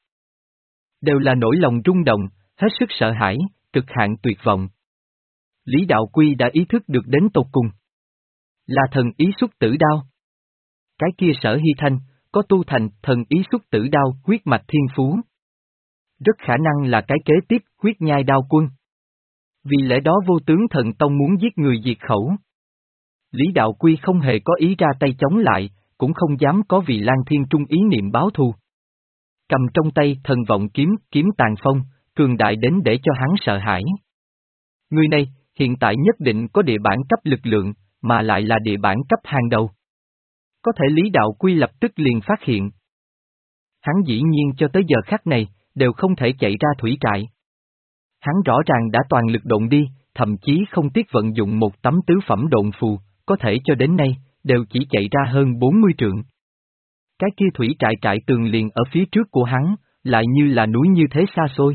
Đều là nỗi lòng rung động, hết sức sợ hãi, cực hạn tuyệt vọng. Lý Đạo Quy đã ý thức được đến tột cùng. Là thần ý xuất tử đao. Cái kia Sở Hy Thanh, có tu thành thần ý xuất tử đao, huyết mạch thiên phú. Rất khả năng là cái kế tiếp, huyết nhai đao quân. Vì lẽ đó vô tướng thần tông muốn giết người diệt khẩu. Lý Đạo Quy không hề có ý ra tay chống lại, cũng không dám có vì Lan Thiên Trung ý niệm báo thù. Cầm trong tay thần vọng kiếm, kiếm tàn phong, cường đại đến để cho hắn sợ hãi. Người này, hiện tại nhất định có địa bản cấp lực lượng, mà lại là địa bản cấp hàng đầu. Có thể Lý Đạo Quy lập tức liền phát hiện. Hắn dĩ nhiên cho tới giờ khắc này, đều không thể chạy ra thủy trại. Hắn rõ ràng đã toàn lực độn đi, thậm chí không tiếc vận dụng một tấm tứ phẩm độn phù, có thể cho đến nay, đều chỉ chạy ra hơn bốn mươi trượng. Cái kia thủy trại trại tường liền ở phía trước của hắn, lại như là núi như thế xa xôi.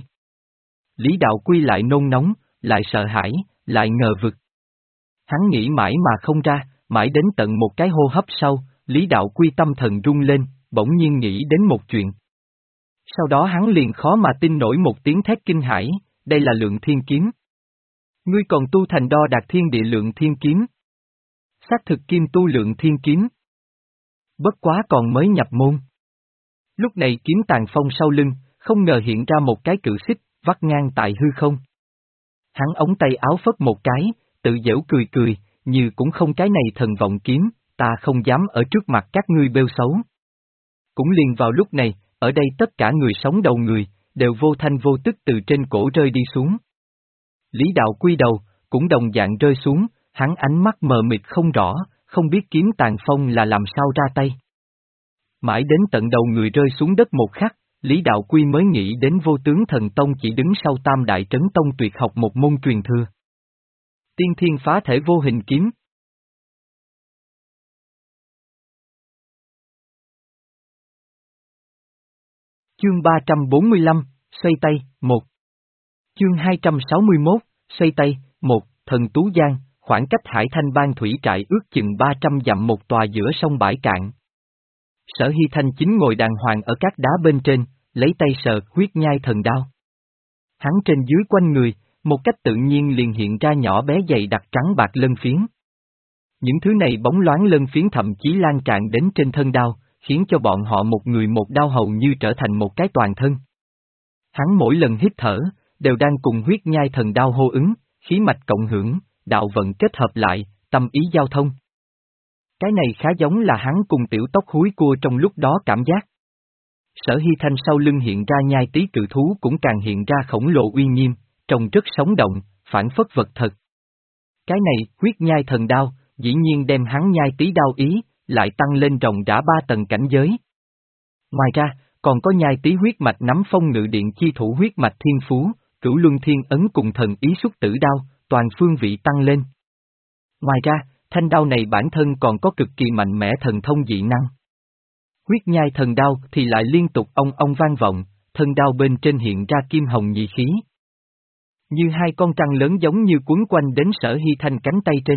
Lý Đạo Quy lại nôn nóng, lại sợ hãi, lại ngờ vực. Hắn nghĩ mãi mà không ra, mãi đến tận một cái hô hấp sau, Lý Đạo Quy tâm thần rung lên, bỗng nhiên nghĩ đến một chuyện. Sau đó hắn liền khó mà tin nổi một tiếng thét kinh hãi, đây là Lượng Thiên Kiếm. Ngươi còn tu thành đo đạc thiên địa Lượng Thiên Kiếm. Xác thực kim tu Lượng Thiên Kiếm. Bất quá còn mới nhập môn. Lúc này kiếm tàn phong sau lưng, không ngờ hiện ra một cái cự xích, vắt ngang tại hư không. Hắn ống tay áo phất một cái, tự giễu cười cười, như cũng không cái này thần vọng kiếm, ta không dám ở trước mặt các ngươi bêu xấu. Cũng liền vào lúc này, ở đây tất cả người sống đầu người, đều vô thanh vô tức từ trên cổ rơi đi xuống. Lý Đạo Quy đầu, cũng đồng dạng rơi xuống, hắn ánh mắt mờ mịt không rõ, không biết kiếm tàn phong là làm sao ra tay. Mãi đến tận đầu người rơi xuống đất một khắc, Lý Đạo Quy mới nghĩ đến Vô Tướng Thần Tông chỉ đứng sau Tam Đại Trấn Tông tuyệt học một môn truyền thừa. Tiên Thiên Phá Thể Vô Hình Kiếm. Chương ba trăm bốn mươi lăm, xoay tay, một. Chương hai trăm sáu mươi mốt, xoay tay, một, Thần Tú Giang, khoảng cách Hải Thanh Bang thủy trại ước chừng ba trăm dặm một tòa giữa sông bãi cạn. Sở Hy Thanh chính ngồi đàng hoàng ở các đá bên trên, lấy tay sờ huyết nhai thần đao. Hắn trên dưới quanh người, một cách tự nhiên liền hiện ra nhỏ bé dày đặc trắng bạc lân phiến. Những thứ này bóng loáng lân phiến thậm chí lan tràn đến trên thân đao, khiến cho bọn họ một người một đao hầu như trở thành một cái toàn thân. Hắn mỗi lần hít thở, đều đang cùng huyết nhai thần đao hô ứng, khí mạch cộng hưởng, đạo vận kết hợp lại, tâm ý giao thông. Cái này khá giống là hắn cùng tiểu tóc húi cua trong lúc đó cảm giác. Sở Hy Thanh sau lưng hiện ra nhai tí cự thú cũng càng hiện ra khổng lồ uy nghiêm, trông rất sống động, phản phất vật thật. Cái này, huyết nhai thần đao, dĩ nhiên đem hắn nhai tí đao ý, lại tăng lên ròng rã ba tầng cảnh giới. Ngoài ra, còn có nhai tí huyết mạch nắm phong ngự điện chi thủ huyết mạch thiên phú, cửu luân thiên ấn cùng thần ý xuất tử đao, toàn phương vị tăng lên. Ngoài ra, thanh đao này bản thân còn có cực kỳ mạnh mẽ thần thông dị năng. Huyết nhai thần đao thì lại liên tục ong ong vang vọng, thân đao bên trên hiện ra kim hồng nhị khí. Như hai con trăng lớn giống như cuốn quanh đến Sở Hy Thanh cánh tay trên.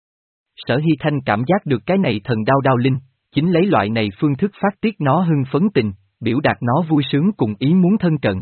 Sở Hy Thanh cảm giác được cái này thần đao đao linh, chính lấy loại này phương thức phát tiết nó hưng phấn tình, biểu đạt nó vui sướng cùng ý muốn thân cận.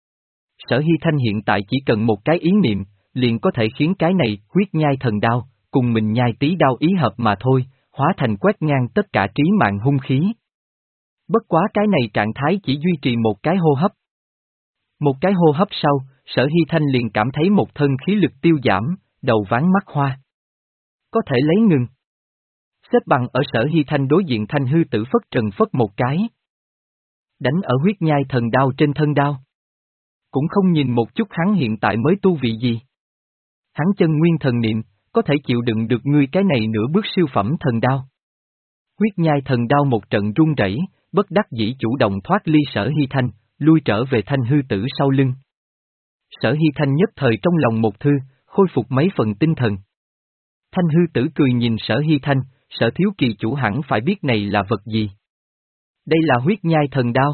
Sở Hy Thanh hiện tại chỉ cần một cái ý niệm, liền có thể khiến cái này huyết nhai thần đao, cùng mình nhai tí đao ý hợp mà thôi, hóa thành quét ngang tất cả trí mạng hung khí. Bất quá cái này trạng thái chỉ duy trì một cái hô hấp. Một cái hô hấp sau, Sở Hy Thanh liền cảm thấy một thân khí lực tiêu giảm, đầu ván mắt hoa. Có thể lấy ngừng. Xếp bằng ở Sở Hy Thanh đối diện Thanh hư tử phất trần phất một cái. Đánh ở huyết nhai thần đao trên thân đao. Cũng không nhìn một chút hắn hiện tại mới tu vị gì. Hắn chân nguyên thần niệm, có thể chịu đựng được ngươi cái này nửa bước siêu phẩm thần đao. Huyết nhai thần đao một trận run rẩy, bất đắc dĩ chủ động thoát ly Sở Hy Thanh, lui trở về Thanh hư tử sau lưng. Sở Hy Thanh nhất thời trong lòng một thư, khôi phục mấy phần tinh thần. Thanh hư tử cười nhìn Sở Hy Thanh, Sở thiếu kỳ chủ hẳn phải biết này là vật gì. Đây là huyết nhai thần đao.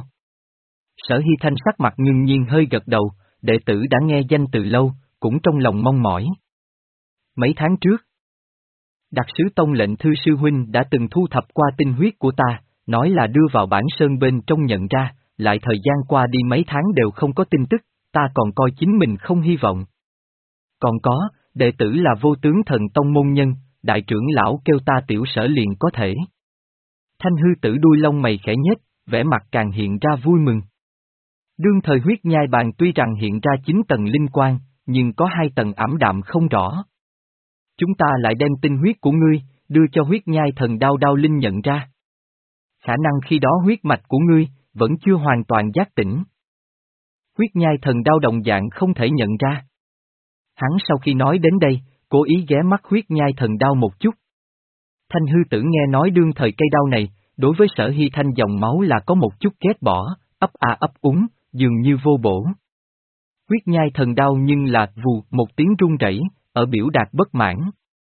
Sở Hy Thanh sắc mặt ngưng nhiên hơi gật đầu, đệ tử đã nghe danh từ lâu, cũng trong lòng mong mỏi. Mấy tháng trước, đặc sứ tông lệnh thư sư huynh đã từng thu thập qua tinh huyết của ta, nói là đưa vào bản sơn bên trong nhận ra, lại thời gian qua đi mấy tháng đều không có tin tức, ta còn coi chính mình không hy vọng. Còn có, đệ tử là Vô Tướng Thần Tông môn nhân, đại trưởng lão kêu ta tiểu Sở liền có thể. Thanh hư tử đuôi lông mày khẽ nhếch, vẻ mặt càng hiện ra vui mừng. Đương thời huyết nhai bàn tuy rằng hiện ra chín tầng linh quang, nhưng có hai tầng ảm đạm không rõ. Chúng ta lại đem tinh huyết của ngươi, đưa cho huyết nhai thần đao đao linh nhận ra. Khả năng khi đó huyết mạch của ngươi, vẫn chưa hoàn toàn giác tỉnh. Huyết nhai thần đao đồng dạng không thể nhận ra. Hắn sau khi nói đến đây, cố ý ghé mắt huyết nhai thần đao một chút. Thanh hư tử nghe nói đương thời cây đao này, đối với Sở Hy Thanh dòng máu là có một chút ghét bỏ, ấp a ấp úng, dường như vô bổ. Huyết nhai thần đao nhưng là vù một tiếng rung rẩy, ở biểu đạt bất mãn.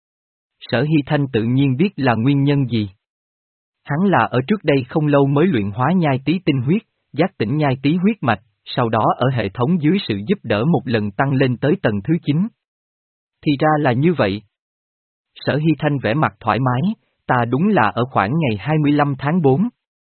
Sở Hy Thanh tự nhiên biết là nguyên nhân gì. Hắn là ở trước đây không lâu mới luyện hóa nhai tí tinh huyết, giác tỉnh nhai tí huyết mạch, sau đó ở hệ thống dưới sự giúp đỡ một lần tăng lên tới tầng thứ chín. Thì ra là như vậy. Sở Hy Thanh vẻ mặt thoải mái, ta đúng là ở khoảng ngày hai mươi lăm tháng tư.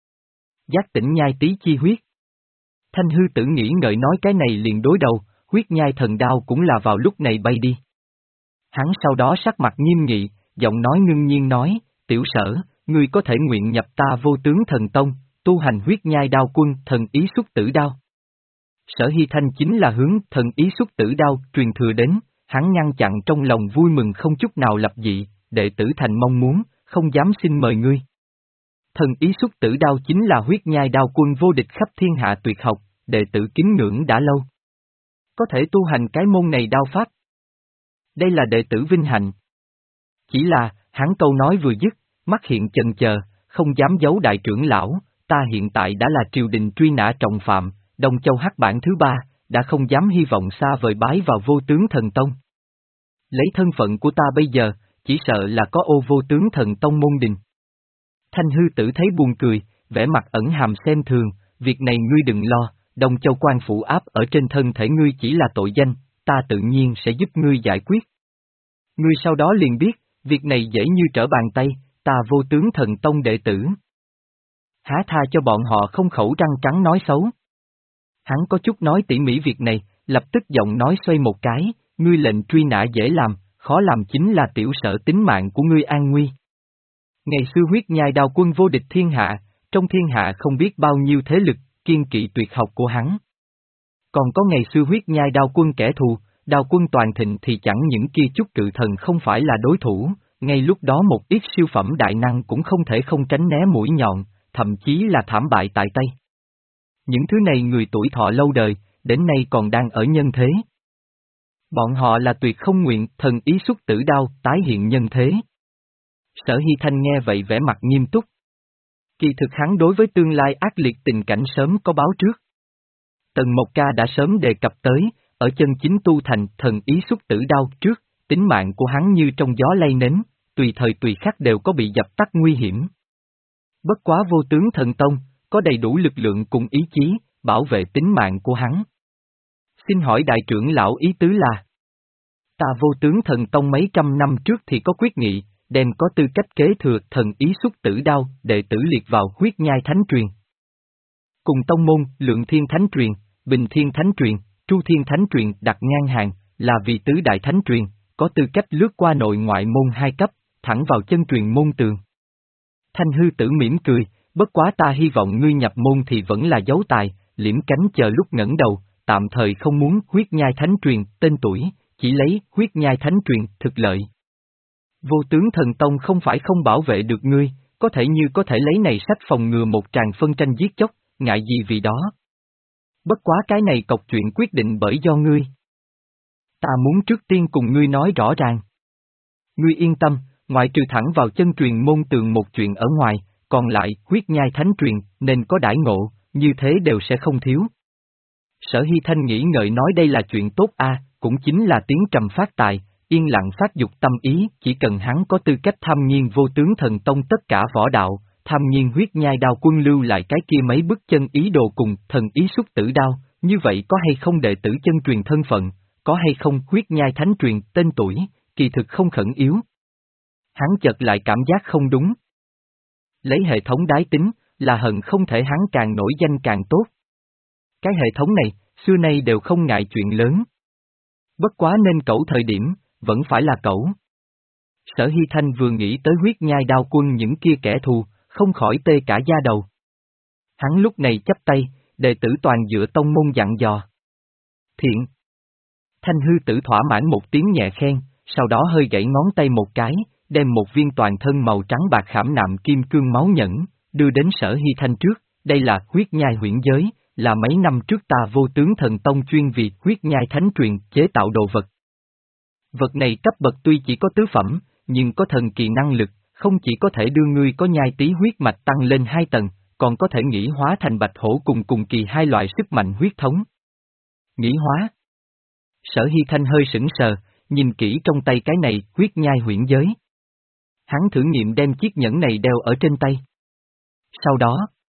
Giác tỉnh nhai tí chi huyết. Thanh hư tử nghĩ ngợi nói cái này liền đối đầu, huyết nhai thần đao cũng là vào lúc này bay đi. Hắn sau đó sắc mặt nghiêm nghị, giọng nói ngưng nhiên nói, tiểu Sở, ngươi có thể nguyện nhập ta Vô Tướng Thần Tông, tu hành huyết nhai đao quân thần ý xuất tử đao. Sở Hy Thanh chính là hướng thần ý xuất tử đao truyền thừa đến, hắn ngăn chặn trong lòng vui mừng không chút nào lập dị, đệ tử thành mong muốn, không dám xin mời ngươi. Thần ý xuất tử đao chính là huyết nhai đao quân vô địch khắp thiên hạ tuyệt học, đệ tử kính ngưỡng đã lâu. Có thể tu hành cái môn này đao pháp. Đây là đệ tử vinh hạnh. Chỉ là, hắn câu nói vừa dứt, mắt hiện chần chờ, không dám giấu đại trưởng lão, ta hiện tại đã là triều đình truy nã trọng phạm, Đông Châu hắc bản thứ ba, đã không dám hy vọng xa vời bái vào vô tướng thần tông. Lấy thân phận của ta bây giờ, chỉ sợ là có ô vô tướng thần tông môn đình. Thanh hư tử thấy buồn cười, vẻ mặt ẩn hàm xem thường, việc này ngươi đừng lo, Đông Châu quan phủ áp ở trên thân thể ngươi chỉ là tội danh, ta tự nhiên sẽ giúp ngươi giải quyết. Ngươi sau đó liền biết, việc này dễ như trở bàn tay, ta vô tướng thần tông đệ tử. Há tha cho bọn họ không khẩu răng trắng nói xấu. Hắn có chút nói tỉ mỉ việc này, lập tức giọng nói xoay một cái, ngươi lệnh truy nã dễ làm, khó làm chính là tiểu sở tính mạng của ngươi an nguy. Ngày xưa huyết nhai đao quân vô địch thiên hạ, trong thiên hạ không biết bao nhiêu thế lực, kiên kỵ tuyệt học của hắn. Còn có ngày xưa huyết nhai đao quân kẻ thù, đao quân toàn thịnh thì chẳng những kia chút cự thần không phải là đối thủ, ngay lúc đó một ít siêu phẩm đại năng cũng không thể không tránh né mũi nhọn, thậm chí là thảm bại tại tay. Những thứ này người tuổi thọ lâu đời, đến nay còn đang ở nhân thế. Bọn họ là tuyệt không nguyện thần ý xuất tử đao tái hiện nhân thế. Sở Hy Thanh nghe vậy vẻ mặt nghiêm túc. Kỳ thực hắn đối với tương lai ác liệt tình cảnh sớm có báo trước. Tần Mộc Ca đã sớm đề cập tới, ở chân chính tu thành thần ý xuất tử đao trước, tính mạng của hắn như trong gió lay nến, tùy thời tùy khắc đều có bị dập tắt nguy hiểm. Bất quá vô tướng thần tông, có đầy đủ lực lượng cùng ý chí, bảo vệ tính mạng của hắn. Xin hỏi đại trưởng lão ý tứ là, ta vô tướng thần tông mấy trăm năm trước thì có quyết nghị, đem có tư cách kế thừa thần ý xuất tử đao, đệ tử liệt vào huyết nhai thánh truyền. Cùng tông môn, lượng thiên thánh truyền, bình thiên thánh truyền, tru thiên thánh truyền đặt ngang hàng, là vì tứ đại thánh truyền, có tư cách lướt qua nội ngoại môn hai cấp, thẳng vào chân truyền môn tường. Thanh hư tử mỉm cười, bất quá ta hy vọng ngươi nhập môn thì vẫn là dấu tài, liễm cánh chờ lúc ngẩng đầu, tạm thời không muốn huyết nhai thánh truyền, tên tuổi, chỉ lấy huyết nhai thánh truyền, thực lợi. Vô tướng thần tông không phải không bảo vệ được ngươi, có thể như có thể lấy này sách phòng ngừa một tràng phân tranh giết chóc, ngại gì vì đó. Bất quá cái này cọc chuyện quyết định bởi do ngươi. Ta muốn trước tiên cùng ngươi nói rõ ràng. Ngươi yên tâm, ngoại trừ thẳng vào chân truyền môn tường một chuyện ở ngoài, còn lại huyết nhai thánh truyền nên có đãi ngộ, như thế đều sẽ không thiếu. Sở Hy Thanh nghĩ ngợi nói đây là chuyện tốt a, cũng chính là tiếng trầm phát tài, yên lặng phát dục tâm ý, chỉ cần hắn có tư cách tham nghiên vô tướng thần tông tất cả võ đạo, tham nghiên huyết nhai đao quân lưu lại cái kia mấy bức chân ý đồ cùng thần ý xuất tử đao, như vậy có hay không đệ tử chân truyền thân phận, có hay không huyết nhai thánh truyền tên tuổi, kỳ thực không khẩn yếu. Hắn chợt lại cảm giác không đúng. Lấy hệ thống đái tính, là hận không thể hắn càng nổi danh càng tốt. Cái hệ thống này, xưa nay đều không ngại chuyện lớn. Bất quá nên cẩu thời điểm, vẫn phải là cẩu. Sở Hy Thanh vừa nghĩ tới huyết nhai đao quân những kia kẻ thù, không khỏi tê cả da đầu. Hắn lúc này chắp tay, đệ tử toàn dựa tông môn dặn dò. Thiện. Thanh hư tử thỏa mãn một tiếng nhẹ khen, sau đó hơi gãy ngón tay một cái, đem một viên toàn thân màu trắng bạc khảm nạm kim cương máu nhẫn, đưa đến Sở Hy Thanh trước, đây là huyết nhai huyễn giới, là mấy năm trước ta vô tướng thần tông chuyên vì huyết nhai thánh truyền chế tạo đồ vật. Vật này cấp bậc tuy chỉ có tứ phẩm, nhưng có thần kỳ năng lực, không chỉ có thể đưa ngươi có nhai tí huyết mạch tăng lên hai tầng, còn có thể nghĩ hóa thành bạch hổ cùng cùng kỳ hai loại sức mạnh huyết thống. Nghĩ hóa. Sở Hy Thanh hơi sững sờ, nhìn kỹ trong tay cái này, huyết nhai huyễn giới. Hắn thử nghiệm đem chiếc nhẫn này đeo ở trên tay. Sau đó,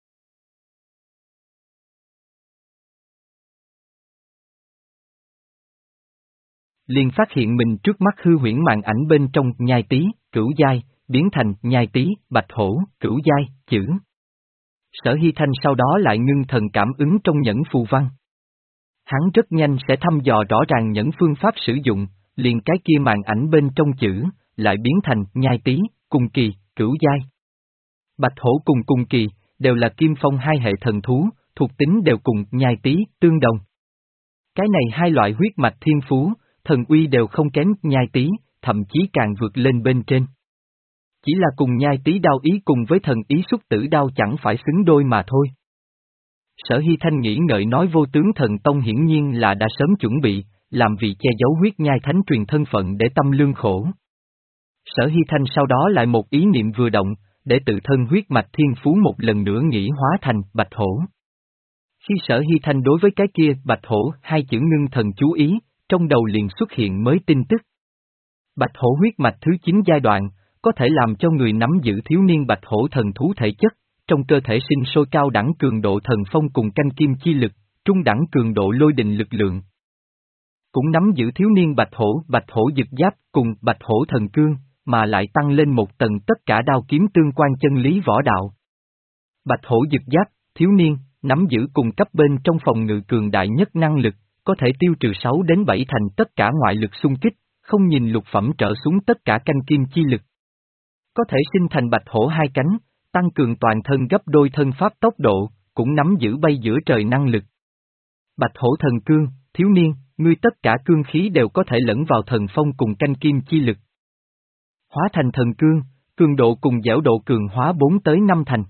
liền phát hiện mình trước mắt hư huyễn màn ảnh bên trong nhai tí, cửu giai, biến thành nhai tí, bạch hổ, cửu giai, chữ. Sở Hy Thanh sau đó lại ngưng thần cảm ứng trong nhẫn phù văn. Hắn rất nhanh sẽ thăm dò rõ ràng nhẫn phương pháp sử dụng, liền cái kia màn ảnh bên trong chữ, lại biến thành nhai tí, cùng kỳ, cửu giai. Bạch hổ cùng cùng kỳ, đều là kim phong hai hệ thần thú, thuộc tính đều cùng nhai tí, tương đồng. Cái này hai loại huyết mạch thiên phú, thần uy đều không kém nhai tí, thậm chí càng vượt lên bên trên. Chỉ là cùng nhai tí đao ý cùng với thần ý xuất tử đao chẳng phải xứng đôi mà thôi. Sở Hy Thanh nghĩ ngợi nói vô tướng thần tông hiển nhiên là đã sớm chuẩn bị, làm vì che giấu huyết nhai thánh truyền thân phận để tâm lương khổ. Sở Hy Thanh sau đó lại một ý niệm vừa động, để tự thân huyết mạch thiên phú một lần nữa nghĩ hóa thành bạch hổ. Khi Sở Hy Thanh đối với cái kia bạch hổ hai chữ ngưng thần chú ý, trong đầu liền xuất hiện mới tin tức. Bạch hổ huyết mạch thứ chín giai đoạn, có thể làm cho người nắm giữ thiếu niên bạch hổ thần thú thể chất, trong cơ thể sinh sôi cao đẳng cường độ thần phong cùng canh kim chi lực, trung đẳng cường độ lôi đình lực lượng. Cũng nắm giữ thiếu niên bạch hổ, bạch hổ dực giáp cùng bạch hổ thần cương, mà lại tăng lên một tầng tất cả đao kiếm tương quan chân lý võ đạo. Bạch hổ dực giáp, thiếu niên, nắm giữ cùng cấp bên trong phòng ngự cường đại nhất năng lực, có thể tiêu trừ sáu đến bảy thành tất cả ngoại lực xung kích, không nhìn lục phẩm trở xuống tất cả canh kim chi lực. Có thể sinh thành bạch hổ hai cánh, tăng cường toàn thân gấp đôi thân pháp tốc độ, cũng nắm giữ bay giữa trời năng lực. Bạch hổ thần cương, thiếu niên, ngươi tất cả cương khí đều có thể lẫn vào thần phong cùng canh kim chi lực. Hóa thành thần cương, cường độ cùng dẻo độ cường hóa bốn tới năm thành.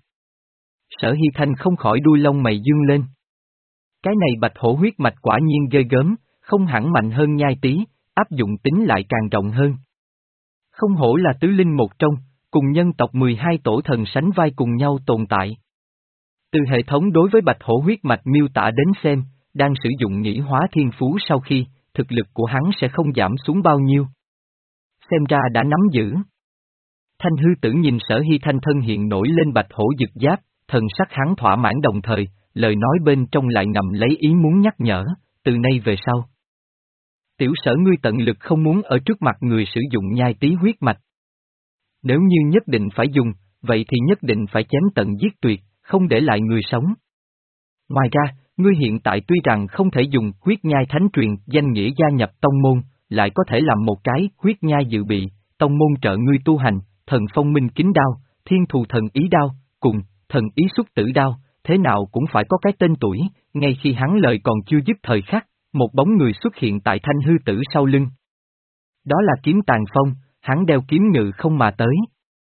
Sở Hy Thanh không khỏi đuôi lông mày dương lên. Cái này bạch hổ huyết mạch quả nhiên ghê gớm, không hẳn mạnh hơn nhai tí, áp dụng tính lại càng rộng hơn. Không hổ là tứ linh một trong, cùng nhân tộc mười hai tổ thần sánh vai cùng nhau tồn tại. Từ hệ thống đối với bạch hổ huyết mạch miêu tả đến xem, đang sử dụng nhĩ hóa thiên phú sau khi, thực lực của hắn sẽ không giảm xuống bao nhiêu. Xem ra đã nắm giữ. Thanh hư tử nhìn Sở Hy Thanh thân hiện nổi lên bạch hổ dực giáp, thần sắc hắn thỏa mãn đồng thời, lời nói bên trong lại ngầm lấy ý muốn nhắc nhở, từ nay về sau. Tiểu Sở ngươi tận lực không muốn ở trước mặt người sử dụng nhai tí huyết mạch. Nếu như nhất định phải dùng, vậy thì nhất định phải chém tận giết tuyệt, không để lại người sống. Ngoài ra, ngươi hiện tại tuy rằng không thể dùng huyết nhai thánh truyền danh nghĩa gia nhập tông môn, lại có thể làm một cái huyết nhai dự bị, tông môn trợ ngươi tu hành, thần phong minh kính đao, thiên thù thần ý đao, cùng thần ý xuất tử đao, thế nào cũng phải có cái tên tuổi, ngay khi hắn lời còn chưa dứt thời khắc, một bóng người xuất hiện tại thanh hư tử sau lưng. Đó là kiếm tàn phong, hắn đeo kiếm ngự không mà tới.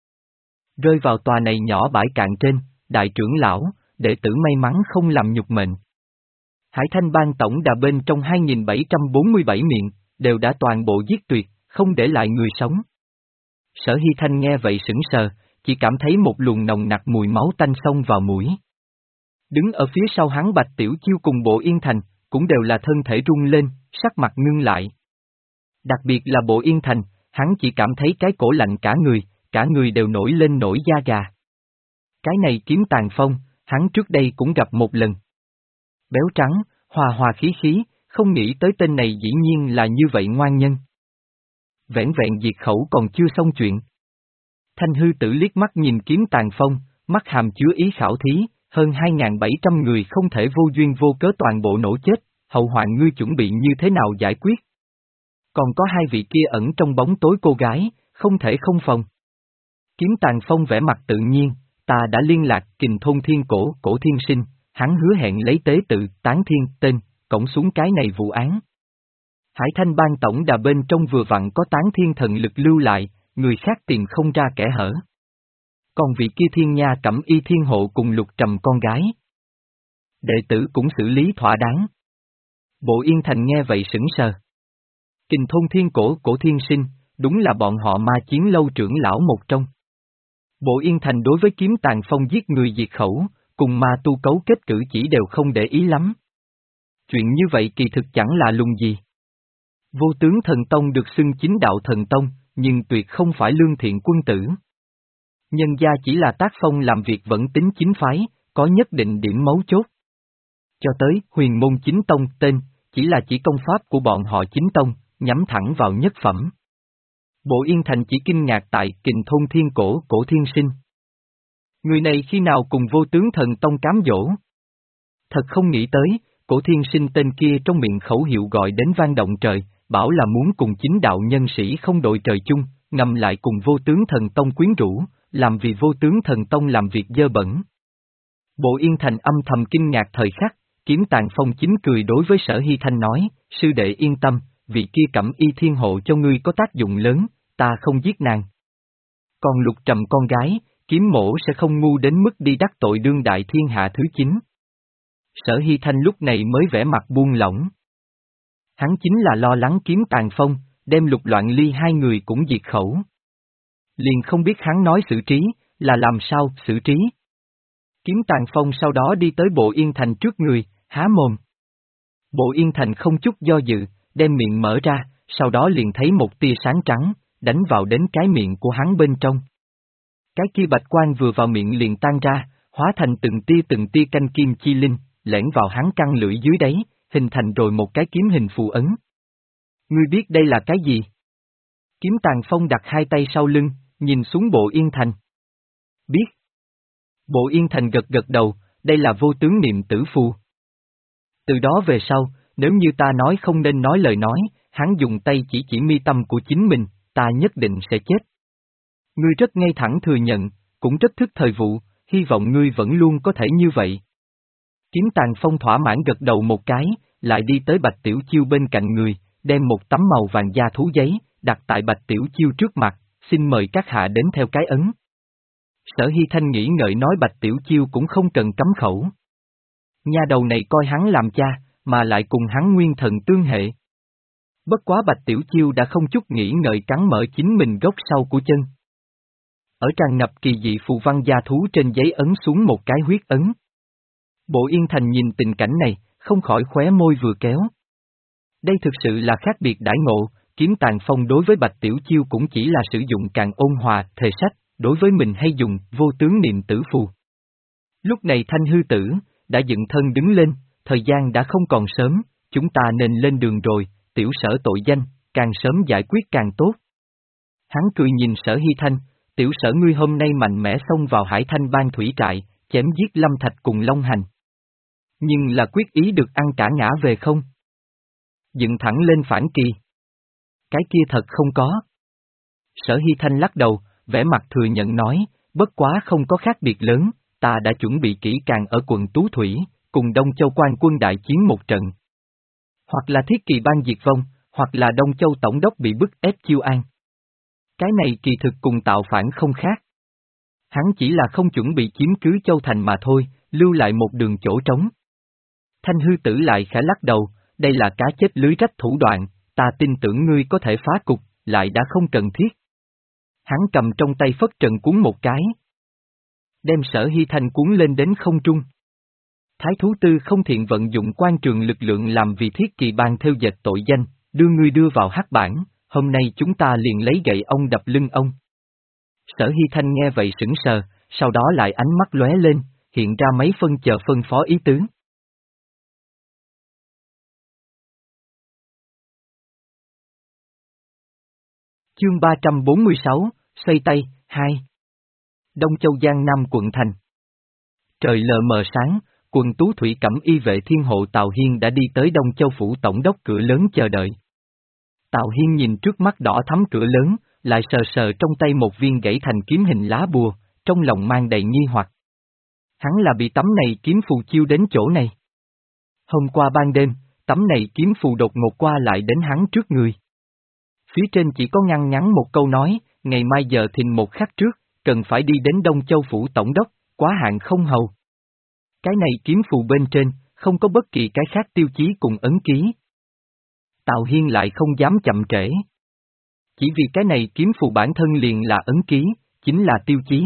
Rơi vào tòa này nhỏ bãi cạn trên, đại trưởng lão, đệ tử may mắn không làm nhục mệnh. Hải Thanh Bang tổng đà bên trong hai nghìn bảy trăm bốn mươi bảy miệng, đều đã toàn bộ giết tuyệt, không để lại người sống. Sở Hy Thanh nghe vậy sững sờ, chỉ cảm thấy một luồng nồng nặc mùi máu tanh xông vào mũi. Đứng ở phía sau hắn Bạch Tiểu Chiêu cùng Bộ Yên Thành, cũng đều là thân thể rung lên, sắc mặt ngưng lại. Đặc biệt là Bộ Yên Thành, hắn chỉ cảm thấy cái cổ lạnh cả người, cả người đều nổi lên nổi da gà. Cái này kiếm tàn phong, hắn trước đây cũng gặp một lần. Béo trắng, hòa hòa khí khí, không nghĩ tới tên này dĩ nhiên là như vậy ngoan nhân. Vẻn vẹn diệt khẩu còn chưa xong chuyện. Thanh hư tử liếc mắt nhìn kiếm tàn phong, mắt hàm chứa ý khảo thí, hơn hai nghìn bảy trăm người không thể vô duyên vô cớ toàn bộ nổ chết, hậu hoạn ngươi chuẩn bị như thế nào giải quyết. Còn có hai vị kia ẩn trong bóng tối cô gái, không thể không phòng. Kiếm tàn phong vẻ mặt tự nhiên, ta đã liên lạc kình thôn thiên cổ, cổ thiên sinh, hắn hứa hẹn lấy tế tự, tán thiên, tên, cổng xuống cái này vụ án. Hải Thanh Bang tổng đà bên trong vừa vặn có tán thiên thần lực lưu lại, người khác tìm không ra kẻ hở. Còn vị kia thiên nha cẩm y thiên hộ cùng lục trầm con gái. Đệ tử cũng xử lý thỏa đáng. Bộ Yên Thành nghe vậy sững sờ. Kình thôn thiên cổ, cổ thiên sinh, đúng là bọn họ ma chiến lâu trưởng lão một trong. Bộ Yên Thành đối với kiếm tàn phong giết người diệt khẩu, cùng ma tu cấu kết cử chỉ đều không để ý lắm. Chuyện như vậy kỳ thực chẳng là lùng gì. Vô tướng thần tông được xưng chính đạo thần tông, nhưng tuyệt không phải lương thiện quân tử. Nhân gia chỉ là tác phong làm việc vẫn tính chính phái, có nhất định điểm mấu chốt. Cho tới huyền môn chính tông tên, chỉ là chỉ công pháp của bọn họ chính tông, nhắm thẳng vào nhất phẩm. Bộ Yên Thành chỉ kinh ngạc tại kình thôn thiên cổ, cổ thiên sinh. Người này khi nào cùng vô tướng thần tông cám dỗ? Thật không nghĩ tới, cổ thiên sinh tên kia trong miệng khẩu hiệu gọi đến vang động trời, bảo là muốn cùng chính đạo nhân sĩ không đội trời chung, ngầm lại cùng vô tướng thần tông quyến rũ, làm vì vô tướng thần tông làm việc dơ bẩn. Bộ Yên Thành âm thầm kinh ngạc thời khắc, kiếm tàn phong chính cười đối với Sở Hy Thanh nói, sư đệ yên tâm, vị kia cẩm y thiên hộ cho ngươi có tác dụng lớn, ta không giết nàng. Còn lục trầm con gái, kiếm mổ sẽ không ngu đến mức đi đắc tội đương đại thiên hạ thứ chín. Sở Hy Thanh lúc này mới vẻ mặt buông lỏng. Hắn chính là lo lắng kiếm tàn phong, đem lục loạn ly hai người cũng diệt khẩu. Liền không biết hắn nói xử trí, là làm sao xử trí. Kiếm tàn phong sau đó đi tới Bộ Yên Thành trước người, há mồm. Bộ Yên Thành không chút do dự, đem miệng mở ra, sau đó liền thấy một tia sáng trắng, đánh vào đến cái miệng của hắn bên trong. Cái kia bạch quang vừa vào miệng liền tan ra, hóa thành từng tia từng tia canh kim chi linh, lẻn vào hắn căng lưỡi dưới đáy, hình thành rồi một cái kiếm hình phù ấn. Ngươi biết đây là cái gì? Kiếm Tàn Phong đặt hai tay sau lưng, nhìn xuống Bộ Yên Thành. Biết. Bộ Yên Thành gật gật đầu, đây là vô tướng niệm tử phù. Từ đó về sau, nếu như ta nói không nên nói lời nói, hắn dùng tay chỉ chỉ mi tâm của chính mình, ta nhất định sẽ chết. Ngươi rất ngay thẳng thừa nhận, cũng rất thức thời vụ, hy vọng ngươi vẫn luôn có thể như vậy. Kiếm Tàn Phong thỏa mãn gật đầu một cái, lại đi tới Bạch Tiểu Chiêu bên cạnh người, đem một tấm màu vàng da thú giấy, đặt tại Bạch Tiểu Chiêu trước mặt, xin mời các hạ đến theo cái ấn. Sở Hy Thanh nghĩ ngợi nói Bạch Tiểu Chiêu cũng không cần cấm khẩu. Nha đầu này coi hắn làm cha, mà lại cùng hắn nguyên thần tương hệ. Bất quá Bạch Tiểu Chiêu đã không chút nghĩ ngợi cắn mở chính mình gốc sau của chân. Ở tràn ngập kỳ dị phù văn gia thú trên giấy ấn xuống một cái huyết ấn. Bộ Yên Thành nhìn tình cảnh này, không khỏi khóe môi vừa kéo. Đây thực sự là khác biệt đãi ngộ, Kiếm Tàn Phong đối với Bạch Tiểu Chiêu cũng chỉ là sử dụng càng ôn hòa, thể sách, đối với mình hay dùng vô tướng niệm tử phù. Lúc này Thanh Hư Tử, đã dựng thân đứng lên, thời gian đã không còn sớm, chúng ta nên lên đường rồi, tiểu sở tội danh, càng sớm giải quyết càng tốt. Hắn cười nhìn Sở Hy Thanh, tiểu sở ngươi hôm nay mạnh mẽ xông vào Hải Thanh Bang thủy trại, chém giết Lâm Thạch cùng Long Hành. Nhưng là quyết ý được ăn cả ngã về không? Dựng thẳng lên phản kỳ. Cái kia thật không có. Sở Hy Thanh lắc đầu, vẻ mặt thừa nhận nói, bất quá không có khác biệt lớn, ta đã chuẩn bị kỹ càng ở quận Tú Thủy, cùng Đông Châu quan quân đại chiến một trận. Hoặc là Thiết Kỳ Bang diệt vong, hoặc là Đông Châu Tổng đốc bị bức ép chiêu an. Cái này kỳ thực cùng tạo phản không khác. Hắn chỉ là không chuẩn bị chiếm cứ Châu Thành mà thôi, lưu lại một đường chỗ trống. Thanh Hư Tử lại khẽ lắc đầu, đây là cá chết lưới rách thủ đoạn, ta tin tưởng ngươi có thể phá cục, lại đã không cần thiết. Hắn cầm trong tay phất trần cuốn một cái. Đem Sở Hy Thanh cuốn lên đến không trung. Thái thú tư không thiện vận dụng quan trường lực lượng làm vì Thiết Kỳ Bang theo dệt tội danh, đưa ngươi đưa vào hắc bản, hôm nay chúng ta liền lấy gậy ông đập lưng ông. Sở Hy Thanh nghe vậy sững sờ, sau đó lại ánh mắt lóe lên, hiện ra mấy phân chờ phân phó ý tứ. Chương ba trăm bốn mươi sáu, xoay tay, hai. Đông Châu Giang Nam quận thành. Trời lờ mờ sáng, quận Tú Thủy Cẩm Y vệ thiên hộ Tào Hiên đã đi tới Đông Châu phủ tổng đốc cửa lớn chờ đợi. Tào Hiên nhìn trước mắt đỏ thắm cửa lớn, lại sờ sờ trong tay một viên gãy thành kiếm hình lá bùa, trong lòng mang đầy nghi hoặc. Hắn là bị tấm này kiếm phù chiêu đến chỗ này. Hôm qua ban đêm, tấm này kiếm phù đột ngột qua lại đến hắn trước người. Phía trên chỉ có ngăn ngắn một câu nói, ngày mai giờ thìn một khắc trước, cần phải đi đến Đông Châu phủ tổng đốc, quá hạn không hầu. Cái này kiếm phù bên trên, không có bất kỳ cái khác tiêu chí cùng ấn ký. Tào Hiên lại không dám chậm trễ. Chỉ vì cái này kiếm phù bản thân liền là ấn ký, chính là tiêu chí.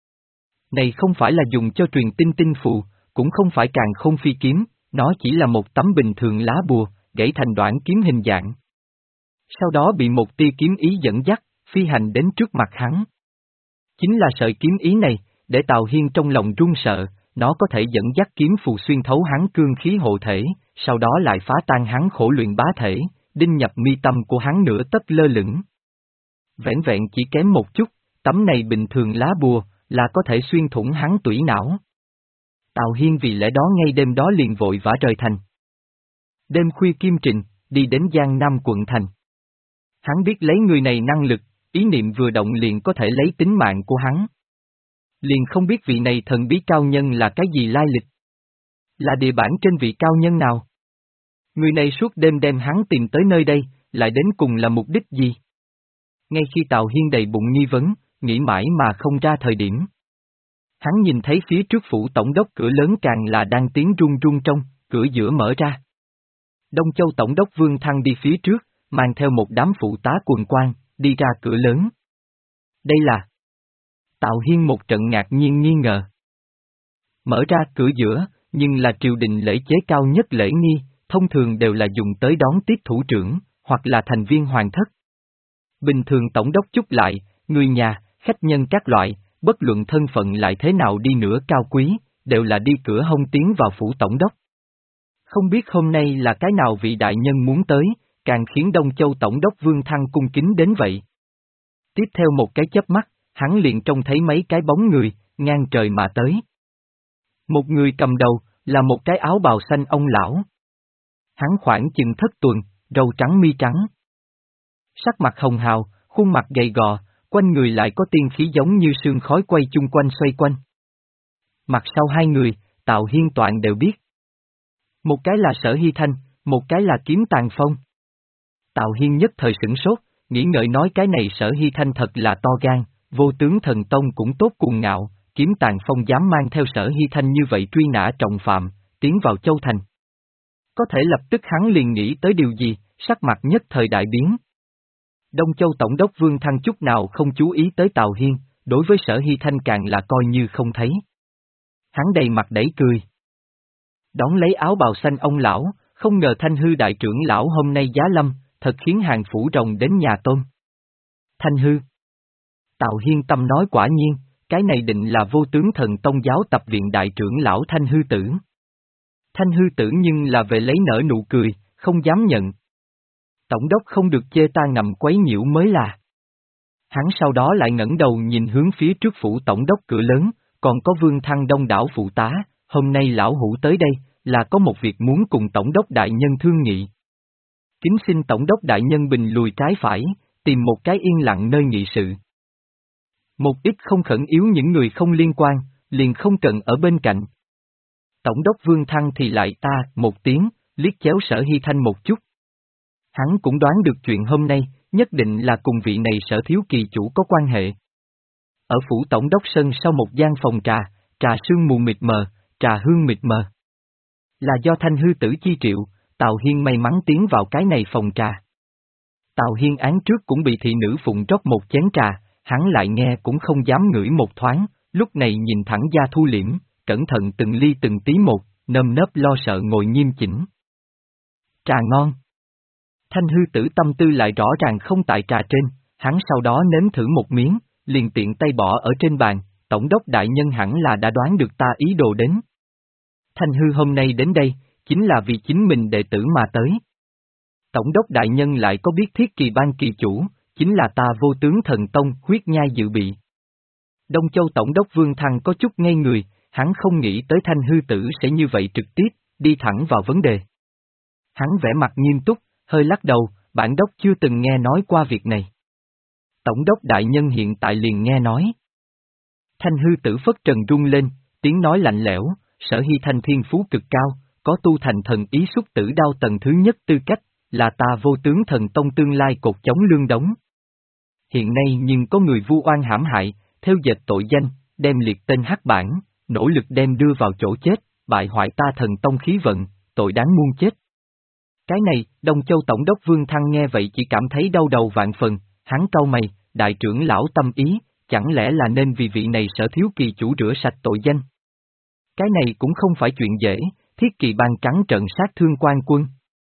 Này không phải là dùng cho truyền tinh tinh phù, cũng không phải càng không phi kiếm, nó chỉ là một tấm bình thường lá bùa, gãy thành đoạn kiếm hình dạng. Sau đó bị một tia kiếm ý dẫn dắt, phi hành đến trước mặt hắn. Chính là sợi kiếm ý này, để Tào Hiên trong lòng run sợ, nó có thể dẫn dắt kiếm phù xuyên thấu hắn cương khí hộ thể, sau đó lại phá tan hắn khổ luyện bá thể, đinh nhập mi tâm của hắn nửa tấc lơ lửng. Vẻn vẹn chỉ kém một chút, tấm này bình thường lá bùa, là có thể xuyên thủng hắn tủy não. Tào Hiên vì lẽ đó ngay đêm đó liền vội vã rời thành. Đêm khuya kim trình, đi đến Giang Nam quận thành. Hắn biết lấy người này năng lực, ý niệm vừa động liền có thể lấy tính mạng của hắn. Liền không biết vị này thần bí cao nhân là cái gì lai lịch. Là địa bản trên vị cao nhân nào? Người này suốt đêm đem hắn tìm tới nơi đây, lại đến cùng là mục đích gì? Ngay khi Tào Hiên đầy bụng nghi vấn, nghĩ mãi mà không ra thời điểm. Hắn nhìn thấy phía trước phủ tổng đốc cửa lớn càng là đang tiếng rung rung trong, cửa giữa mở ra. Đông Châu tổng đốc Vương Thăng đi phía trước, mang theo một đám phụ tá quần quan, đi ra cửa lớn. Đây là... Tào Hiên một trận ngạc nhiên nghi ngờ. Mở ra cửa giữa, nhưng là triều đình lễ chế cao nhất lễ nghi, thông thường đều là dùng tới đón tiếp thủ trưởng, hoặc là thành viên hoàng thất. Bình thường tổng đốc chúc lại, người nhà, khách nhân các loại, bất luận thân phận lại thế nào đi nữa cao quý, đều là đi cửa hông tiến vào phủ tổng đốc. Không biết hôm nay là cái nào vị đại nhân muốn tới, càng khiến Đông Châu tổng đốc Vương Thăng cung kính đến vậy. Tiếp theo một cái chớp mắt, hắn liền trông thấy mấy cái bóng người, ngang trời mà tới. Một người cầm đầu, là một cái áo bào xanh ông lão. Hắn khoảng chừng thất tuần, râu trắng mi trắng. Sắc mặt hồng hào, khuôn mặt gầy gò, quanh người lại có tiên khí giống như sương khói quay chung quanh xoay quanh. Mặt sau hai người, Tào Hiên Toạn đều biết. Một cái là Sở Hy Thanh, một cái là Kiếm Tàn Phong. Tào Hiên nhất thời sửng sốt, nghĩ ngợi nói cái này Sở Hy Thanh thật là to gan, vô tướng thần tông cũng tốt cuồng ngạo, Kiếm Tàn Phong dám mang theo Sở Hy Thanh như vậy truy nã trọng phạm, tiến vào Châu Thành. Có thể lập tức hắn liền nghĩ tới điều gì, sắc mặt nhất thời đại biến. Đông Châu Tổng đốc Vương Thăng chút nào không chú ý tới Tào Hiên, đối với Sở Hy Thanh càng là coi như không thấy. Hắn đầy mặt đẩy cười. Đón lấy áo bào xanh ông lão, không ngờ Thanh Hư đại trưởng lão hôm nay giá lâm, thật khiến hàng phủ rồng đến nhà tôn. Thanh Hư. Tào Hiên tâm nói quả nhiên, cái này định là vô tướng thần tông giáo tập viện đại trưởng lão Thanh Hư tử. Thanh Hư tử nhưng là về lấy nở nụ cười, không dám nhận. Tổng đốc không được chê ta ngầm quấy nhiễu mới là. Hắn sau đó lại ngẩng đầu nhìn hướng phía trước phủ tổng đốc cửa lớn, còn có Vương Thăng đông đảo phụ tá, hôm nay lão hủ tới đây, là có một việc muốn cùng tổng đốc đại nhân thương nghị. Kính xin tổng đốc đại nhân bình lùi trái phải, tìm một cái yên lặng nơi nghị sự. Một ít không khẩn yếu những người không liên quan, liền không cần ở bên cạnh. Tổng đốc Vương Thăng thì lại ta, một tiếng, liếc chéo Sở Hy Thanh một chút. Hắn cũng đoán được chuyện hôm nay, nhất định là cùng vị này Sở thiếu kỳ chủ có quan hệ. Ở phủ tổng đốc sân sau một gian phòng trà, trà sương mù mịt mờ, trà hương mịt mờ. Là do Thanh Hư tử chi triệu, Tào Hiên may mắn tiến vào cái này phòng trà. Tào Hiên án trước cũng bị thị nữ phụng rót một chén trà, hắn lại nghe cũng không dám ngửi một thoáng, lúc này nhìn thẳng Gia Thu Liễm, cẩn thận từng ly từng tí một, nơm nớp lo sợ ngồi nghiêm chỉnh. Trà ngon. Thanh Hư tử tâm tư lại rõ ràng không tại trà trên, hắn sau đó nếm thử một miếng, liền tiện tay bỏ ở trên bàn, tổng đốc đại nhân hẳn là đã đoán được ta ý đồ đến. Thanh Hư hôm nay đến đây, chính là vì chính mình đệ tử mà tới. Tổng đốc đại nhân lại có biết thiết kỳ ban kỳ chủ, chính là ta vô tướng thần tông huyết nhai dự bị. Đông Châu Tổng đốc Vương Thăng có chút ngây người, hắn không nghĩ tới Thanh Hư tử sẽ như vậy trực tiếp, đi thẳng vào vấn đề. Hắn vẻ mặt nghiêm túc, hơi lắc đầu, bản đốc chưa từng nghe nói qua việc này. Tổng đốc đại nhân hiện tại liền nghe nói. Thanh Hư tử phất trần rung lên, tiếng nói lạnh lẽo, Sở Hy Thanh thiên phú cực cao, có tu thành thần ý xuất tử đao tầng thứ nhất tư cách, là ta vô tướng thần tông tương lai cột chống lương đống. Hiện nay nhưng có người vu oan hãm hại, theo dệt tội danh, đem liệt tên hắc bản, nỗ lực đem đưa vào chỗ chết, bại hoại ta thần tông khí vận, tội đáng muôn chết. Cái này, Đông Châu Tổng đốc Vương Thăng nghe vậy chỉ cảm thấy đau đầu vạn phần, hắn cau mày, đại trưởng lão tâm ý, chẳng lẽ là nên vì vị này Sở thiếu kỳ chủ rửa sạch tội danh. Cái này cũng không phải chuyện dễ, thiết kỳ ban trắng trận sát thương quan quân.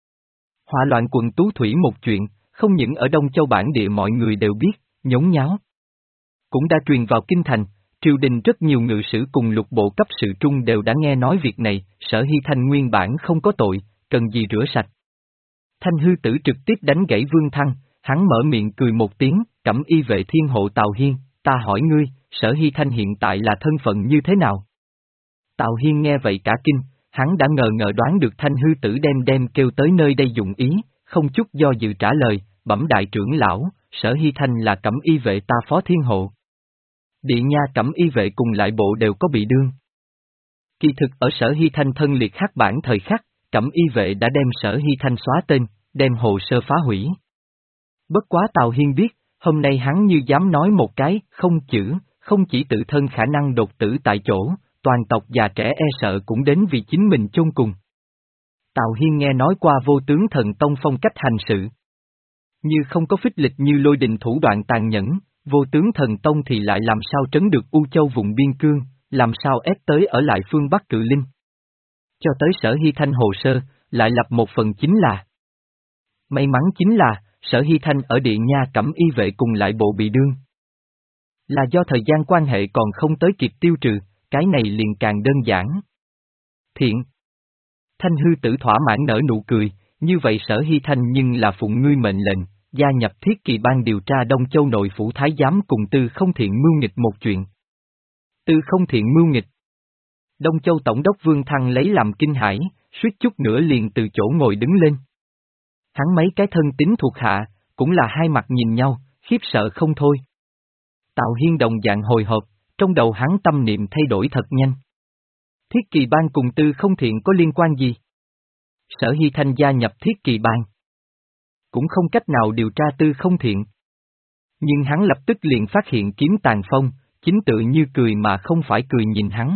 Hỏa loạn quận Tú Thủy một chuyện, không những ở Đông Châu bản địa mọi người đều biết, nhốn nháo. Cũng đã truyền vào kinh thành, triều đình rất nhiều ngự sử cùng lục bộ cấp sự trung đều đã nghe nói việc này, Sở Hy Thanh nguyên bản không có tội, cần gì rửa sạch. Thanh Hư tử trực tiếp đánh gãy Vương Thăng, hắn mở miệng cười một tiếng, cẩm y vệ thiên hộ Tào Hiên, ta hỏi ngươi, Sở Hy Thanh hiện tại là thân phận như thế nào? Tào Hiên nghe vậy cả kinh, hắn đã ngờ ngờ đoán được Thanh Hư tử đem đem kêu tới nơi đây dụng ý, không chút do dự trả lời, bẩm đại trưởng lão, Sở Hy Thanh là cẩm y vệ ta phó thiên hộ. Địa nha cẩm y vệ cùng lại bộ đều có bị đương. Kỳ thực ở Sở Hy Thanh thân liệt hắc bản thời khắc, cẩm y vệ đã đem Sở Hy Thanh xóa tên, đem hồ sơ phá hủy. Bất quá Tào Hiên biết, hôm nay hắn như dám nói một cái, không chữ, không chỉ tự thân khả năng đột tử tại chỗ, toàn tộc già trẻ e sợ cũng đến vì chính mình chôn cùng. Tào Hiên nghe nói qua vô tướng thần tông phong cách hành sự. Như không có phích lịch như lôi đình thủ đoạn tàn nhẫn, vô tướng thần tông thì lại làm sao trấn được U Châu vùng biên cương, làm sao ép tới ở lại phương Bắc Cự Linh. Cho tới Sở Hy Thanh hồ sơ, lại lập một phần chính là. May mắn chính là, Sở Hy Thanh ở Địa Nha Cẩm Y vệ cùng lại bộ bị đương. Là do thời gian quan hệ còn không tới kịp tiêu trừ, cái này liền càng đơn giản. Thiện. Thanh hư tử thỏa mãn nở nụ cười, như vậy Sở Hy Thanh nhưng là phụng ngươi mệnh lệnh, gia nhập Thiết Kỳ Bang điều tra Đông Châu nội phủ thái giám cùng Tư Không Thiện mưu nghịch một chuyện. Tư Không Thiện mưu nghịch. Đông Châu Tổng đốc Vương Thăng lấy làm kinh hãi, suýt chút nữa liền từ chỗ ngồi đứng lên. Hắn mấy cái thân tín thuộc hạ, cũng là hai mặt nhìn nhau, khiếp sợ không thôi. Tào Hiên đồng dạng hồi hộp, trong đầu hắn tâm niệm thay đổi thật nhanh. Thiết Kỳ Bang cùng Tư Không Thiện có liên quan gì? Sở Hy Thanh gia nhập Thiết Kỳ Bang. Cũng không cách nào điều tra Tư Không Thiện. Nhưng hắn lập tức liền phát hiện kiếm tàn phong, chính tự như cười mà không phải cười nhìn hắn.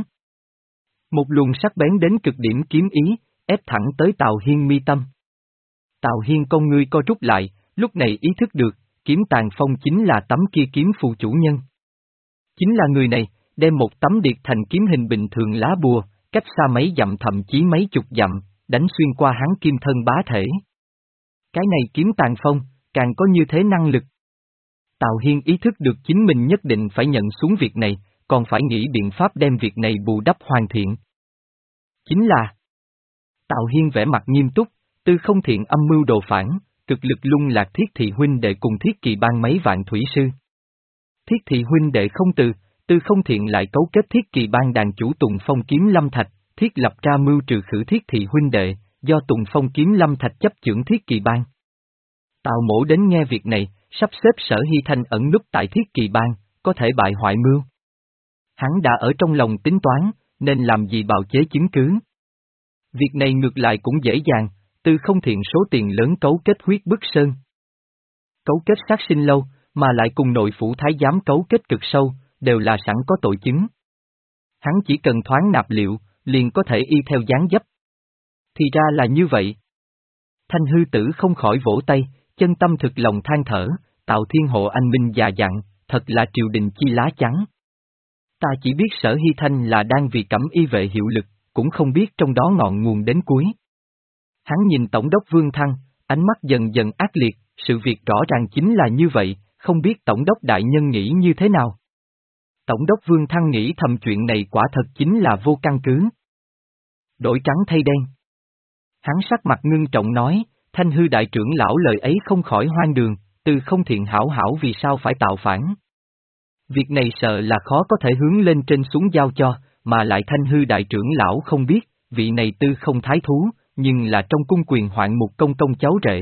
Một luồng sắc bén đến cực điểm kiếm ý, ép thẳng tới Tào Hiên mi tâm. Tào Hiên con ngươi co rút lại, lúc này ý thức được, kiếm tàn phong chính là tấm kia kiếm phù chủ nhân. Chính là người này, đem một tấm điệt thành kiếm hình bình thường lá bùa, cách xa mấy dặm thậm chí mấy chục dặm, đánh xuyên qua hắn kim thân bá thể. Cái này kiếm tàn phong, càng có như thế năng lực. Tào Hiên ý thức được chính mình nhất định phải nhận xuống việc này, còn phải nghĩ biện pháp đem việc này bù đắp hoàn thiện. Chính là Tào Hiên vẻ mặt nghiêm túc, Tư Không Thiện âm mưu đồ phản, cực lực lung lạc Thiết Thị huynh đệ cùng Thiết Kỳ Bang mấy vạn thủy sư. Thiết Thị huynh đệ không từ, Tư Không Thiện lại cấu kết Thiết Kỳ Bang đàn chủ Tùng Phong Kiếm Lâm Thạch, thiết lập ra mưu trừ khử Thiết Thị huynh đệ, do Tùng Phong Kiếm Lâm Thạch chấp chưởng Thiết Kỳ Bang. Tào Mỗ đến nghe việc này, sắp xếp Sở Hy Thanh ẩn núp tại Thiết Kỳ Bang, có thể bại hoại mưu. Hắn đã ở trong lòng tính toán, nên làm gì bào chế chứng cứ. Việc này ngược lại cũng dễ dàng, Tư Không Thiện số tiền lớn cấu kết huyết bức sơn. Cấu kết sát sinh lâu, mà lại cùng nội phủ thái giám cấu kết cực sâu, đều là sẵn có tội chứng. Hắn chỉ cần thoáng nạp liệu, liền có thể y theo dáng dấp. Thì ra là như vậy. Thanh hư tử không khỏi vỗ tay, chân tâm thực lòng than thở, Tạo Thiên Hộ anh minh già dặn, thật là triều đình chi lá chắn. Ta chỉ biết Sở Hy Thanh là đang vì Cẩm Y vệ hiệu lực, cũng không biết trong đó ngọn nguồn đến cuối. Hắn nhìn Tổng đốc Vương Thăng, ánh mắt dần dần ác liệt, sự việc rõ ràng chính là như vậy, không biết Tổng đốc đại nhân nghĩ như thế nào. Tổng đốc Vương Thăng nghĩ thầm chuyện này quả thật chính là vô căn cứ. Đổi trắng thay đen. Hắn sắc mặt ngưng trọng nói, Thanh hư đại trưởng lão lời ấy không khỏi hoang đường, Tư Không Thiện hảo hảo vì sao phải tạo phản. Việc này sợ là khó có thể hướng lên trên xuống giao cho, mà lại Thanh hư đại trưởng lão không biết, vị này Tư Không thái thú, nhưng là trong cung quyền hoạn một công công cháu rể.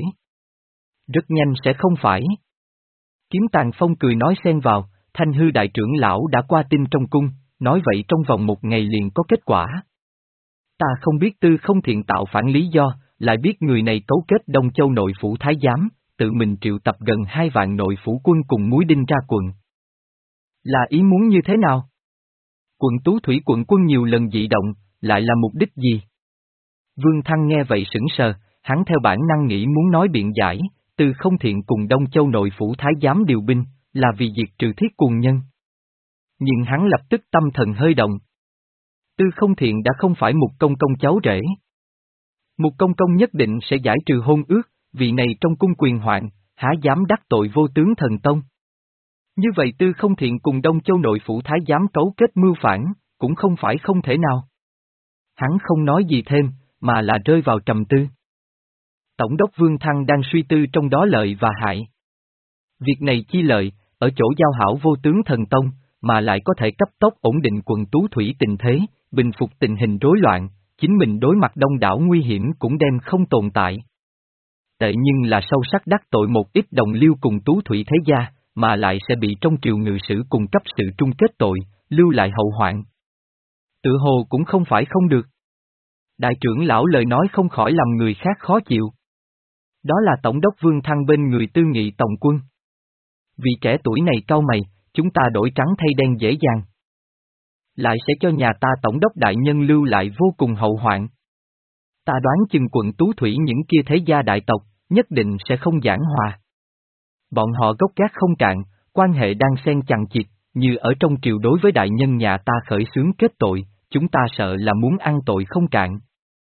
Rất nhanh sẽ không phải. Kiếm Tàn Phong cười nói xen vào, Thanh hư đại trưởng lão đã qua tin trong cung, nói vậy trong vòng một ngày liền có kết quả. Ta không biết Tư Không Thiện tạo phản lý do, lại biết người này cấu kết Đông Châu nội phủ thái giám, tự mình triệu tập gần hai vạn nội phủ quân cùng muối đinh ra quận. Là ý muốn như thế nào? Quận Tú Thủy quận quân nhiều lần dị động, lại là mục đích gì? Vương Thăng nghe vậy sững sờ, hắn theo bản năng nghĩ muốn nói biện giải, Tư Không Thiện cùng Đông Châu nội phủ thái giám điều binh, là vì diệt trừ Thiết Cuồng Nhân. Nhưng hắn lập tức tâm thần hơi động. Tư Không Thiện đã không phải một công công cháu rể. Một công công nhất định sẽ giải trừ hôn ước, vị này trong cung quyền hoạn, há dám đắc tội vô tướng thần tông. Như vậy Tư Không Thiện cùng Đông Châu nội phủ thái giám cấu kết mưu phản, cũng không phải không thể nào. Hắn không nói gì thêm, mà là rơi vào trầm tư. Tổng đốc Vương Thăng đang suy tư trong đó lợi và hại. Việc này chi lợi, ở chỗ giao hảo vô tướng thần tông, mà lại có thể cấp tốc ổn định quận Tú Thủy tình thế, bình phục tình hình rối loạn, chính mình đối mặt đông đảo nguy hiểm cũng đem không tồn tại. Tệ nhưng là sâu sắc đắc tội một ít đồng liêu cùng Tú Thủy thế gia, mà lại sẽ bị trong triều ngự sử cung cấp sự trung kết tội, lưu lại hậu hoạn. Tự hồ cũng không phải không được. Đại trưởng lão lời nói không khỏi làm người khác khó chịu. Đó là Tổng đốc Vương Thăng bên người Tư Nghị Tổng quân. Vì trẻ tuổi này cau mày, chúng ta đổi trắng thay đen dễ dàng. Lại sẽ cho nhà ta Tổng đốc đại nhân lưu lại vô cùng hậu hoạn. Ta đoán chừng quận Tú Thủy những kia thế gia đại tộc, nhất định sẽ không giảng hòa. Bọn họ gốc gác không cạn, quan hệ đang xen chằng chịt, như ở trong triều đối với đại nhân nhà ta khởi xướng kết tội, chúng ta sợ là muốn ăn tội không cạn.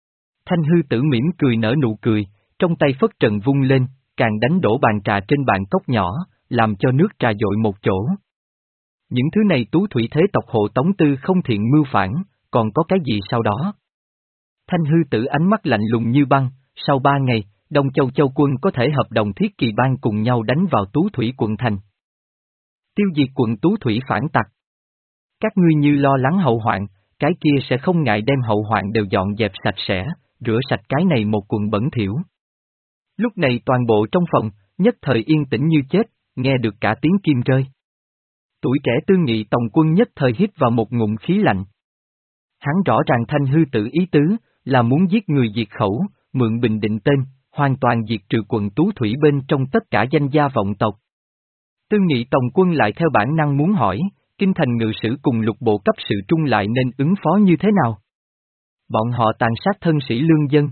Thanh hư tử mỉm cười nở nụ cười, trong tay phất trần vung lên, càng đánh đổ bàn trà trên bàn cốc nhỏ, làm cho nước trà dội một chỗ. Những thứ này tú thủy thế tộc hộ Tống Tư không thiện mưu phản, còn có cái gì sau đó? Thanh hư tử ánh mắt lạnh lùng như băng, sau ba ngày, Đông Châu Châu quân có thể hợp đồng thiết kỳ bang cùng nhau đánh vào Tú Thủy quận thành. Tiêu diệt quận Tú Thủy phản tặc. Các ngươi như lo lắng hậu hoạn, cái kia sẽ không ngại đem hậu hoạn đều dọn dẹp sạch sẽ, rửa sạch cái này một quận bẩn thỉu. Lúc này toàn bộ trong phòng, nhất thời yên tĩnh như chết, nghe được cả tiếng kim rơi. Tuổi trẻ Tư Nghị Tòng quân nhất thời hít vào một ngụm khí lạnh. Hắn rõ ràng Thanh hư tử ý tứ, là muốn giết người diệt khẩu, mượn Bình Định tên, hoàn toàn diệt trừ quận Tú Thủy bên trong tất cả danh gia vọng tộc. Tư Nghị Tòng quân lại theo bản năng muốn hỏi, kinh thành ngự sử cùng lục bộ cấp sự trung lại nên ứng phó như thế nào? Bọn họ tàn sát thân sĩ lương dân.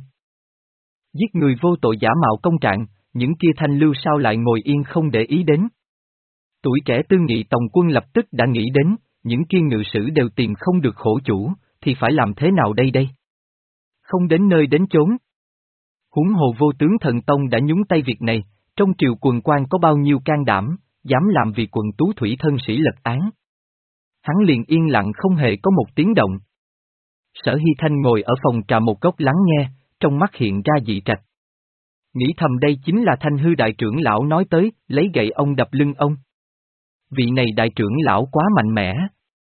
Giết người vô tội giả mạo công trạng, những kia thanh lưu sao lại ngồi yên không để ý đến? Tuổi trẻ Tư Nghị Tòng quân lập tức đã nghĩ đến, những kia ngự sử đều tìm không được khổ chủ, thì phải làm thế nào đây đây? Không đến nơi đến chốn. Huống hồ vô tướng thần tông đã nhúng tay việc này, trong triều quần quan có bao nhiêu can đảm, dám làm vì quận Tú Thủy thân sĩ lật án. Hắn liền yên lặng không hề có một tiếng động. Sở Hy Thanh ngồi ở phòng trà một góc lắng nghe, trong mắt hiện ra dị trạch. Nghĩ thầm đây chính là Thanh hư đại trưởng lão nói tới, lấy gậy ông đập lưng ông. Vị này đại trưởng lão quá mạnh mẽ.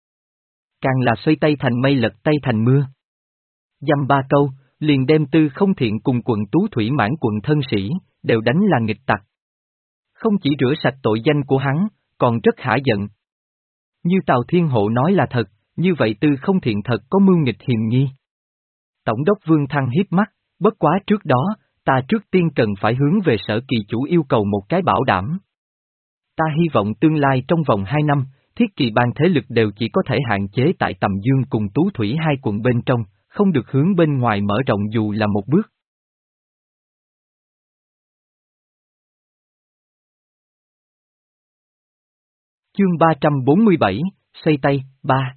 Càng là xoay tay thành mây lật tay thành mưa. Dăm ba câu, liền đem Tư Không Thiện cùng quận Tú Thủy mãn quận thân sĩ, đều đánh là nghịch tặc. Không chỉ rửa sạch tội danh của hắn, còn rất hả giận. Như Tào Thiên Hộ nói là thật, như vậy Tư Không Thiện thật có mưu nghịch hiềm nghi. Tổng đốc Vương Thăng hiếp mắt, bất quá trước đó, ta trước tiên cần phải hướng về Sở Kỳ chủ yêu cầu một cái bảo đảm. Ta hy vọng tương lai trong vòng hai năm, thiết kỳ bang thế lực đều chỉ có thể hạn chế tại Tầm Dương cùng Tú Thủy hai quận bên trong, không được hướng bên ngoài mở rộng dù là một bước. Chương ba trăm bốn mươi bảy, xoay tay, ba.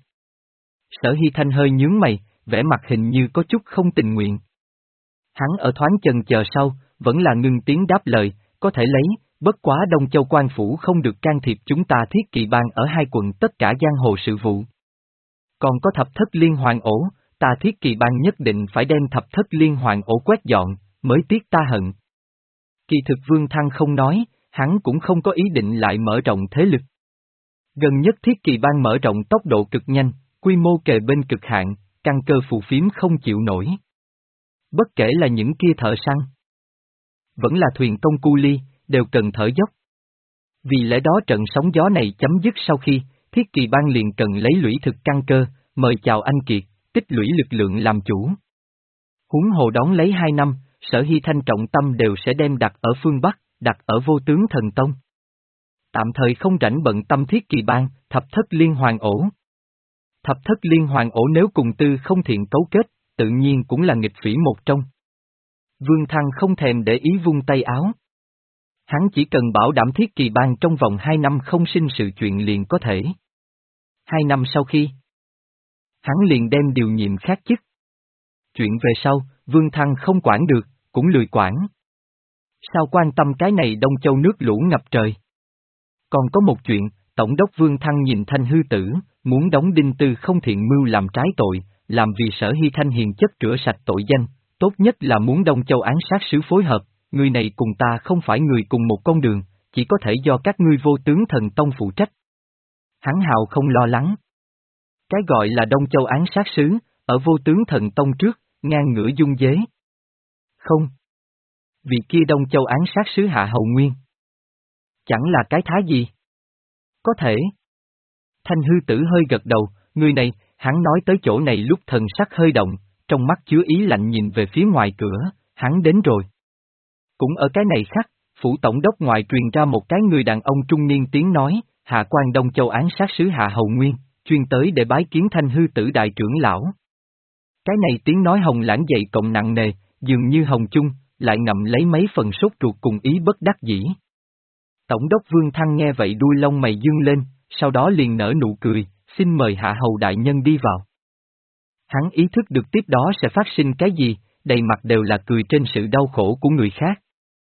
Sở Hy Thanh hơi nhướng mày, vẻ mặt hình như có chút không tình nguyện. Hắn ở thoáng chần chờ sau, vẫn là ngưng tiếng đáp lời, có thể lấy, bất quá Đông Châu Quan Phủ không được can thiệp chúng ta thiết kỳ bang ở hai quận tất cả giang hồ sự vụ. Còn có thập thất liên hoàn ổ, ta thiết kỳ bang nhất định phải đem thập thất liên hoàn ổ quét dọn, mới tiếc ta hận. Kỳ thực Vương Thăng không nói, hắn cũng không có ý định lại mở rộng thế lực. Gần nhất thiết kỳ bang mở rộng tốc độ cực nhanh, quy mô kề bên cực hạn, căn cơ phù phiếm không chịu nổi. Bất kể là những kia thợ săn, vẫn là thuyền công cu ly, đều cần thở dốc. Vì lẽ đó trận sóng gió này chấm dứt sau khi, thiết kỳ bang liền cần lấy lũy thực căn cơ, mời chào anh kiệt, tích lũy lực lượng làm chủ. Huống hồ đón lấy hai năm, Sở Hy Thanh trọng tâm đều sẽ đem đặt ở phương Bắc, đặt ở vô tướng thần tông. Tạm thời không rảnh bận tâm thiết kỳ bang, thập thất liên hoàn ổ. Thập thất liên hoàn ổ nếu cùng Tư Không Thiện cấu kết, tự nhiên cũng là nghịch phỉ một trong. Vương Thăng không thèm để ý vung tay áo. Hắn chỉ cần bảo đảm thiết kỳ bang trong vòng hai năm không sinh sự chuyện liền có thể. Hai năm sau khi, hắn liền đem điều nhiệm khác chức. Chuyện về sau, Vương Thăng không quản được, cũng lười quản. Sao quan tâm cái này Đông Châu nước lũ ngập trời? Còn có một chuyện, Tổng đốc Vương Thăng nhìn Thanh hư tử, muốn đóng đinh Tư Không Thiện mưu làm trái tội, làm vì Sở Hy Thanh hiền chất rửa sạch tội danh, tốt nhất là muốn Đông Châu án sát sứ phối hợp, người này cùng ta không phải người cùng một con đường, chỉ có thể do các ngươi vô tướng thần tông phụ trách. Hắn hào không lo lắng. Cái gọi là Đông Châu án sát sứ, ở vô tướng thần tông trước, ngang ngửa dung dế. Không. Vì kia Đông Châu án sát sứ Hạ Hầu Nguyên. Chẳng là cái thái gì? Có thể. Thanh hư tử hơi gật đầu, người này, hắn nói tới chỗ này lúc thần sắc hơi động, trong mắt chứa ý lạnh nhìn về phía ngoài cửa, hắn đến rồi. Cũng ở cái này khắc, phủ tổng đốc ngoại truyền ra một cái người đàn ông trung niên tiếng nói, Hạ quan Đông Châu án sát sứ Hạ Hầu Nguyên, chuyên tới để bái kiến Thanh hư tử đại trưởng lão. Cái này tiếng nói hồng lãng dậy cộng nặng nề, dường như hồng chung, lại ngậm lấy mấy phần sốt ruột cùng ý bất đắc dĩ. Tổng đốc Vương Thăng nghe vậy đuôi lông mày dương lên, sau đó liền nở nụ cười, xin mời Hạ Hầu đại nhân đi vào. Hắn ý thức được tiếp đó sẽ phát sinh cái gì, đầy mặt đều là cười trên sự đau khổ của người khác.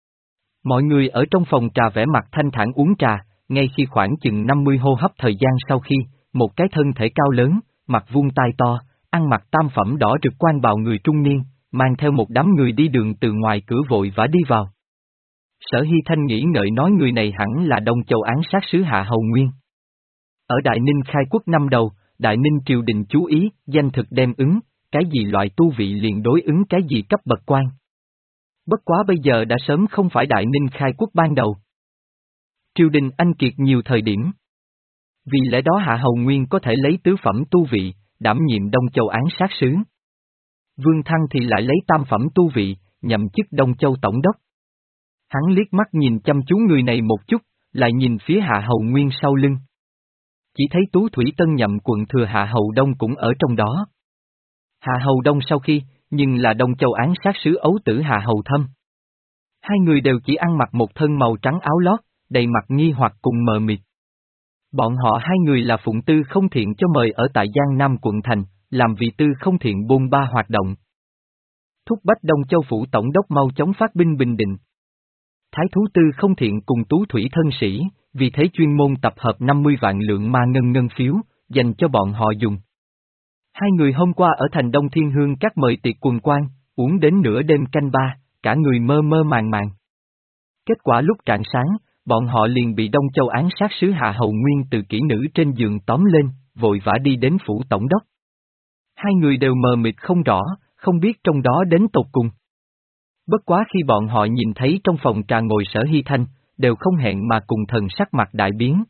Mọi người ở trong phòng trà vẻ mặt thanh thản uống trà, ngay khi khoảng chừng năm mươi hô hấp thời gian sau khi, một cái thân thể cao lớn, mặt vuông tai to, ăn mặc tam phẩm đỏ rực quan bào người trung niên, mang theo một đám người đi đường từ ngoài cửa vội vã đi vào. Sở Hy Thanh nghĩ ngợi nói người này hẳn là Đông Châu án sát sứ Hạ Hầu Nguyên. Ở Đại Ninh khai quốc năm đầu, Đại Ninh triều đình chú ý, danh thực đem ứng, cái gì loại tu vị liền đối ứng cái gì cấp bậc quan. Bất quá bây giờ đã sớm không phải Đại Ninh khai quốc ban đầu. Triều đình anh kiệt nhiều thời điểm. Vì lẽ đó Hạ Hầu Nguyên có thể lấy tứ phẩm tu vị, đảm nhiệm Đông Châu án sát sứ. Vương Thăng thì lại lấy tam phẩm tu vị, nhậm chức Đông Châu tổng đốc. Hắn liếc mắt nhìn chăm chú người này một chút, lại nhìn phía Hạ Hầu Nguyên sau lưng. Chỉ thấy Tú Thủy Tân nhậm quận thừa Hạ Hầu Đông cũng ở trong đó. Hạ Hầu Đông sau khi, nhưng là Đông Châu án sát sứ ấu tử Hạ Hầu Thâm. Hai người đều chỉ ăn mặc một thân màu trắng áo lót, đầy mặt nghi hoặc cùng mờ mịt. Bọn họ hai người là phụng tư không thiện cho mời ở tại Giang Nam quận thành, làm vị tư không thiện bôn ba hoạt động. Thúc bách Đông Châu phủ tổng đốc mau chóng phát binh bình định. Thái thú tư không thiện cùng Tú Thủy thân sĩ, vì thế chuyên môn tập hợp năm mươi vạn lượng ma ngân ngân phiếu, dành cho bọn họ dùng. Hai người hôm qua ở thành Đông Thiên Hương các mời tiệc quần quan, uống đến nửa đêm canh ba, cả người mơ mơ màng màng. Kết quả lúc rạng sáng, bọn họ liền bị Đông Châu án sát sứ Hạ Hầu Nguyên từ kỹ nữ trên giường tóm lên, vội vã đi đến phủ tổng đốc. Hai người đều mờ mịt không rõ, không biết trong đó đến tột cùng. Bất quá khi bọn họ nhìn thấy trong phòng trà ngồi Sở Hy Thanh, đều không hẹn mà cùng thần sắc mặt đại biến.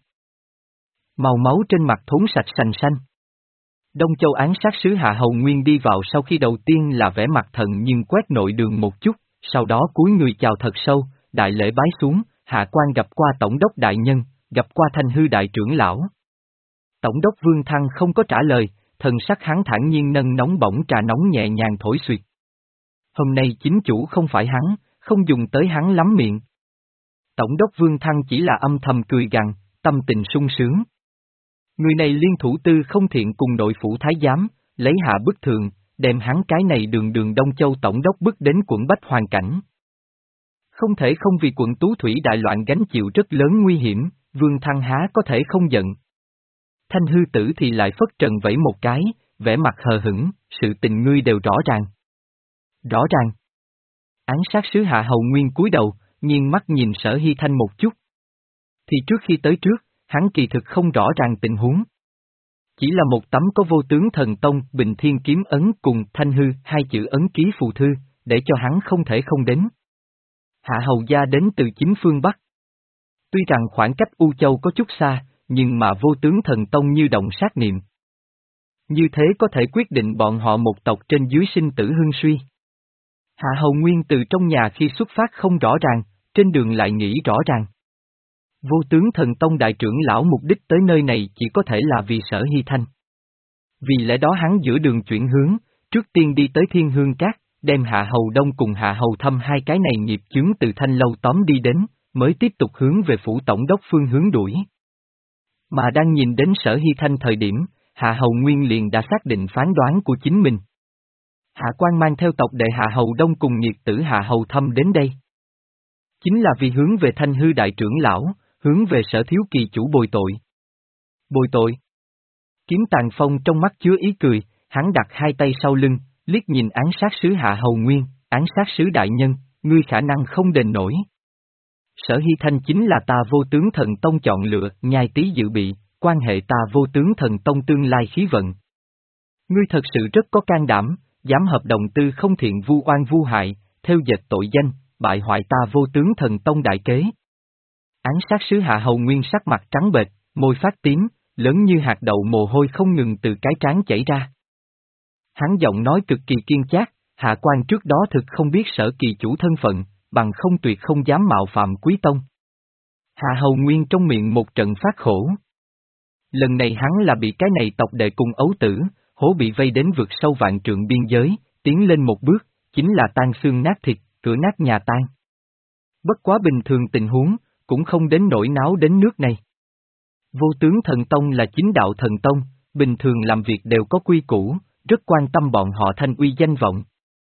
Màu máu trên mặt thốn sạch sành xanh. Đông Châu án sát sứ Hạ Hầu Nguyên đi vào sau khi đầu tiên là vẻ mặt thần nhưng quét nội đường một chút, sau đó cúi người chào thật sâu, đại lễ bái xuống, hạ quan gặp qua tổng đốc đại nhân, gặp qua Thanh Hư đại trưởng lão. Tổng đốc Vương Thăng không có trả lời, thần sắc hắn thản nhiên nâng nóng bỏng trà nóng nhẹ nhàng thổi xuyệt. Hôm nay chính chủ không phải hắn, không dùng tới hắn lắm miệng. Tổng đốc Vương Thăng chỉ là âm thầm cười gằn, tâm tình sung sướng. Người này liên thủ tư không thiện cùng nội phủ thái giám, lấy hạ bức thường, đem hắn cái này đường đường Đông Châu tổng đốc bức đến quận Bách hoàn cảnh. Không thể không vì quận Tú Thủy đại loạn gánh chịu rất lớn nguy hiểm, Vương Thăng há có thể không giận. Thanh Hư tử thì lại phất trần vẫy một cái, vẻ mặt hờ hững, sự tình ngươi đều rõ ràng. Rõ ràng. Án sát sứ Hạ Hầu Nguyên cúi đầu, nhiên mắt nhìn Sở Hy Thanh một chút. Thì trước khi tới trước, hắn kỳ thực không rõ ràng tình huống. Chỉ là một tấm có vô tướng thần tông Bình Thiên kiếm ấn cùng Thanh Hư hai chữ ấn ký phù thư, để cho hắn không thể không đến. Hạ Hầu gia đến từ chính phương Bắc. Tuy rằng khoảng cách U Châu có chút xa, nhưng mà vô tướng thần tông như động sát niệm. Như thế có thể quyết định bọn họ một tộc trên dưới sinh tử hưng suy. Hạ Hầu Nguyên từ trong nhà khi xuất phát không rõ ràng, trên đường lại nghĩ rõ ràng. Vô tướng thần tông đại trưởng lão mục đích tới nơi này chỉ có thể là vì Sở Hy Thanh. Vì lẽ đó hắn giữa đường chuyển hướng, trước tiên đi tới Thiên Hương Các, đem Hạ Hầu Đông cùng Hạ Hầu Thâm hai cái này nghiệp chướng từ Thanh Lâu tóm đi đến, mới tiếp tục hướng về phủ tổng đốc phương hướng đuổi. Mà đang nhìn đến Sở Hy Thanh thời điểm, Hạ Hầu Nguyên liền đã xác định phán đoán của chính mình. Hạ quan mang theo tộc đệ Hạ Hầu Đông cùng nhiệt tử Hạ Hầu Thâm đến đây. Chính là vì hướng về Thanh Hư đại trưởng lão, hướng về Sở thiếu kỳ chủ bồi tội. Bồi tội. Kiếm Tàn Phong trong mắt chứa ý cười, hắn đặt hai tay sau lưng, liếc nhìn án sát sứ Hạ Hầu Nguyên, án sát sứ đại nhân, ngươi khả năng không đền nổi. Sở Hy Thanh chính là ta vô tướng thần tông chọn lựa, nhai tí dự bị, quan hệ ta vô tướng thần tông tương lai khí vận. Ngươi thật sự rất có can đảm, dám hợp đồng tư không thiện vu oan vu hại, theo dệt tội danh, bại hoại ta vô tướng thần tông đại kế. Án sát sứ Hạ Hầu Nguyên sắc mặt trắng bệch, môi phát tím, lớn như hạt đậu mồ hôi không ngừng từ cái trán chảy ra. Hắn giọng nói cực kỳ kiên chát, hạ quan trước đó thực không biết Sở kỳ chủ thân phận, bằng không tuyệt không dám mạo phạm quý tông. Hạ Hầu Nguyên trong miệng một trận phát khổ. Lần này hắn là bị cái này tộc đệ cùng ấu tử, hố bị vây đến vực sâu vạn trượng biên giới, tiến lên một bước, chính là tan xương nát thịt, cửa nát nhà tan. Bất quá bình thường tình huống, cũng không đến nỗi náo đến nước này. Vô tướng thần tông là chính đạo thần tông, bình thường làm việc đều có quy củ, rất quan tâm bọn họ thanh uy danh vọng.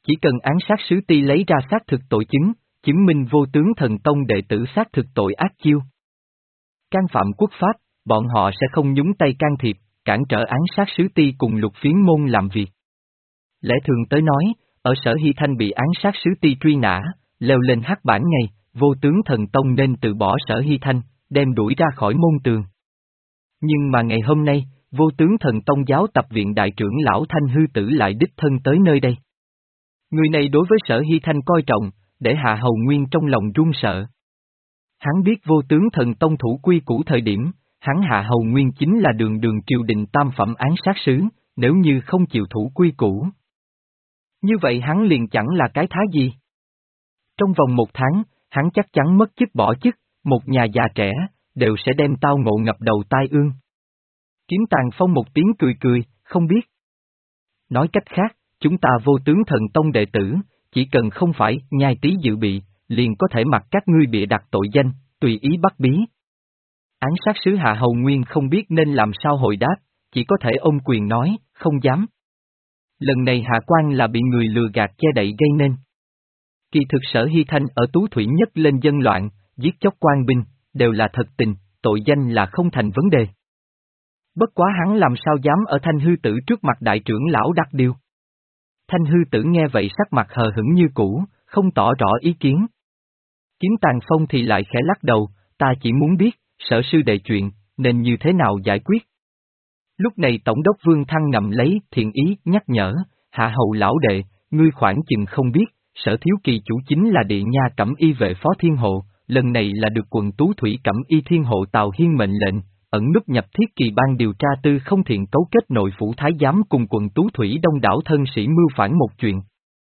Chỉ cần án sát sứ ti lấy ra xác thực tội chứng, chứng minh vô tướng thần tông đệ tử xác thực tội ác chiêu can phạm quốc pháp, bọn họ sẽ không nhúng tay can thiệp, cản trở án sát sứ ti cùng Lục Phiến môn làm việc. Lẽ thường tới nói, ở Sở Hy Thanh bị án sát sứ ti truy nã, leo lên hắc bản ngày, vô tướng thần tông nên từ bỏ Sở Hy Thanh, đem đuổi ra khỏi môn tường. Nhưng mà ngày hôm nay, vô tướng thần tông giáo tập viện đại trưởng lão Thanh Hư Tử lại đích thân tới nơi đây. Người này đối với Sở Hy Thanh coi trọng, để Hạ Hầu Nguyên trong lòng run sợ. Hắn biết vô tướng thần tông thủ quy củ thời điểm, hắn Hạ Hầu Nguyên chính là đường đường triều đình tam phẩm án sát sứ, nếu như không chịu thủ quy củ. Như vậy hắn liền chẳng là cái thá gì. Trong vòng một tháng, hắn chắc chắn mất chức bỏ chức, một nhà già trẻ, đều sẽ đem tao ngộ ngập đầu tai ương. Kiếm Tàn Phong một tiếng cười cười, không biết. Nói cách khác, chúng ta vô tướng thần tông đệ tử, chỉ cần không phải nhai tí dự bị, liền có thể mặc các ngươi bịa đặt tội danh, tùy ý bắt bí. Án sát sứ Hạ Hầu Nguyên không biết nên làm sao hồi đáp, chỉ có thể ôm quyền nói, không dám. Lần này Hạ Quan là bị người lừa gạt che đậy gây nên. Kỳ thực Sở Hy Thanh ở Tú Thủy nhất lên dân loạn, giết chóc quan binh, đều là thật tình, tội danh là không thành vấn đề. Bất quá hắn làm sao dám ở Thanh Hư Tử trước mặt đại trưởng lão đặt điều. Thanh Hư Tử nghe vậy sắc mặt hờ hững như cũ, không tỏ rõ ý kiến. Kiếm Tàn Phong thì lại khẽ lắc đầu, ta chỉ muốn biết, Sở sư đệ chuyện, nên như thế nào giải quyết. Lúc này Tổng đốc Vương Thăng ngậm lấy thiện ý nhắc nhở, Hạ Hầu lão đệ, ngươi khoảng chừng không biết, Sở thiếu kỳ chủ chính là địa nha cẩm y vệ phó thiên hộ, lần này là được quận Tú Thủy cẩm y thiên hộ Tào Hiên mệnh lệnh, ẩn núp nhập thiết kỳ ban điều tra tư không thiện cấu kết nội phủ thái giám cùng quận Tú Thủy đông đảo thân sĩ mưu phản một chuyện.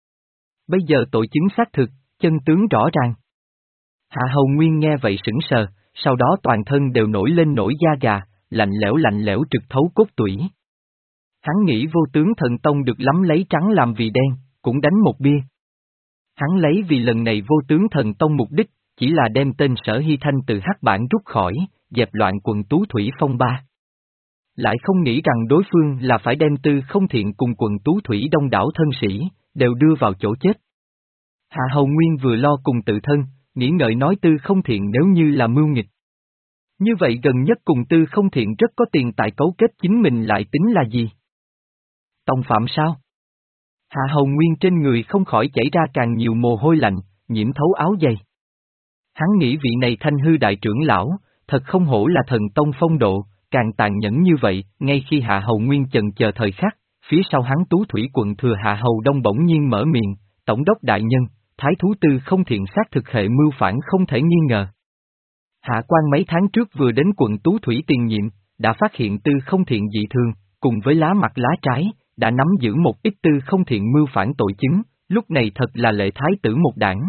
Bây giờ tội chứng xác thực, chân tướng rõ ràng. Hạ Hầu Nguyên nghe vậy sững sờ, sau đó toàn thân đều nổi lên nổi da gà, lạnh lẽo lạnh lẽo trực thấu cốt tủy. Hắn nghĩ vô tướng thần tông được lắm lấy trắng làm vì đen, cũng đánh một bia. Hắn lấy vì lần này vô tướng thần tông mục đích, chỉ là đem tên Sở Hy Thanh từ hắc bản rút khỏi, dẹp loạn quận Tú Thủy phong ba. Lại không nghĩ rằng đối phương là phải đem tư không thiện cùng quận Tú Thủy đông đảo thân sĩ, đều đưa vào chỗ chết. Hạ Hầu Nguyên vừa lo cùng tự thân, nghĩ ngợi nói tư không thiện nếu như là mưu nghịch. Như vậy gần nhất cùng tư không thiện rất có tiền tại cấu kết chính mình lại tính là gì? Tòng phạm sao? Hạ Hầu Nguyên trên người không khỏi chảy ra càng nhiều mồ hôi lạnh, nhiễm thấu áo giày. Hắn nghĩ vị này Thanh Hư đại trưởng lão, thật không hổ là thần tông phong độ, càng tàn nhẫn như vậy, ngay khi Hạ Hầu Nguyên chần chờ thời khắc, phía sau hắn Tú Thủy quận thừa Hạ Hầu Đông bỗng nhiên mở miệng, Tổng đốc đại nhân, Thái thú tư không thiện xác thực hệ mưu phản không thể nghi ngờ. Hạ quan mấy tháng trước vừa đến quận Tú Thủy tiền nhiệm, đã phát hiện tư không thiện dị thường, cùng với lá mặt lá trái, đã nắm giữ một ít tư không thiện mưu phản tội chứng, lúc này thật là lệ thái tử một đảng.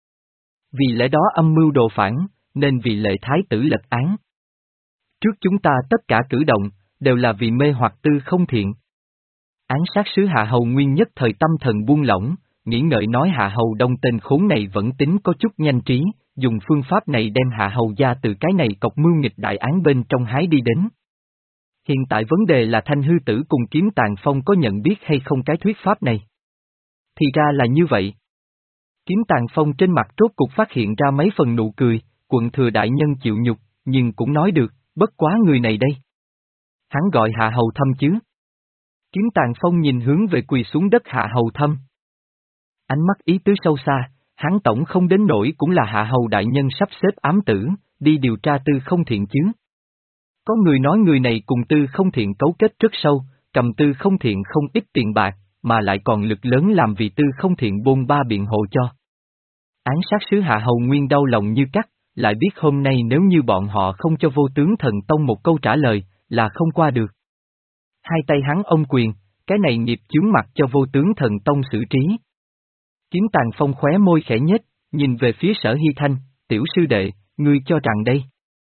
Vì lẽ đó âm mưu đồ phản, nên vì lệ thái tử lật án. Trước chúng ta tất cả cử động, đều là vì mê hoặc tư không thiện. Án sát sứ Hạ Hầu Nguyên nhất thời tâm thần buông lỏng, nghĩ ngợi nói Hạ Hầu Đông tên khốn này vẫn tính có chút nhanh trí, dùng phương pháp này đem Hạ Hầu gia từ cái này cọc mưu nghịch đại án bên trong hái đi đến. Hiện tại vấn đề là Thanh Hư Tử cùng Kiếm Tàn Phong có nhận biết hay không cái thuyết pháp này. Thì ra là như vậy. Kiếm Tàn Phong trên mặt rốt cục phát hiện ra mấy phần nụ cười, quận thừa đại nhân chịu nhục, nhưng cũng nói được, bất quá người này đây. Hắn gọi Hạ Hầu Thâm chứ. Kiếm Tàn Phong nhìn hướng về quỳ xuống đất Hạ Hầu Thâm. Ánh mắt ý tứ sâu xa, hắn tổng không đến nỗi cũng là Hạ Hầu đại nhân sắp xếp ám tử, đi điều tra tư không thiện chứ. Có người nói người này cùng tư không thiện cấu kết rất sâu, cầm tư không thiện không ít tiền bạc, mà lại còn lực lớn làm vì tư không thiện bôn ba biện hộ cho. Án sát sứ Hạ Hầu Nguyên đau lòng như cắt, lại biết hôm nay nếu như bọn họ không cho vô tướng thần tông một câu trả lời, là không qua được. Hai tay hắn ôm quyền, cái này nghiệp chướng mặt cho vô tướng thần tông xử trí. Kiếm Tàn Phong khóe môi khẽ nhếch, nhìn về phía Sở Hy Thanh, tiểu sư đệ, ngươi cho rằng đây.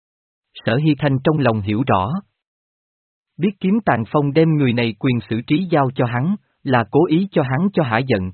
Sở Hy Thanh trong lòng hiểu rõ. Biết Kiếm Tàn Phong đem người này quyền xử trí giao cho hắn, là cố ý cho hắn cho hả giận.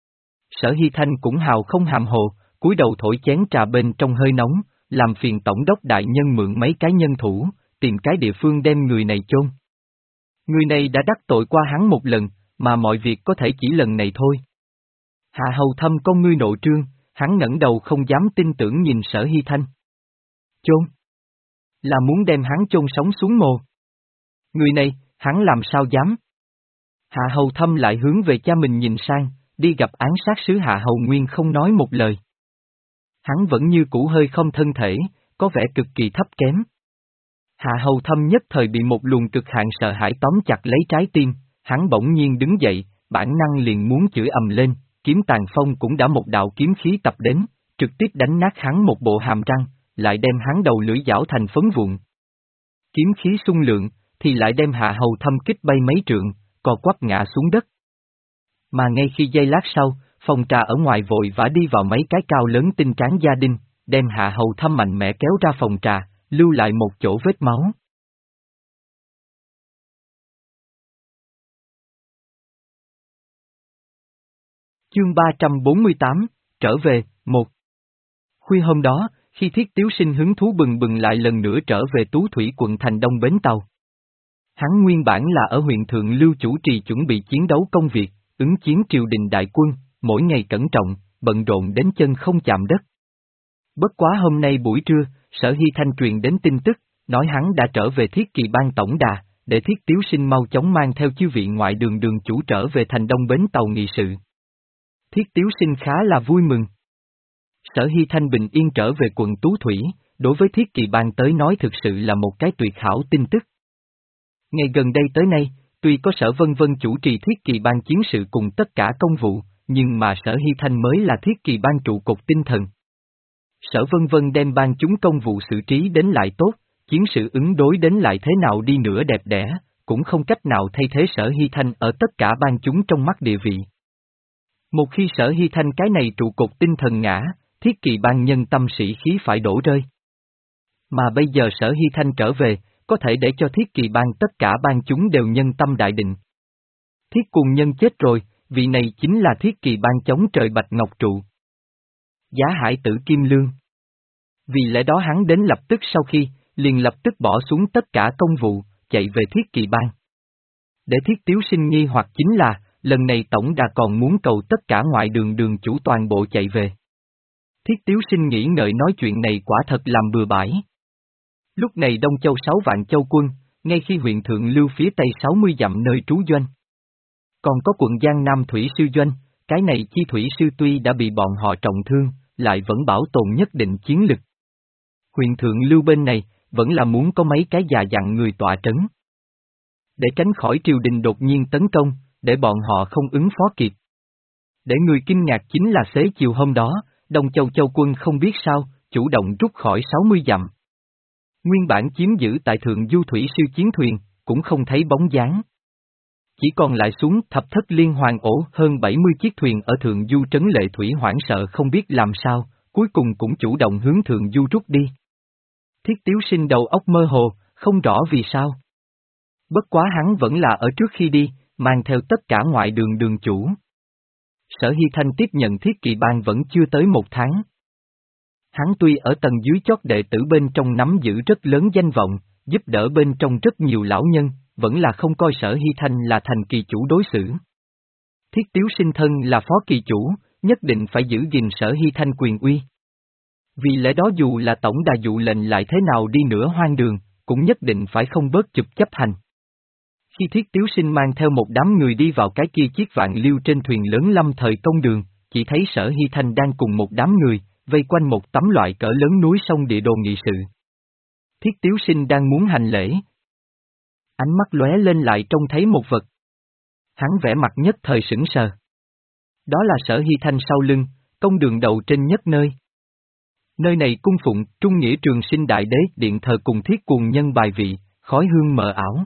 Sở Hy Thanh cũng hào không hàm hồ, cúi đầu thổi chén trà bên trong hơi nóng, làm phiền tổng đốc đại nhân mượn mấy cái nhân thủ, tìm cái địa phương đem người này chôn. Người này đã đắc tội qua hắn một lần, mà mọi việc có thể chỉ lần này thôi. Hạ Hầu Thâm con ngươi nộ trương, hắn ngẩng đầu không dám tin tưởng nhìn Sở Hy Thanh. Chôn? Là muốn đem hắn chôn sống xuống mồ. Người này, hắn làm sao dám? Hạ Hầu Thâm lại hướng về cha mình nhìn sang, đi gặp án sát sứ Hạ Hầu Nguyên không nói một lời. Hắn vẫn như cũ hơi không thân thể, có vẻ cực kỳ thấp kém. Hạ Hầu Thâm nhất thời bị một luồng cực hạn sợ hãi tóm chặt lấy trái tim, hắn bỗng nhiên đứng dậy, bản năng liền muốn chửi ầm lên, kiếm tàn phong cũng đã một đạo kiếm khí tập đến, trực tiếp đánh nát hắn một bộ hàm răng, lại đem hắn đầu lưỡi giảo thành phấn vụn. Kiếm khí xung lượng, thì lại đem Hạ Hầu Thâm kích bay mấy trượng, co quắp ngã xuống đất. Mà ngay khi giây lát sau, phòng trà ở ngoài vội vã đi vào mấy cái cao lớn tinh tráng gia đình, đem Hạ Hầu Thâm mạnh mẽ kéo ra phòng trà, lưu lại một chỗ vết máu. Chương ba trăm bốn mươi tám, trở về, một. Khuya hôm đó, khi Thiết Tiếu Sinh hứng thú bừng bừng lại lần nữa trở về Tú Thủy quận thành Đông Bến Tàu. Hắn nguyên bản là ở huyện Thượng Lưu chủ trì chuẩn bị chiến đấu công việc, ứng chiến triều đình đại quân, mỗi ngày cẩn trọng, bận rộn đến chân không chạm đất. Bất quá hôm nay buổi trưa, Sở Hy Thanh truyền đến tin tức, nói hắn đã trở về Thiết Kỳ Bang tổng đà, để Thiết Tiếu Sinh mau chóng mang theo chư vị ngoại đường đường chủ trở về thành Đông Bến Tàu nghị sự. Thiết Tiếu Sinh khá là vui mừng. Sở Hy Thanh bình yên trở về quận Tú Thủy, đối với Thiết Kỳ Bang tới nói thực sự là một cái tuyệt hảo tin tức. Ngày gần đây tới nay, tuy có Sở Vân Vân chủ trì Thiết Kỳ Bang chiến sự cùng tất cả công vụ, nhưng mà Sở Hy Thanh mới là Thiết Kỳ Bang trụ cột tinh thần. Sở Vân Vân đem ban chúng công vụ xử trí đến lại tốt, chiến sự ứng đối đến lại thế nào đi nữa đẹp đẽ, cũng không cách nào thay thế Sở Hy Thanh ở tất cả ban chúng trong mắt địa vị. Một khi Sở Hy Thanh cái này trụ cột tinh thần ngã, Thiết Kỳ Bang nhân tâm sĩ khí phải đổ rơi. Mà bây giờ Sở Hy Thanh trở về, có thể để cho Thiết Kỳ Bang tất cả ban chúng đều nhân tâm đại định. Thiết Cùng Nhân chết rồi, vị này chính là Thiết Kỳ Bang chống trời Bạch Ngọc Trụ. Giá Hải Tử Kim Lương. Vì lẽ đó hắn đến lập tức sau khi, liền lập tức bỏ xuống tất cả công vụ, chạy về Thiết Kỳ Bang. Để Thiết Tiếu Sinh nghi hoặc chính là, lần này tổng đà còn muốn cầu tất cả ngoại đường đường chủ toàn bộ chạy về. Thiết Tiếu Sinh nghĩ ngợi nói chuyện này quả thật làm bừa bãi. Lúc này Đông Châu sáu vạn châu quân, ngay khi huyện Thượng Lưu phía tây sáu mươi dặm nơi trú doanh. Còn có quận Giang Nam Thủy Sư Doanh, cái này chi Thủy Sư tuy đã bị bọn họ trọng thương, lại vẫn bảo tồn nhất định chiến lực. Huyện Thượng Lưu bên này, vẫn là muốn có mấy cái già dặn người tọa trấn. Để tránh khỏi triều đình đột nhiên tấn công, để bọn họ không ứng phó kịp. Để người kinh ngạc chính là xế chiều hôm đó, Đông Châu châu quân không biết sao, chủ động rút khỏi sáu mươi dặm. Nguyên bản chiếm giữ tại Thượng Du Thủy Sư chiến thuyền, cũng không thấy bóng dáng. Chỉ còn lại xuống thập thất liên hoàn ổ hơn bảy mươi chiếc thuyền ở Thượng Du trấn Lệ Thủy hoảng sợ không biết làm sao, cuối cùng cũng chủ động hướng Thượng Du rút đi. Thiết Tiếu Sinh đầu óc mơ hồ, không rõ vì sao. Bất quá hắn vẫn là ở trước khi đi, mang theo tất cả ngoại đường đường chủ. Sở Hy Thanh tiếp nhận Thiết Kỳ Bang vẫn chưa tới một tháng. Hắn tuy ở tầng dưới chót đệ tử bên trong nắm giữ rất lớn danh vọng, giúp đỡ bên trong rất nhiều lão nhân, vẫn là không coi Sở Hy Thanh là thành kỳ chủ đối xử. Thiết Tiếu Sinh thân là phó kỳ chủ, nhất định phải giữ gìn Sở Hy Thanh quyền uy. Vì lẽ đó dù là tổng đà dụ lệnh lại thế nào đi nữa hoang đường, cũng nhất định phải không bớt chụp chấp hành. Khi Thiết Tiếu Sinh mang theo một đám người đi vào cái kia chiếc vạn liêu trên thuyền lớn lâm thời công đường, chỉ thấy Sở Hy Thanh đang cùng một đám người, vây quanh một tấm loại cỡ lớn núi sông địa đồ nghị sự. Thiết Tiếu Sinh đang muốn hành lễ. Ánh mắt lóe lên lại trông thấy một vật. Hắn vẽ mặt nhất thời sững sờ. Đó là Sở Hy Thanh sau lưng, công đường đầu trên nhất nơi. Nơi này cung phụng Trung Nghĩa Trường Sinh Đại Đế điện thờ cùng Thiết Cuồng Nhân bài vị, khói hương mờ ảo.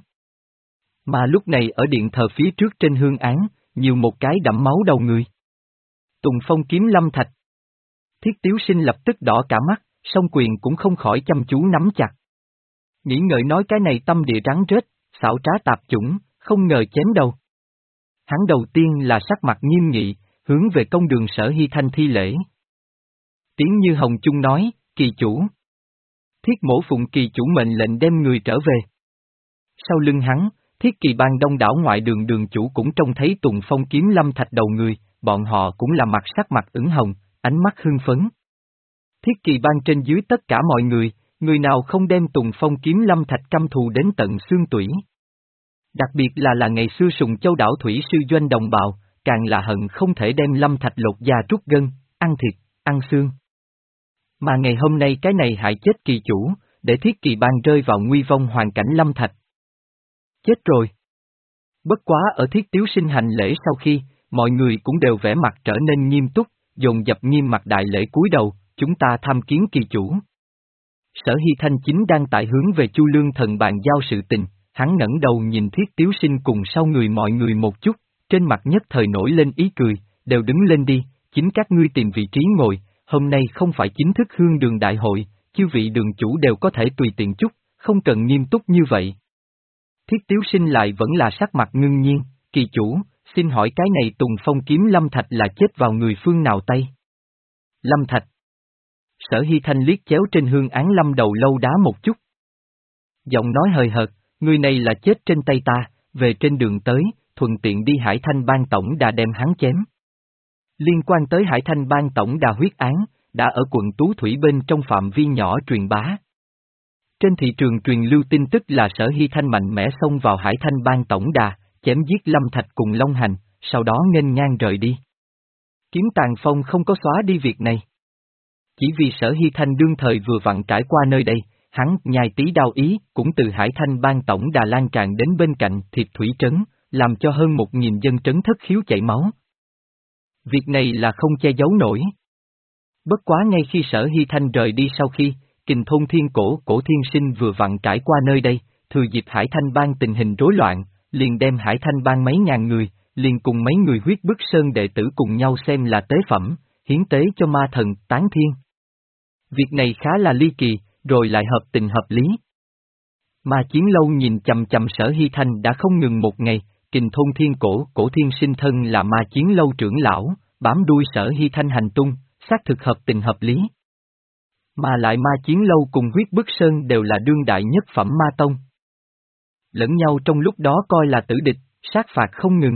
Mà lúc này ở điện thờ phía trước trên hương án, nhiều một cái đẫm máu đầu người. Tùng Phong kiếm lâm thạch. Thiết Tiếu Sinh lập tức đỏ cả mắt, song quyền cũng không khỏi chăm chú nắm chặt. Nghĩ ngợi nói cái này tâm địa rắn rết, xảo trá tạp chủng, không ngờ chém đầu. Hắn đầu tiên là sắc mặt nghiêm nghị, hướng về công đường Sở Hy Thanh thi lễ. Tiếng như Hồng Chung nói, kỳ chủ. Thiết Mổ phụng kỳ chủ mệnh lệnh đem người trở về. Sau lưng hắn, Thiết Kỳ Bang đông đảo ngoại đường đường chủ cũng trông thấy Tùng Phong kiếm lâm thạch đầu người, bọn họ cũng là mặt sắc mặt ửng hồng, ánh mắt hưng phấn. Thiết kỳ bang trên dưới tất cả mọi người, người nào không đem Tùng Phong kiếm lâm thạch căm thù đến tận xương tủy. Đặc biệt là là ngày xưa Sùng Châu đảo thủy sư doanh đồng bào, càng là hận không thể đem lâm thạch lột da trút gân, ăn thịt, ăn xương. Mà ngày hôm nay cái này hại chết kỳ chủ, để thiết kỳ bang rơi vào nguy vong hoàn cảnh lâm thạch. Chết rồi. Bất quá ở thiết tiếu sinh hành lễ sau khi, mọi người cũng đều vẻ mặt trở nên nghiêm túc, dồn dập nghiêm mặt đại lễ cúi đầu, chúng ta tham kiến kỳ chủ. Sở Hy Thanh chính đang tại hướng về Chu Lương Thần bàn giao sự tình, hắn ngẩng đầu nhìn thiết tiếu sinh cùng sau người mọi người một chút, trên mặt nhất thời nổi lên ý cười, đều đứng lên đi, chính các ngươi tìm vị trí ngồi, hôm nay không phải chính thức hương đường đại hội, chư vị đường chủ đều có thể tùy tiện chút, không cần nghiêm túc như vậy. Thiết tiếu sinh lại vẫn là sắc mặt ngưng nhiên, kỳ chủ, xin hỏi cái này Tùng Phong kiếm lâm thạch là chết vào người phương nào tay? Lâm thạch. Sở Hy Thanh liếc chéo trên hương án lâm đầu lâu đá một chút. Giọng nói hời hợt, người này là chết trên tay ta, về trên đường tới, thuận tiện đi Hải Thanh Bang tổng đà đem hắn chém. Liên quan tới Hải Thanh Bang tổng đà huyết án, đã ở quận Tú Thủy bên trong phạm vi nhỏ truyền bá. Trên thị trường truyền lưu tin tức là Sở Hy Thanh mạnh mẽ xông vào Hải Thanh Bang tổng đà, chém giết Lâm Thạch cùng Long Hành, sau đó nghênh ngang rời đi. Kiếm Tàn Phong không có xóa đi việc này. Chỉ vì Sở Hy Thanh đương thời vừa vặn trải qua nơi đây, hắn nhai tí đao ý cũng từ Hải Thanh Bang tổng đà lan tràn đến bên cạnh Thiệt Thủy Trấn, làm cho hơn một nghìn dân trấn thất khiếu chảy máu. Việc này là không che giấu nổi. Bất quá ngay khi Sở Hy Thanh rời đi sau khi, Kình Thôn Thiên Cổ Cổ Thiên Sinh vừa vặn trải qua nơi đây, thừa dịp Hải Thanh Bang tình hình rối loạn, liền đem Hải Thanh Bang mấy ngàn người, liền cùng mấy người huyết bức sơn đệ tử cùng nhau xem là tế phẩm, hiến tế cho ma thần Tán Thiên. Việc này khá là ly kỳ, rồi lại hợp tình hợp lý. Ma Chiến Lâu nhìn chầm chầm Sở Hy Thanh đã không ngừng một ngày, Kình Thôn Thiên Cổ Cổ Thiên Sinh thân là Ma Chiến Lâu trưởng lão, bám đuôi Sở Hy Thanh hành tung, xác thực hợp tình hợp lý. Mà lại Ma Chiến Lâu cùng huyết bức sơn đều là đương đại nhất phẩm ma tông. Lẫn nhau trong lúc đó coi là tử địch, sát phạt không ngừng.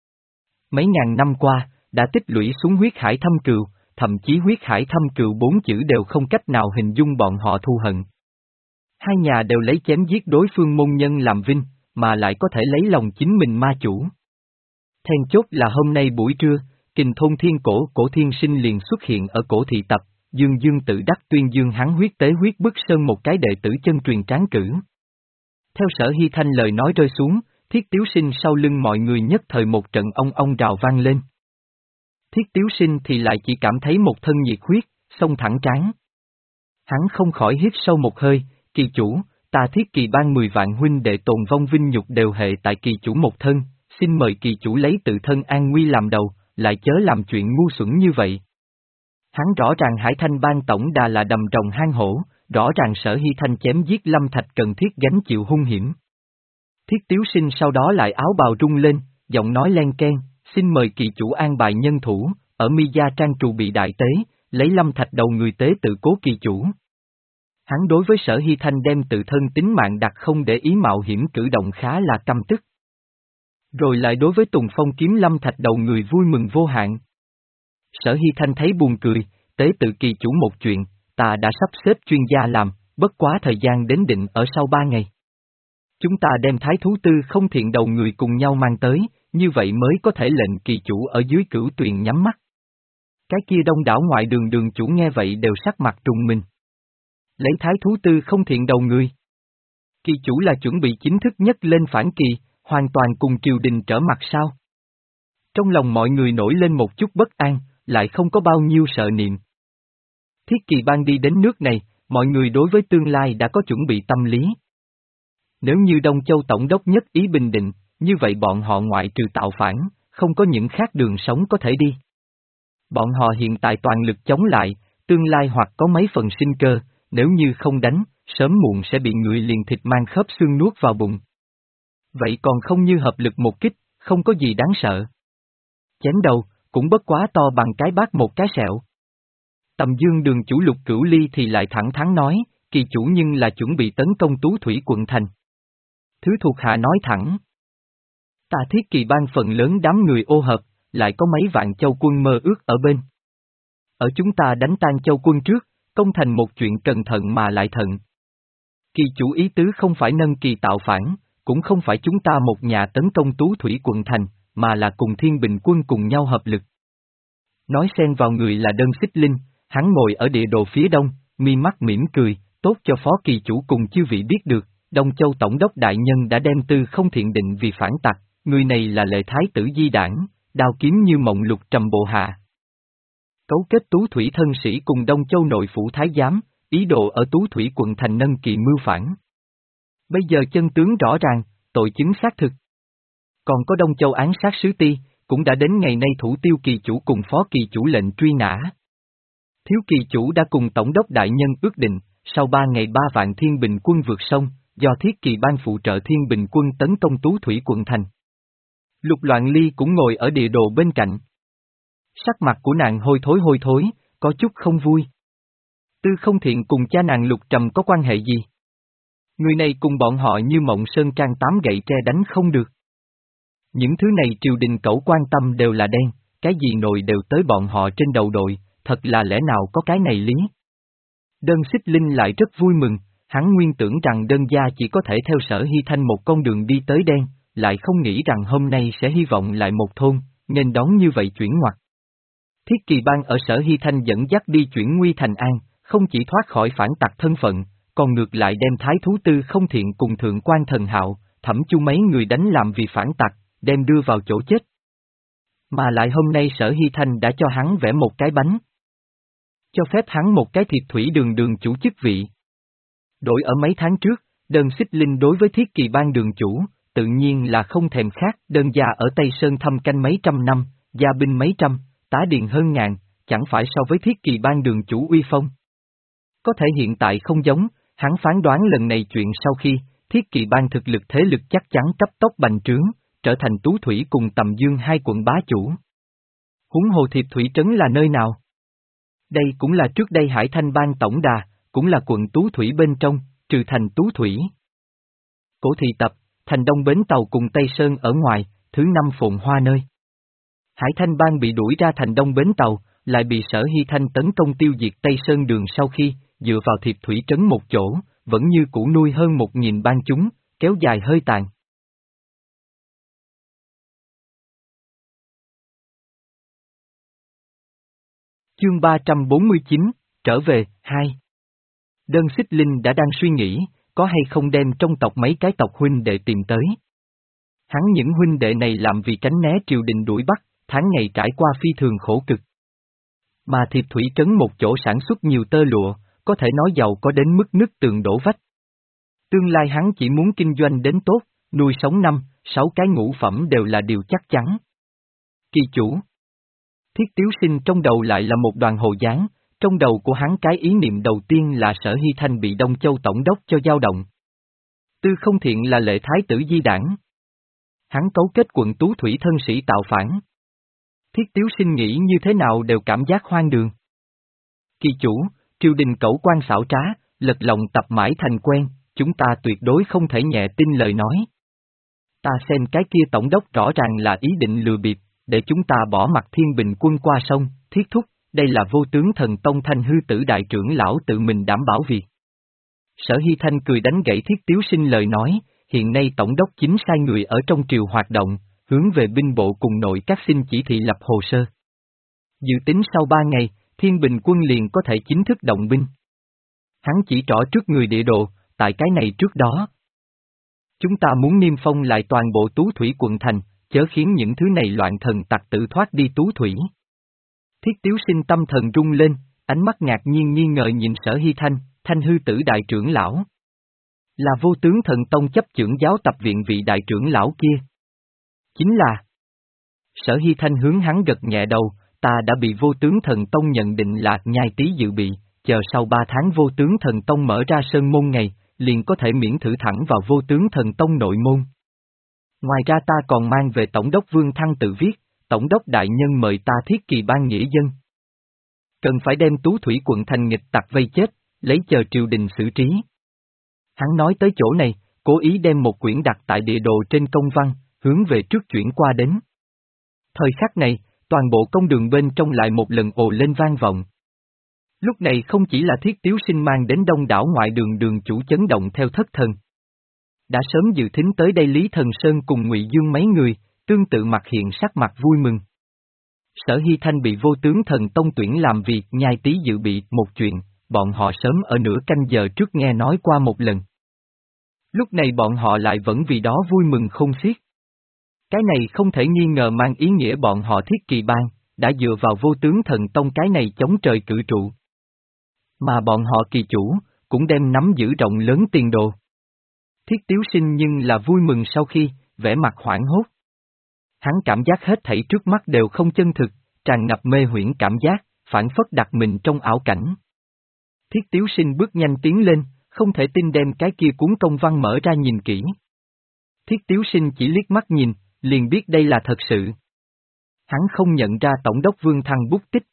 Mấy ngàn năm qua, đã tích lũy xuống huyết hải thâm cừu, thậm chí huyết hải thâm cừu bốn chữ đều không cách nào hình dung bọn họ thù hận. Hai nhà đều lấy chém giết đối phương môn nhân làm vinh, mà lại có thể lấy lòng chính mình ma chủ. Then chốt là hôm nay buổi trưa, Kình Thôn Thiên Cổ Cổ Thiên Sinh liền xuất hiện ở cổ thị tập, Dương Dương tự đắc tuyên dương hắn huyết tế huyết bức sơn một cái đệ tử chân truyền tráng cử. Theo Sở Hy Thanh lời nói rơi xuống, Thiết Tiếu Sinh sau lưng mọi người nhất thời một trận ong ong rào vang lên. Thiết Tiếu Sinh thì lại chỉ cảm thấy một thân nhiệt huyết, xông thẳng trán. Hắn không khỏi hít sâu một hơi, kỳ chủ, ta Thiết Kỳ Bang mười vạn huynh đệ tồn vong vinh nhục đều hệ tại kỳ chủ một thân, xin mời kỳ chủ lấy tự thân an nguy làm đầu, lại chớ làm chuyện ngu xuẩn như vậy. Hắn rõ ràng Hải Thanh Bang tổng đà là đầm rồng hang hổ, rõ ràng Sở Hy Thanh chém giết Lâm Thạch cần thiết gánh chịu hung hiểm. Thiết Tiếu Sinh sau đó lại áo bào rung lên, giọng nói len ken, xin mời kỳ chủ an bài nhân thủ, ở Mi Gia Trang trù bị đại tế, lấy Lâm Thạch đầu người tế tự cố kỳ chủ. Hắn đối với Sở Hy Thanh đem tự thân tính mạng đặt không để ý mạo hiểm cử động khá là căm tức. Rồi lại đối với Tùng Phong kiếm Lâm Thạch đầu người vui mừng vô hạn. Sở Hy Thanh thấy buồn cười, tế tự kỳ chủ một chuyện, ta đã sắp xếp chuyên gia làm, bất quá thời gian đến định ở sau ba ngày. Chúng ta đem thái thú tư không thiện đầu người cùng nhau mang tới, như vậy mới có thể lệnh kỳ chủ ở dưới cửu tuyền nhắm mắt. Cái kia đông đảo ngoại đường đường chủ nghe vậy đều sắc mặt trùng mình. Lấy thái thú tư không thiện đầu người. Kỳ chủ là chuẩn bị chính thức nhất lên phản kỳ, hoàn toàn cùng triều đình trở mặt sao? Trong lòng mọi người nổi lên một chút bất an, lại không có bao nhiêu sợ niệm. Thiết Kỳ Bang đi đến nước này, mọi người đối với tương lai đã có chuẩn bị tâm lý. Nếu như Đông Châu Tổng đốc nhất ý bình định, như vậy bọn họ ngoại trừ tạo phản, không có những khác đường sống có thể đi. Bọn họ hiện tại toàn lực chống lại, tương lai hoặc có mấy phần sinh cơ, nếu như không đánh, sớm muộn sẽ bị người liền thịt mang khớp xương nuốt vào bụng. Vậy còn không như hợp lực một kích, không có gì đáng sợ. Chém đầu, cũng bất quá to bằng cái bát một cái sẹo. Tầm Dương đường chủ Lục Cửu Ly thì lại thẳng thắn nói, kỳ chủ nhưng là chuẩn bị tấn công Tú Thủy quận thành. Thứ thuộc hạ nói thẳng. Ta Thiết Kỳ Bang phần lớn đám người ô hợp, lại có mấy vạn châu quân mơ ước ở bên. Ở chúng ta đánh tan châu quân trước, công thành một chuyện cẩn thận mà lại thận. Kỳ chủ ý tứ không phải nâng kỳ tạo phản, cũng không phải chúng ta một nhà tấn công Tú Thủy quận thành, mà là cùng Thiên Bình quân cùng nhau hợp lực. Nói xen vào người là Đơn Xích Linh, hắn ngồi ở địa đồ phía đông, mi mắt mỉm cười, tốt cho phó kỳ chủ cùng chư vị biết được, Đông Châu Tổng đốc đại nhân đã đem Tư Không Thiện định vì phản tặc, người này là lệ thái tử Di Đảng, đao kiếm như mộng lục trầm bộ hạ. Cấu kết Tú Thủy thân sĩ cùng Đông Châu nội phủ thái giám, ý đồ ở Tú Thủy quận thành nâng kỳ mưu phản. Bây giờ chân tướng rõ ràng, tội chứng xác thực. Còn có Đông Châu án sát sứ ti, cũng đã đến ngày nay thủ tiêu kỳ chủ cùng phó kỳ chủ lệnh truy nã. Thiếu kỳ chủ đã cùng tổng đốc đại nhân ước định, sau ba ngày ba vạn Thiên Bình quân vượt sông, do Thiết Kỳ ban phụ trợ Thiên Bình quân tấn công Tú Thủy quận thành. Lục Loạn Ly cũng ngồi ở địa đồ bên cạnh. Sắc mặt của nàng hôi thối hôi thối, có chút không vui. Tư Không Thiện cùng cha nàng Lục Trầm có quan hệ gì? Người này cùng bọn họ như mộng sơn trang tám gậy tre đánh không được. Những thứ này triều đình cẩu quan tâm đều là đen, cái gì nồi đều tới bọn họ trên đầu đội, thật là lẽ nào có cái này lý. Đơn Xích Linh lại rất vui mừng, hắn nguyên tưởng rằng đơn gia chỉ có thể theo Sở Hy Thanh một con đường đi tới đen, lại không nghĩ rằng hôm nay sẽ hy vọng lại một thôn, nên đón như vậy chuyển ngoặt. Thiết Kỳ ban ở Sở Hy Thanh dẫn dắt đi chuyển nguy thành an, không chỉ thoát khỏi phản tặc thân phận, còn ngược lại đem thái thú Tư Không Thiện cùng thượng quan Thần Hạo, Thẩm Chu mấy người đánh làm vì phản tặc, đem đưa vào chỗ chết. Mà lại hôm nay Sở Hy Thanh đã cho hắn vẽ một cái bánh. Cho phép hắn một cái thiệp thủy đường đường chủ chức vị. Đổi ở mấy tháng trước, Đơn Xích Linh đối với Thiết Kỳ ban đường chủ, tự nhiên là không thèm khác, đơn gia ở Tây Sơn thâm canh mấy trăm năm, gia binh mấy trăm, tá điền hơn ngàn, chẳng phải so với Thiết Kỳ ban đường chủ uy phong. Có thể hiện tại không giống, hắn phán đoán lần này chuyện sau khi, Thiết Kỳ ban thực lực thế lực chắc chắn cấp tốc bành trướng, trở thành Tú Thủy cùng Tầm Dương hai quận bá chủ. Huống hồ Thiệp Thủy Trấn là nơi nào? Đây cũng là trước đây Hải Thanh ban tổng đà, cũng là quận Tú Thủy bên trong, trừ thành Tú Thủy. Cổ Thị Tập, thành Đông Bến Tàu cùng Tây Sơn ở ngoài, thứ năm Phồn Hoa nơi. Hải Thanh ban bị đuổi ra thành Đông Bến Tàu, lại bị Sở Hy Thanh tấn công tiêu diệt Tây Sơn đường sau khi, dựa vào Thiệp Thủy Trấn một chỗ, vẫn như cũ nuôi hơn một nghìn ban chúng, kéo dài hơi tàn. Chương ba trăm bốn mươi chín, trở về, hai. Đơn Xích Linh đã đang suy nghĩ, có hay không đem trong tộc mấy cái tộc huynh đệ tìm tới. Hắn những huynh đệ này làm vì tránh né triều đình đuổi bắt, tháng ngày trải qua phi thường khổ cực. Mà Thiệp Thủy Trấn một chỗ sản xuất nhiều tơ lụa, có thể nói giàu có đến mức nứt tường đổ vách. Tương lai hắn chỉ muốn kinh doanh đến tốt, nuôi sống năm, sáu cái ngũ phẩm đều là điều chắc chắn. Kỳ chủ. Thiết Tiếu Sinh trong đầu lại là một đoàn hồ dáng, trong đầu của hắn cái ý niệm đầu tiên là Sở Hy Thanh bị Đông Châu Tổng đốc cho dao động. Tư Không Thiện là lệ thái tử Di Đảng. Hắn cấu kết quận Tú Thủy thân sĩ tạo phản. Thiết Tiếu Sinh nghĩ như thế nào đều cảm giác hoang đường. Kỳ chủ, triều đình cẩu quan xảo trá, lật lọng tập mãi thành quen, chúng ta tuyệt đối không thể nhẹ tin lời nói. Ta xem cái kia tổng đốc rõ ràng là ý định lừa bịp, để chúng ta bỏ mặt Thiên Bình quân qua sông, Thiết thúc, đây là vô tướng thần tông Thanh hư tử đại trưởng lão tự mình đảm bảo việc. Sở Hy Thanh cười đánh gãy Thiết Tiếu Sinh lời nói, hiện nay tổng đốc chính sai người ở trong triều hoạt động, hướng về binh bộ cùng nội các xin chỉ thị lập hồ sơ. Dự tính sau ba ngày, Thiên Bình quân liền có thể chính thức động binh. Hắn chỉ trỏ trước người địa đồ, tại cái này trước đó. Chúng ta muốn niêm phong lại toàn bộ Tú Thủy quận thành, chớ khiến những thứ này loạn thần tặc tự thoát đi Tú Thủy. Thiết Tiếu Sinh tâm thần rung lên, ánh mắt ngạc nhiên nghi ngờ nhìn Sở Hy Thanh, Thanh hư tử đại trưởng lão. Là vô tướng thần tông chấp chưởng giáo tập viện vị đại trưởng lão kia. Chính là. Sở Hy Thanh hướng hắn gật nhẹ đầu, ta đã bị vô tướng thần tông nhận định là nhai tí dự bị, chờ sau ba tháng vô tướng thần tông mở ra sơn môn ngày, liền có thể miễn thử thẳng vào vô tướng thần tông nội môn. Ngoài ra ta còn mang về Tổng đốc Vương Thăng tự viết, Tổng đốc đại nhân mời ta Thiết Kỳ ban nghĩa dân. Cần phải đem Tú Thủy quận thành nghịch tặc vây chết, lấy chờ triều đình xử trí. Hắn nói tới chỗ này, cố ý đem một quyển đặt tại địa đồ trên công văn, hướng về trước chuyển qua đến. Thời khắc này, toàn bộ công đường bên trong lại một lần ồ lên vang vọng. Lúc này không chỉ là Thiết Tiếu Sinh mang đến đông đảo ngoại đường đường chủ chấn động theo thất thần. Đã sớm dự thính tới đây Lý Thần Sơn cùng Ngụy Dương mấy người, tương tự mặt hiện sắc mặt vui mừng. Sở Hy Thanh bị vô tướng thần tông tuyển làm việc nhai tí dự bị một chuyện, bọn họ sớm ở nửa canh giờ trước nghe nói qua một lần. Lúc này bọn họ lại vẫn vì đó vui mừng không xiết. Cái này không thể nghi ngờ mang ý nghĩa bọn họ Thiết Kỳ Bang, đã dựa vào vô tướng thần tông cái này chống trời cự trụ. Mà bọn họ kỳ chủ, cũng đem nắm giữ rộng lớn tiền đồ. Thiết Tiếu Sinh nhưng là vui mừng sau khi, vẻ mặt hoảng hốt. Hắn cảm giác hết thảy trước mắt đều không chân thực, tràn ngập mê huyễn cảm giác, phản phất đặt mình trong ảo cảnh. Thiết Tiếu Sinh bước nhanh tiến lên, không thể tin đem cái kia cuốn công văn mở ra nhìn kỹ. Thiết Tiếu Sinh chỉ liếc mắt nhìn, liền biết đây là thật sự. Hắn không nhận ra Tổng đốc Vương Thăng bút tích.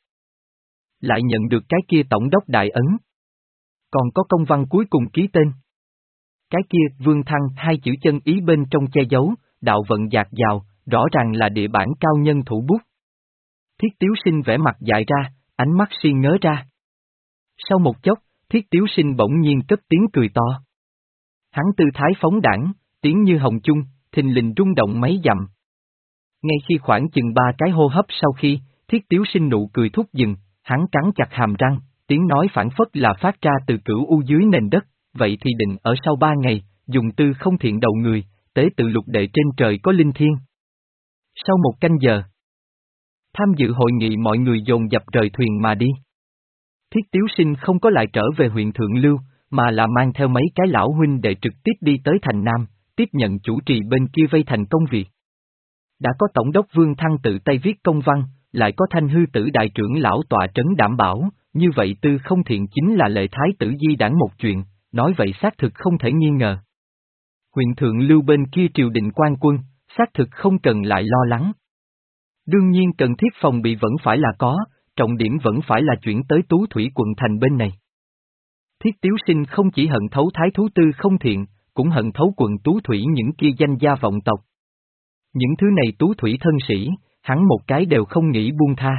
Lại nhận được cái kia Tổng đốc Đại Ấn. Còn có công văn cuối cùng ký tên. Cái kia Vương Thăng hai chữ chân ý bên trong che giấu, đạo vận dạt dào, rõ ràng là địa bản cao nhân thủ bút. Thiết Tiếu Sinh vẻ mặt dại ra, ánh mắt si ngớ ra. Sau một chốc, Thiết Tiếu Sinh bỗng nhiên cất tiếng cười to. Hắn tư thái phóng đãng, tiếng như hồng chung, thình lình rung động mấy dặm. Ngay khi khoảng chừng ba cái hô hấp sau khi, Thiết Tiếu Sinh nụ cười thúc dừng, hắn cắn chặt hàm răng, tiếng nói phản phất là phát ra từ cửu u dưới nền đất, vậy thì định ở sau ba ngày, dùng tư không thiện đầu người, tế tự lục đệ trên trời có linh thiên. Sau một canh giờ, tham dự hội nghị mọi người dồn dập rời thuyền mà đi. Thiết Tiếu Sinh không có lại trở về huyện Thượng Lưu, mà là mang theo mấy cái lão huynh đệ trực tiếp đi tới thành Nam, tiếp nhận chủ trì bên kia vây thành công việc. Đã có Tổng đốc Vương Thăng tự tay viết công văn, lại có Thanh Hư Tử đại trưởng lão tọa trấn đảm bảo, như vậy tư không thiện chính là lệ thái tử di đảng một chuyện, nói vậy xác thực không thể nghi ngờ. Huyện Thượng Lưu bên kia triều đình quan quân, xác thực không cần lại lo lắng. Đương nhiên cần thiết phòng bị vẫn phải là có, trọng điểm vẫn phải là chuyển tới Tú Thủy quận thành bên này. Thiết Tiếu Sinh không chỉ hận thấu thái thú tư không thiện, cũng hận thấu quận Tú Thủy những kia danh gia vọng tộc. Những thứ này Tú Thủy thân sĩ, hắn một cái đều không nghĩ buông tha.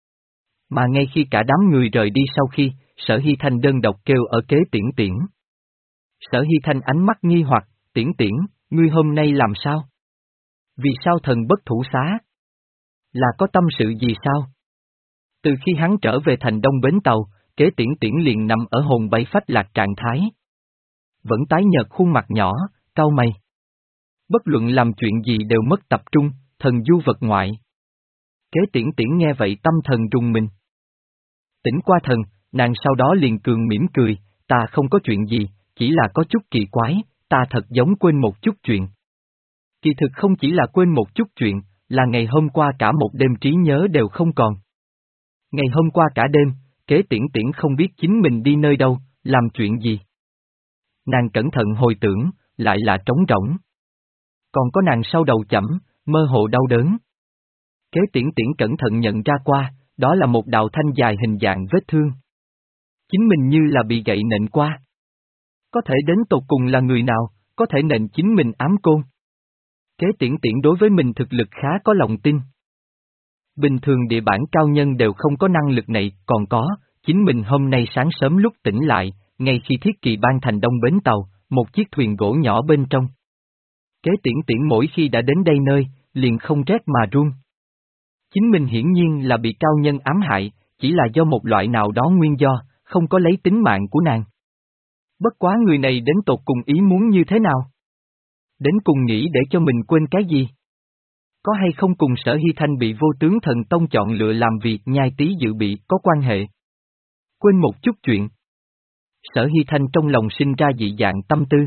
Mà ngay khi cả đám người rời đi sau khi, Sở Hy Thanh đơn độc kêu ở kế Tiễn Tiễn. Sở Hy Thanh ánh mắt nghi hoặc, Tiễn Tiễn, ngươi hôm nay làm sao? Vì sao thần bất thủ xá? Là có tâm sự gì sao? Từ khi hắn trở về thành Đông Bến Tàu, kế Tiễn Tiễn liền nằm ở hồn bay phách lạc trạng thái. Vẫn tái nhợt khuôn mặt nhỏ, cau mày. Bất luận làm chuyện gì đều mất tập trung, thần du vật ngoại. Kế Tiễn Tiễn nghe vậy tâm thần rùng mình. Tỉnh qua thần, nàng sau đó liền cường mỉm cười, ta không có chuyện gì, chỉ là có chút kỳ quái, ta thật giống quên một chút chuyện. Kỳ thực không chỉ là quên một chút chuyện, là ngày hôm qua cả một đêm trí nhớ đều không còn. Ngày hôm qua cả đêm, Kế Tiễn Tiễn không biết chính mình đi nơi đâu, làm chuyện gì. Nàng cẩn thận hồi tưởng, lại là trống rỗng. Còn có nàng sau đầu chẩm, mơ hồ đau đớn. Kế Tiễn Tiễn cẩn thận nhận ra qua, đó là một đạo thanh dài hình dạng vết thương. Chính mình như là bị gậy nện qua. Có thể đến tột cùng là người nào, có thể nện chính mình ám côn. Kế Tiễn Tiễn đối với mình thực lực khá có lòng tin. Bình thường địa bản cao nhân đều không có năng lực này, còn có, chính mình hôm nay sáng sớm lúc tỉnh lại, ngay khi Thiết Kỳ Bang thành Đông Bến Tàu, một chiếc thuyền gỗ nhỏ bên trong. Kế Tiễn Tiễn mỗi khi đã đến đây nơi, liền không rét mà run. Chính mình hiển nhiên là bị cao nhân ám hại, chỉ là do một loại nào đó nguyên do, không có lấy tính mạng của nàng. Bất quá người này đến tột cùng ý muốn như thế nào? Đến cùng nghĩ để cho mình quên cái gì? Có hay không cùng Sở Hy Thanh bị vô tướng thần tông chọn lựa làm việc nhai tí dự bị có quan hệ? Quên một chút chuyện. Sở Hy Thanh trong lòng sinh ra dị dạng tâm tư.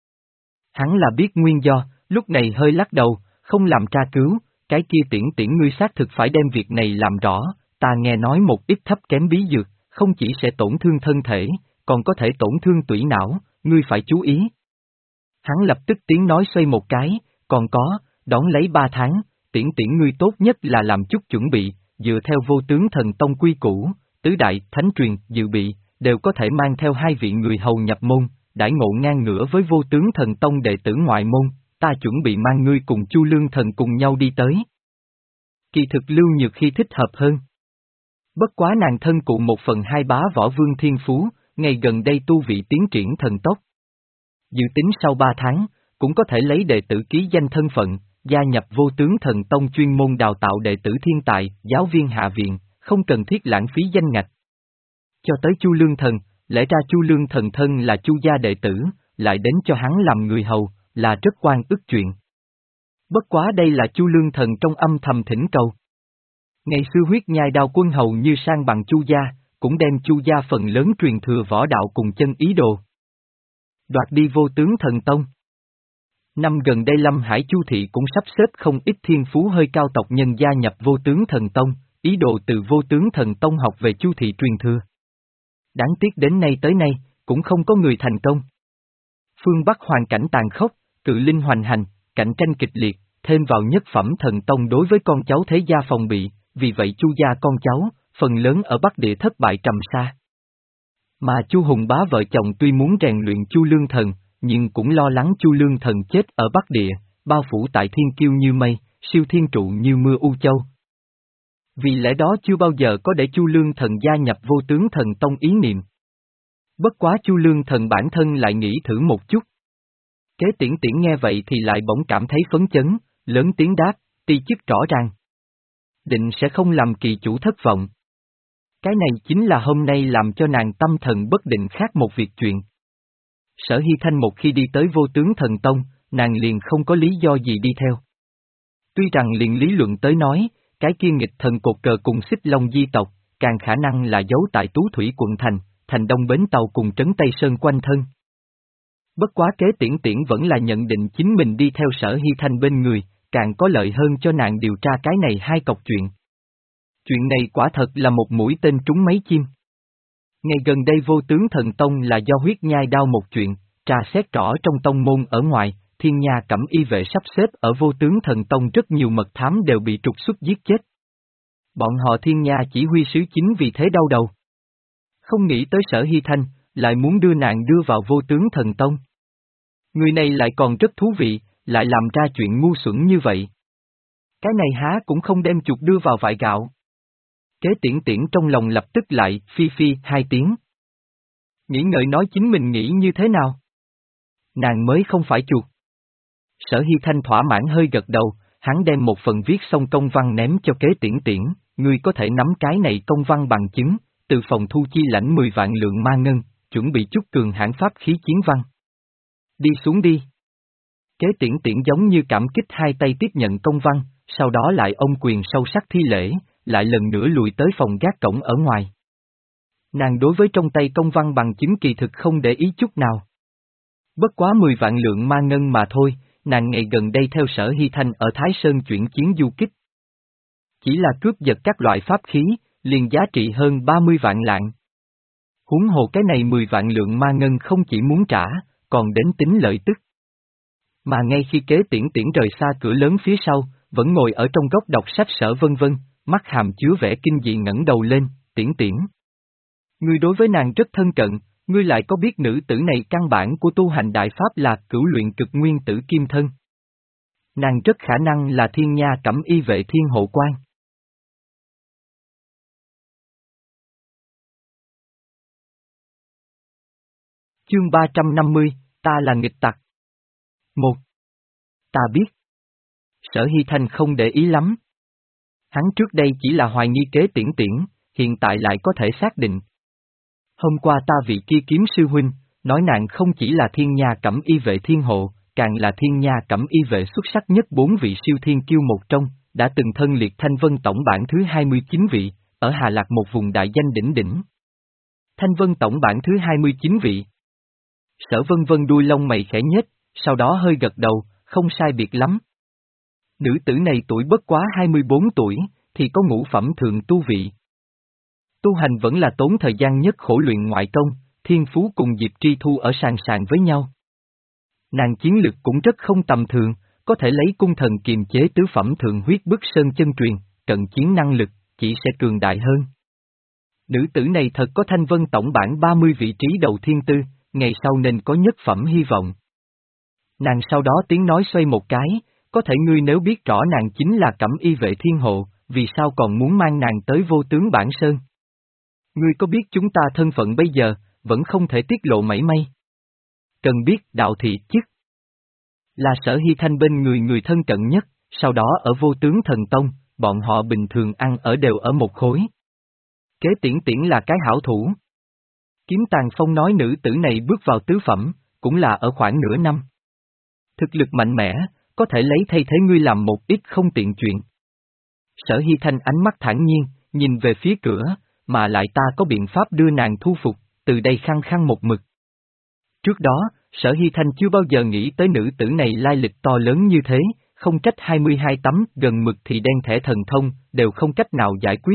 Hắn là biết nguyên do, lúc này hơi lắc đầu, không làm tra cứu, cái kia Tiễn Tiễn ngươi xác thực phải đem việc này làm rõ, ta nghe nói một ít thấp kém bí dược, không chỉ sẽ tổn thương thân thể, còn có thể tổn thương tủy não, ngươi phải chú ý. Hắn lập tức tiếng nói xoay một cái, còn có, đón lấy ba tháng, Tiễn Tiễn ngươi tốt nhất là làm chút chuẩn bị, dựa theo vô tướng thần tông quy củ, tứ đại, thánh truyền, dự bị, đều có thể mang theo hai vị người hầu nhập môn, đãi ngộ ngang ngửa với vô tướng thần tông đệ tử ngoại môn, ta chuẩn bị mang ngươi cùng Chu Lương thần cùng nhau đi tới. Kỳ thực Lưu Nhược Hy thích hợp hơn. Bất quá nàng thân cụ một phần hai bá võ vương thiên phú, ngày gần đây tu vị tiến triển thần tốc. Dự tính sau ba tháng, cũng có thể lấy đệ tử ký danh thân phận, gia nhập Vô Tướng Thần Tông chuyên môn đào tạo đệ tử thiên tài, giáo viên hạ viện, không cần thiết lãng phí danh ngạch. Cho tới Chu Lương Thần, lẽ ra Chu Lương Thần thân là Chu gia đệ tử, lại đến cho hắn làm người hầu, là rất oan ức chuyện. Bất quá đây là Chu Lương Thần trong âm thầm thỉnh cầu. Ngày xưa huyết nhai đao quân hầu như sang bằng Chu gia, cũng đem Chu gia phần lớn truyền thừa võ đạo cùng chân ý đồ. Đoạt đi Vô Tướng Thần Tông. Năm gần đây Lâm Hải Chu thị cũng sắp xếp không ít thiên phú hơi cao tộc nhân gia nhập Vô Tướng Thần Tông, ý đồ từ Vô Tướng Thần Tông học về Chu thị truyền thừa. Đáng tiếc đến nay tới nay, cũng không có người thành công. Phương Bắc hoàn cảnh tàn khốc, cự linh hoành hành, cạnh tranh kịch liệt, thêm vào nhất phẩm thần tông đối với con cháu thế gia phòng bị, vì vậy Chu gia con cháu, phần lớn ở Bắc Địa thất bại trầm xa. Mà Chu Hùng bá vợ chồng tuy muốn rèn luyện Chu Lương Thần, nhưng cũng lo lắng Chu Lương Thần chết ở Bắc Địa, bao phủ tại thiên kiêu như mây, siêu thiên trụ như mưa U Châu. Vì lẽ đó chưa bao giờ có để Chu Lương Thần gia nhập Vô Tướng Thần Tông ý niệm. Bất quá Chu Lương Thần bản thân lại nghĩ thử một chút. Kế Tiễn Tiễn nghe vậy thì lại bỗng cảm thấy phấn chấn, lớn tiếng đáp, ti chức rõ ràng. Định sẽ không làm kỳ chủ thất vọng. Cái này chính là hôm nay làm cho nàng tâm thần bất định khác một việc chuyện. Sở Hy Thanh một khi đi tới Vô Tướng Thần Tông, nàng liền không có lý do gì đi theo. Tuy rằng liền lý luận tới nói, cái kia nghịch thần cột cờ cùng Xích Long di tộc, càng khả năng là giấu tại Tú Thủy quận thành, thành Đông Bến Tàu cùng trấn Tây Sơn quanh thân. Bất quá Kế Tiễn Tiễn vẫn là nhận định chính mình đi theo Sở Hy Thanh bên người, càng có lợi hơn cho nàng điều tra cái này hai cọc chuyện. Chuyện này quả thật là một mũi tên trúng mấy chim. Ngày gần đây Vô Tướng Thần Tông là do huyết nhai đao một chuyện, trà xét rõ trong tông môn ở ngoài, Thiên Nha Cẩm Y vệ sắp xếp ở Vô Tướng Thần Tông rất nhiều mật thám đều bị trục xuất giết chết. Bọn họ Thiên Nha chỉ huy sứ chính vì thế đau đầu. Không nghĩ tới Sở Hy Thanh, lại muốn đưa nàng đưa vào Vô Tướng Thần Tông. Người này lại còn rất thú vị, lại làm ra chuyện ngu xuẩn như vậy. Cái này há cũng không đem chuột đưa vào vại gạo. Kế Tiễn Tiễn trong lòng lập tức lại phi phi hai tiếng. Nghĩ ngợi nói chính mình nghĩ như thế nào? Nàng mới không phải chuột. Sở Hy Thanh thỏa mãn hơi gật đầu, hắn đem một phần viết xong công văn ném cho Kế Tiễn Tiễn, ngươi có thể nắm cái này công văn bằng chứng, từ phòng thu chi lãnh mười vạn lượng ma ngân, chuẩn bị chút cường hãn pháp khí chiến văn. Đi xuống đi. Kế Tiễn Tiễn giống như cảm kích hai tay tiếp nhận công văn, sau đó lại ôm quyền sâu sắc thi lễ, lại lần nữa lùi tới phòng gác cổng ở ngoài. Nàng đối với trong tay công văn bằng chứng kỳ thực không để ý chút nào. Bất quá mười vạn lượng ma ngân mà thôi, nàng ngày gần đây theo Sở Hy Thanh ở Thái Sơn chuyển chiến du kích. Chỉ là cướp giật các loại pháp khí, liền giá trị hơn ba mươi vạn lạng. Huống hồ cái này mười vạn lượng ma ngân không chỉ muốn trả, còn đến tính lợi tức. Mà ngay khi Kế Tiễn Tiễn rời xa cửa lớn phía sau, vẫn ngồi ở trong góc đọc sách Sở vân vân, mắt hàm chứa vẻ kinh dị ngẩng đầu lên, Tiễn Tiễn. Ngươi đối với nàng rất thân cận, ngươi lại có biết nữ tử này căn bản của tu hành đại pháp là cửu luyện cực nguyên tử kim thân. Nàng rất khả năng là Thiên Nha Cẩm Y vệ thiên hộ quan. Chương ba trăm năm mươi, ta là nghịch tặc. Một. Ta biết. Sở Hy Thanh không để ý lắm. Hắn trước đây chỉ là hoài nghi Kế Tiễn Tiễn, hiện tại lại có thể xác định. Hôm qua ta vị kia kiếm sư huynh, nói nàng không chỉ là Thiên Nha Cẩm Y vệ thiên hộ, càng là Thiên Nha Cẩm Y vệ xuất sắc nhất bốn vị siêu thiên kiêu một trong, đã từng thân liệt Thanh Vân tổng bảng thứ hai mươi chín vị, ở Hà Lạc một vùng đại danh đỉnh đỉnh. Thanh Vân tổng bảng thứ hai mươi chín vị. Sở Vân Vân đuôi lông mày khẽ nhếch, sau đó hơi gật đầu, không sai biệt lắm. Nữ tử này tuổi bất quá hai mươi bốn tuổi, thì có ngũ phẩm thượng tu vị. Tu hành vẫn là tốn thời gian nhất khổ luyện ngoại công, thiên phú cùng Diệp Tri Thu ở sàn sàn với nhau. Nàng chiến lực cũng rất không tầm thường, có thể lấy cung thần kiềm chế tứ phẩm thượng huyết bức sơn chân truyền, cận chiến năng lực, chỉ sẽ cường đại hơn. Nữ tử này thật có Thanh Vân tổng bảng ba mươi vị trí đầu thiên tư, ngày sau nên có nhất phẩm hy vọng. Nàng sau đó tiếng nói xoay một cái, có thể ngươi nếu biết rõ nàng chính là Cẩm Y vệ thiên hộ, vì sao còn muốn mang nàng tới Vô Tướng Bản Sơn? Ngươi có biết chúng ta thân phận bây giờ, vẫn không thể tiết lộ mảy may. Cần biết đạo thị chức là Sở Hy Thanh bên người người thân cận nhất, sau đó ở Vô Tướng Thần Tông, bọn họ bình thường ăn ở đều ở một khối. Kế Tiễn Tiễn là cái hảo thủ. Kiếm Tàn Phong nói nữ tử này bước vào tứ phẩm, cũng là ở khoảng nửa năm. Thực lực mạnh mẽ, có thể lấy thay thế ngươi làm một ít không tiện chuyện. Sở Hy Thanh ánh mắt thản nhiên, nhìn về phía cửa, mà lại ta có biện pháp đưa nàng thu phục, từ đây khăng khăng một mực. Trước đó, Sở Hy Thanh chưa bao giờ nghĩ tới nữ tử này lai lịch to lớn như thế, không trách hai mươi hai tấm gần mực thì đen thẻ thần thông, đều không cách nào giải quyết.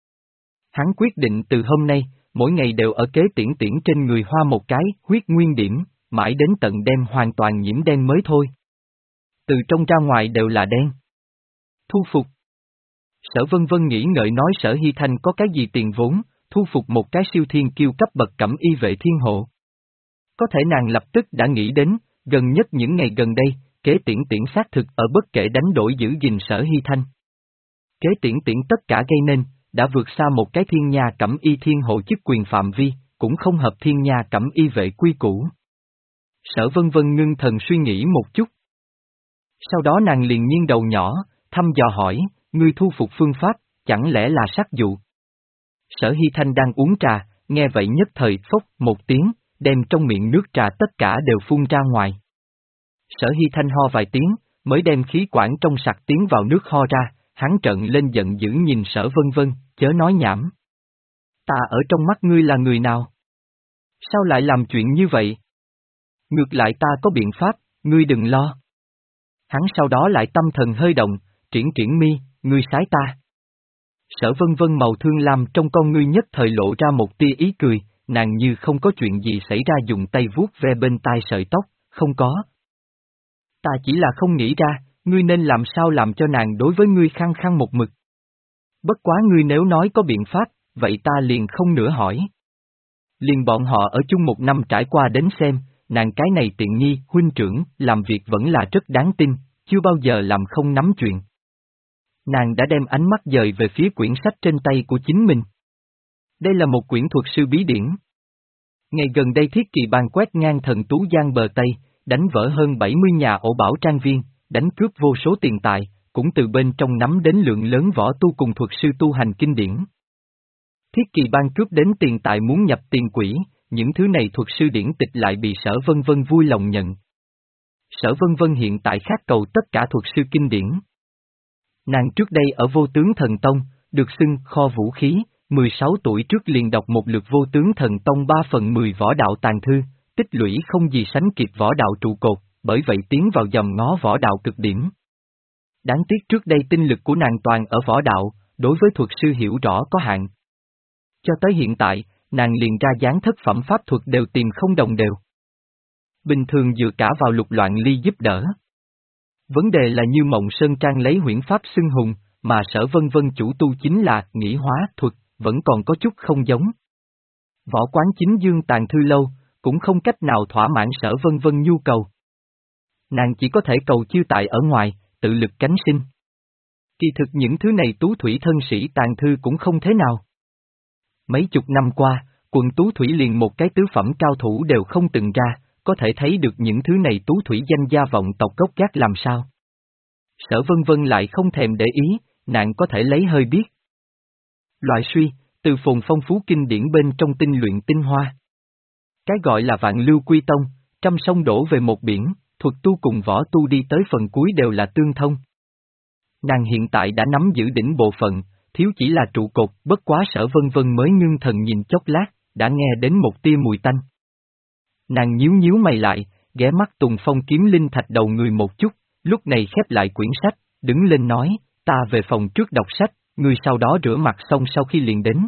Hắn quyết định từ hôm nay, mỗi ngày đều ở Kế Tiễn Tiễn trên người hoa một cái huyết nguyên điểm, mãi đến tận đem hoàn toàn nhiễm đen mới thôi. Từ trong ra ngoài đều là đen. Thu phục. Sở Vân Vân nghĩ ngợi nói Sở Hy Thanh có cái gì tiền vốn, thu phục một cái siêu thiên kiêu cấp bậc cẩm y vệ thiên hộ. Có thể nàng lập tức đã nghĩ đến, gần nhất những ngày gần đây, Kế Tiễn Tiễn xác thực ở bất kể đánh đổi giữ gìn Sở Hy Thanh. Kế Tiễn Tiễn tất cả gây nên, đã vượt xa một cái thiên nha cẩm y thiên hộ chức quyền phạm vi, cũng không hợp thiên nha cẩm y vệ quy củ. Sở Vân Vân ngưng thần suy nghĩ một chút. Sau đó nàng liền nghiêng đầu nhỏ, thăm dò hỏi, ngươi thu phục phương pháp, chẳng lẽ là sát dụ? Sở Hy Thanh đang uống trà, nghe vậy nhất thời phốc một tiếng, đem trong miệng nước trà tất cả đều phun ra ngoài. Sở Hy Thanh ho vài tiếng, mới đem khí quản trong sặc tiến vào nước ho ra, hắn trợn lên giận dữ nhìn Sở Vân Vân, chớ nói nhảm. Ta ở trong mắt ngươi là người nào? Sao lại làm chuyện như vậy? Ngược lại ta có biện pháp, ngươi đừng lo. Hắn sau đó lại tâm thần hơi động, triển triển mi, ngươi sái ta. Sở Vân Vân màu thương lam trong con ngươi nhất thời lộ ra một tia ý cười, nàng như không có chuyện gì xảy ra dùng tay vuốt ve bên tai sợi tóc, không có. Ta chỉ là không nghĩ ra, ngươi nên làm sao làm cho nàng đối với ngươi khăng khăng một mực. Bất quá ngươi nếu nói có biện pháp, vậy ta liền không nữa hỏi. Liền bọn họ ở chung một năm trải qua đến xem, nàng cái này tiện nghi, huynh trưởng, làm việc vẫn là rất đáng tin, chưa bao giờ làm không nắm chuyện. Nàng đã đem ánh mắt dời về phía quyển sách trên tay của chính mình. Đây là một quyển thuật sư bí điển. Ngày gần đây Thiết Kỳ Bang quét ngang Thần Tú Giang bờ Tây, đánh vỡ hơn bảy mươi nhà ổ bảo trang viên, đánh cướp vô số tiền tài, cũng từ bên trong nắm đến lượng lớn võ tu cùng thuật sư tu hành kinh điển. Thiết Kỳ Bang cướp đến tiền tài muốn nhập tiền quỹ, những thứ này thuật sư điển tịch lại bị Sở Vân Vân vui lòng nhận. Sở Vân Vân hiện tại khát cầu tất cả thuật sư kinh điển. Nàng trước đây ở Vô Tướng Thần Tông, được xưng kho vũ khí, mười sáu tuổi trước liền đọc một lượt Vô Tướng Thần Tông ba phần mười võ đạo tàn thư, tích lũy không gì sánh kịp võ đạo trụ cột, bởi vậy tiến vào dòng ngó võ đạo cực điểm. Đáng tiếc trước đây tinh lực của nàng toàn ở võ đạo, đối với thuật sư hiểu rõ có hạn. Cho tới hiện tại, nàng liền ra dáng thất phẩm pháp thuật đều tìm không đồng đều. Bình thường dựa cả vào Lục Loạn Ly giúp đỡ. Vấn đề là như Mộng Sơn Trang lấy huyễn pháp xưng hùng, mà Sở Vân Vân chủ tu chính là nghĩ hóa thuật, vẫn còn có chút không giống. Võ quán chính dương tàn thư lâu, cũng không cách nào thỏa mãn Sở Vân Vân nhu cầu. Nàng chỉ có thể cầu chiêu tại ở ngoài, tự lực cánh sinh. Kỳ thực những thứ này tú thủy thân sĩ tàn thư cũng không thế nào. Mấy chục năm qua, quận tú thủy liền một cái tứ phẩm cao thủ đều không từng ra, có thể thấy được những thứ này tú thủy danh gia vọng tộc gốc gác làm sao. Sở Vân Vân lại không thèm để ý, nàng có thể lấy hơi biết. Loại suy, từ phồn phong phú kinh điển bên trong tinh luyện tinh hoa. Cái gọi là vạn lưu quy tông, trăm sông đổ về một biển, thuật tu cùng võ tu đi tới phần cuối đều là tương thông. Nàng hiện tại đã nắm giữ đỉnh bộ phận, thiếu chỉ là trụ cột, bất quá Sở Vân Vân mới ngưng thần nhìn chốc lát, đã nghe đến một tia mùi tanh. Nàng nhíu nhíu mày lại, ghé mắt Tùng Phong kiếm linh thạch đầu người một chút, lúc này khép lại quyển sách, đứng lên nói, ta về phòng trước đọc sách, ngươi sau đó rửa mặt xong sau khi liền đến.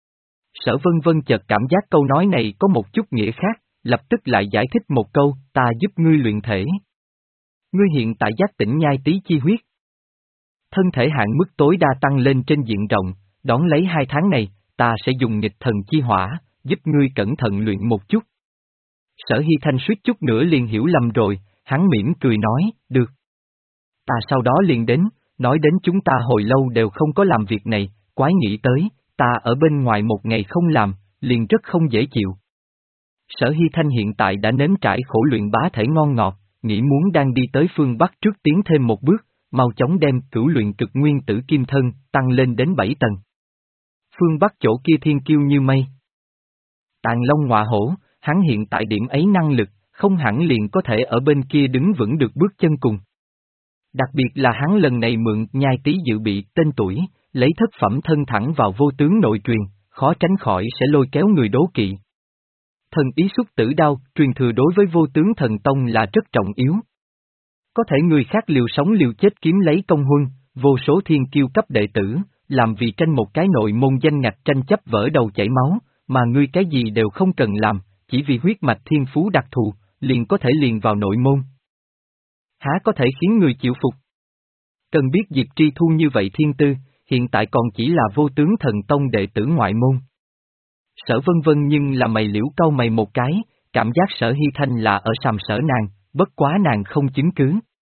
Sở Vân Vân chợt cảm giác câu nói này có một chút nghĩa khác, lập tức lại giải thích một câu, ta giúp ngươi luyện thể. Ngươi hiện tại giác tỉnh nhai tí chi huyết. Thân thể hạn mức tối đa tăng lên trên diện rộng, đón lấy hai tháng này, ta sẽ dùng nghịch thần chi hỏa, giúp ngươi cẩn thận luyện một chút. Sở Hy Thanh suýt chút nữa liền hiểu lầm rồi, hắn mỉm cười nói, được. Ta sau đó liền đến, nói đến chúng ta hồi lâu đều không có làm việc này, quái nghĩ tới, ta ở bên ngoài một ngày không làm, liền rất không dễ chịu. Sở Hy Thanh hiện tại đã nếm trải khổ luyện bá thể ngon ngọt, nghĩ muốn đang đi tới phương Bắc trước tiến thêm một bước, mau chóng đem cửu luyện cực nguyên tử kim thân tăng lên đến bảy tầng. Phương Bắc chỗ kia thiên kiêu như mây. Tàn long ngọa hổ, hắn hiện tại điểm ấy năng lực, không hẳn liền có thể ở bên kia đứng vững được bước chân cùng. Đặc biệt là hắn lần này mượn nhai tí dự bị tên tuổi, lấy thất phẩm thân thẳng vào vô tướng nội truyền, khó tránh khỏi sẽ lôi kéo người đố kỵ. Thần ý xuất tử đao, truyền thừa đối với vô tướng thần tông là rất trọng yếu. Có thể người khác liều sống liều chết kiếm lấy công huân, vô số thiên kiêu cấp đệ tử, làm vì tranh một cái nội môn danh ngạch tranh chấp vỡ đầu chảy máu, mà ngươi cái gì đều không cần làm, chỉ vì huyết mạch thiên phú đặc thù, liền có thể liền vào nội môn. Há có thể khiến người chịu phục? Cần biết Diệp Tri Thu như vậy thiên tư, hiện tại còn chỉ là vô tướng thần tông đệ tử ngoại môn. Sở Vân Vân nhưng là mày liễu cau mày một cái, cảm giác Sở Hy Thanh là ở sàm sở nàng, bất quá nàng không chứng cứ.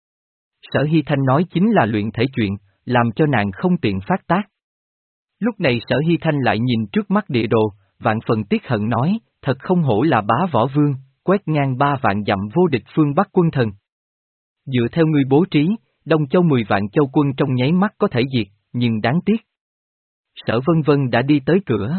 Sở Hy Thanh nói chính là luyện thể chuyện, làm cho nàng không tiện phát tác. Lúc này Sở Hy Thanh lại nhìn trước mắt địa đồ, vạn phần tiếc hận nói, thật không hổ là bá võ vương, quét ngang ba vạn dặm vô địch phương Bắc quân thần. Dựa theo ngươi bố trí, Đông Châu mười vạn châu quân trong nháy mắt có thể diệt, nhưng đáng tiếc. Sở Vân Vân đã đi tới cửa.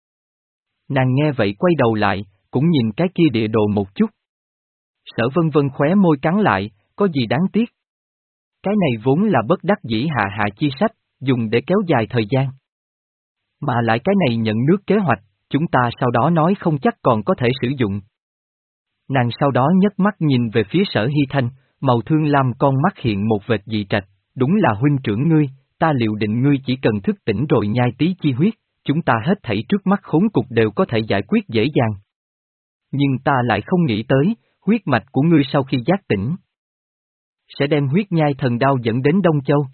Nàng nghe vậy quay đầu lại, cũng nhìn cái kia địa đồ một chút. Sở Vân Vân khóe môi cắn lại, có gì đáng tiếc. Cái này vốn là bất đắc dĩ hạ hạ chi sách, dùng để kéo dài thời gian. Mà lại cái này nhận nước kế hoạch, chúng ta sau đó nói không chắc còn có thể sử dụng. Nàng sau đó nhấc mắt nhìn về phía Sở Hy Thanh, màu thương lam con mắt hiện một vệt dị trạch, đúng là huynh trưởng ngươi, ta liệu định ngươi chỉ cần thức tỉnh rồi nhai tí chi huyết, chúng ta hết thảy trước mắt khốn cục đều có thể giải quyết dễ dàng. Nhưng ta lại không nghĩ tới, huyết mạch của ngươi sau khi giác tỉnh, sẽ đem huyết nhai thần đao dẫn đến Đông Châu.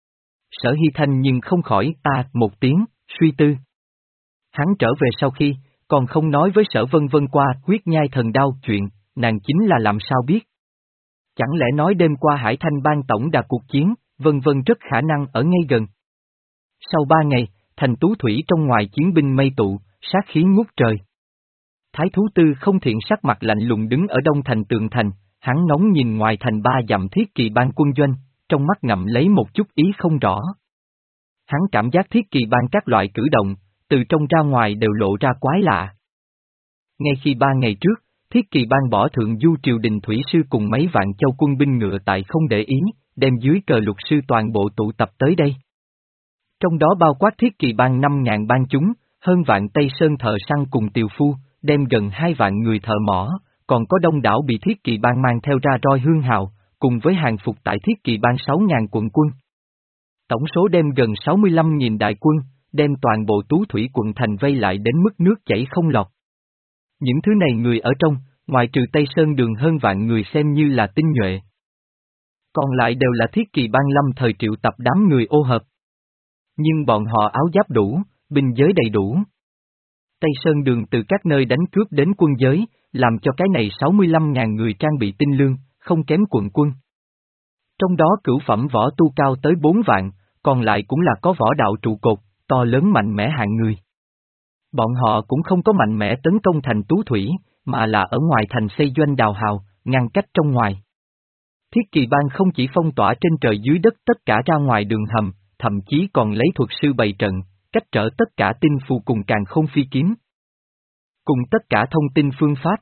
Sở Hy Thanh nhưng không khỏi ta một tiếng, suy tư. Hắn trở về sau khi, còn không nói với Sở Vân Vân qua huyết nhai thần đao chuyện, nàng chính là làm sao biết. Chẳng lẽ nói đêm qua Hải Thanh ban tổng đà cuộc chiến, Vân Vân rất khả năng ở ngay gần. Sau ba ngày, thành Tú Thủy trong ngoài chiến binh mây tụ, sát khí ngút trời. Thái thú tư không thiện sắc mặt lạnh lùng đứng ở đông thành tường thành, hắn ngóng nhìn ngoài thành ba dặm thiết kỳ ban quân doanh, trong mắt ngậm lấy một chút ý không rõ. Hắn cảm giác thiết kỳ ban các loại cử động, từ trong ra ngoài đều lộ ra quái lạ. Ngay khi ba ngày trước, thiết kỳ ban bỏ thượng du triều đình thủy sư cùng mấy vạn châu quân binh ngựa tại không để ý, đem dưới cờ lục sư toàn bộ tụ tập tới đây. Trong đó bao quát thiết kỳ ban năm ngàn ban chúng, hơn vạn Tây Sơn thợ săn cùng tiều phu, đem gần hai vạn người thợ mỏ, còn có đông đảo bị thiết kỳ ban mang theo ra roi hương hào, cùng với hàng phục tại thiết kỳ ban sáu ngàn quận quân. Tổng số đem gần sáu mươi lăm nghìn đại quân, đem toàn bộ Tú Thủy quận thành vây lại đến mức nước chảy không lọt. Những thứ này người ở trong, ngoài trừ Tây Sơn đường hơn vạn người xem như là tinh nhuệ. Còn lại đều là thiết kỳ ban lâm thời triệu tập đám người ô hợp. Nhưng bọn họ áo giáp đủ, binh giới đầy đủ. Tây Sơn đường từ các nơi đánh cướp đến quân giới, làm cho cái này sáu mươi lăm ngàn người trang bị tinh lương, không kém quận quân. Trong đó cửu phẩm võ tu cao tới bốn vạn, còn lại cũng là có võ đạo trụ cột, to lớn mạnh mẽ hạng người. Bọn họ cũng không có mạnh mẽ tấn công thành Tú Thủy, mà là ở ngoài thành xây doanh đào hào, ngăn cách trong ngoài. Thiết kỳ ban không chỉ phong tỏa trên trời dưới đất tất cả ra ngoài đường hầm, thậm chí còn lấy thuật sư bày trận, cách trở tất cả tinh phù cùng càn khôn phi kiếm. Cùng tất cả thông tin phương pháp.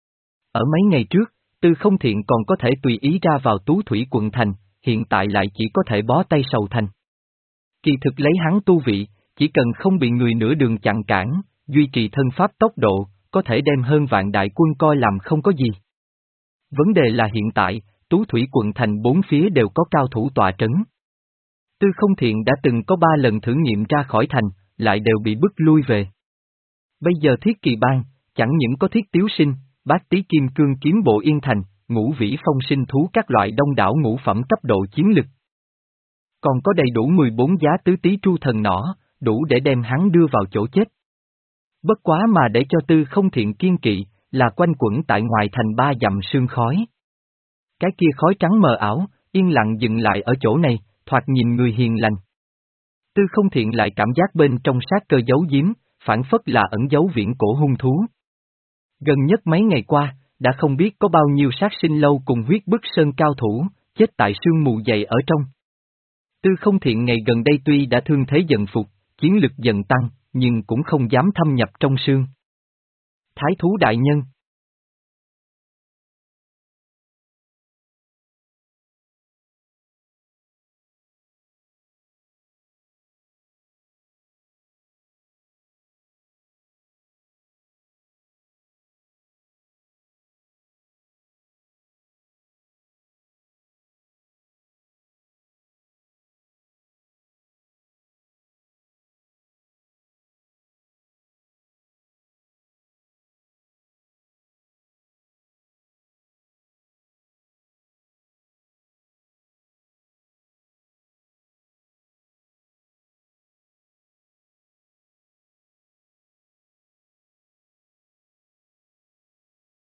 Ở mấy ngày trước, Tư Không Thiện còn có thể tùy ý ra vào Tú Thủy quận thành, hiện tại lại chỉ có thể bó tay sầu thành. Kỳ thực lấy hắn tu vị, chỉ cần không bị người nửa đường chặn cản, duy trì thân pháp tốc độ, có thể đem hơn vạn đại quân coi làm không có gì. Vấn đề là hiện tại, Tú Thủy quận thành bốn phía đều có cao thủ tọa trấn. Tư Không Thiện đã từng có ba lần thử nghiệm ra khỏi thành, lại đều bị bức lui về. Bây giờ thiết kỳ ban, chẳng những có thiết tiếu sinh, bát tí kim cương kiếm bộ yên thành, ngũ vĩ phong sinh thú các loại đông đảo ngũ phẩm cấp độ chiến lực. Còn có đầy đủ mười bốn giá tứ tí tru thần nỏ, đủ để đem hắn đưa vào chỗ chết. Bất quá mà để cho Tư Không Thiện kiên kỵ, là quanh quẩn tại ngoài thành ba dặm sương khói. Cái kia khói trắng mờ ảo, yên lặng dừng lại ở chỗ này, thoạt nhìn người hiền lành. Tư Không Thiện lại cảm giác bên trong sát cơ giấu giếm, phản phất là ẩn giấu viễn cổ hung thú. Gần nhất mấy ngày qua, đã không biết có bao nhiêu sát sinh lâu cùng huyết bức sơn cao thủ, chết tại sương mù dày ở trong. Tư Không Thiện ngày gần đây tuy đã thương thế dần phục, chiến lực dần tăng, nhưng cũng không dám thâm nhập trong sương. Thái thú đại nhân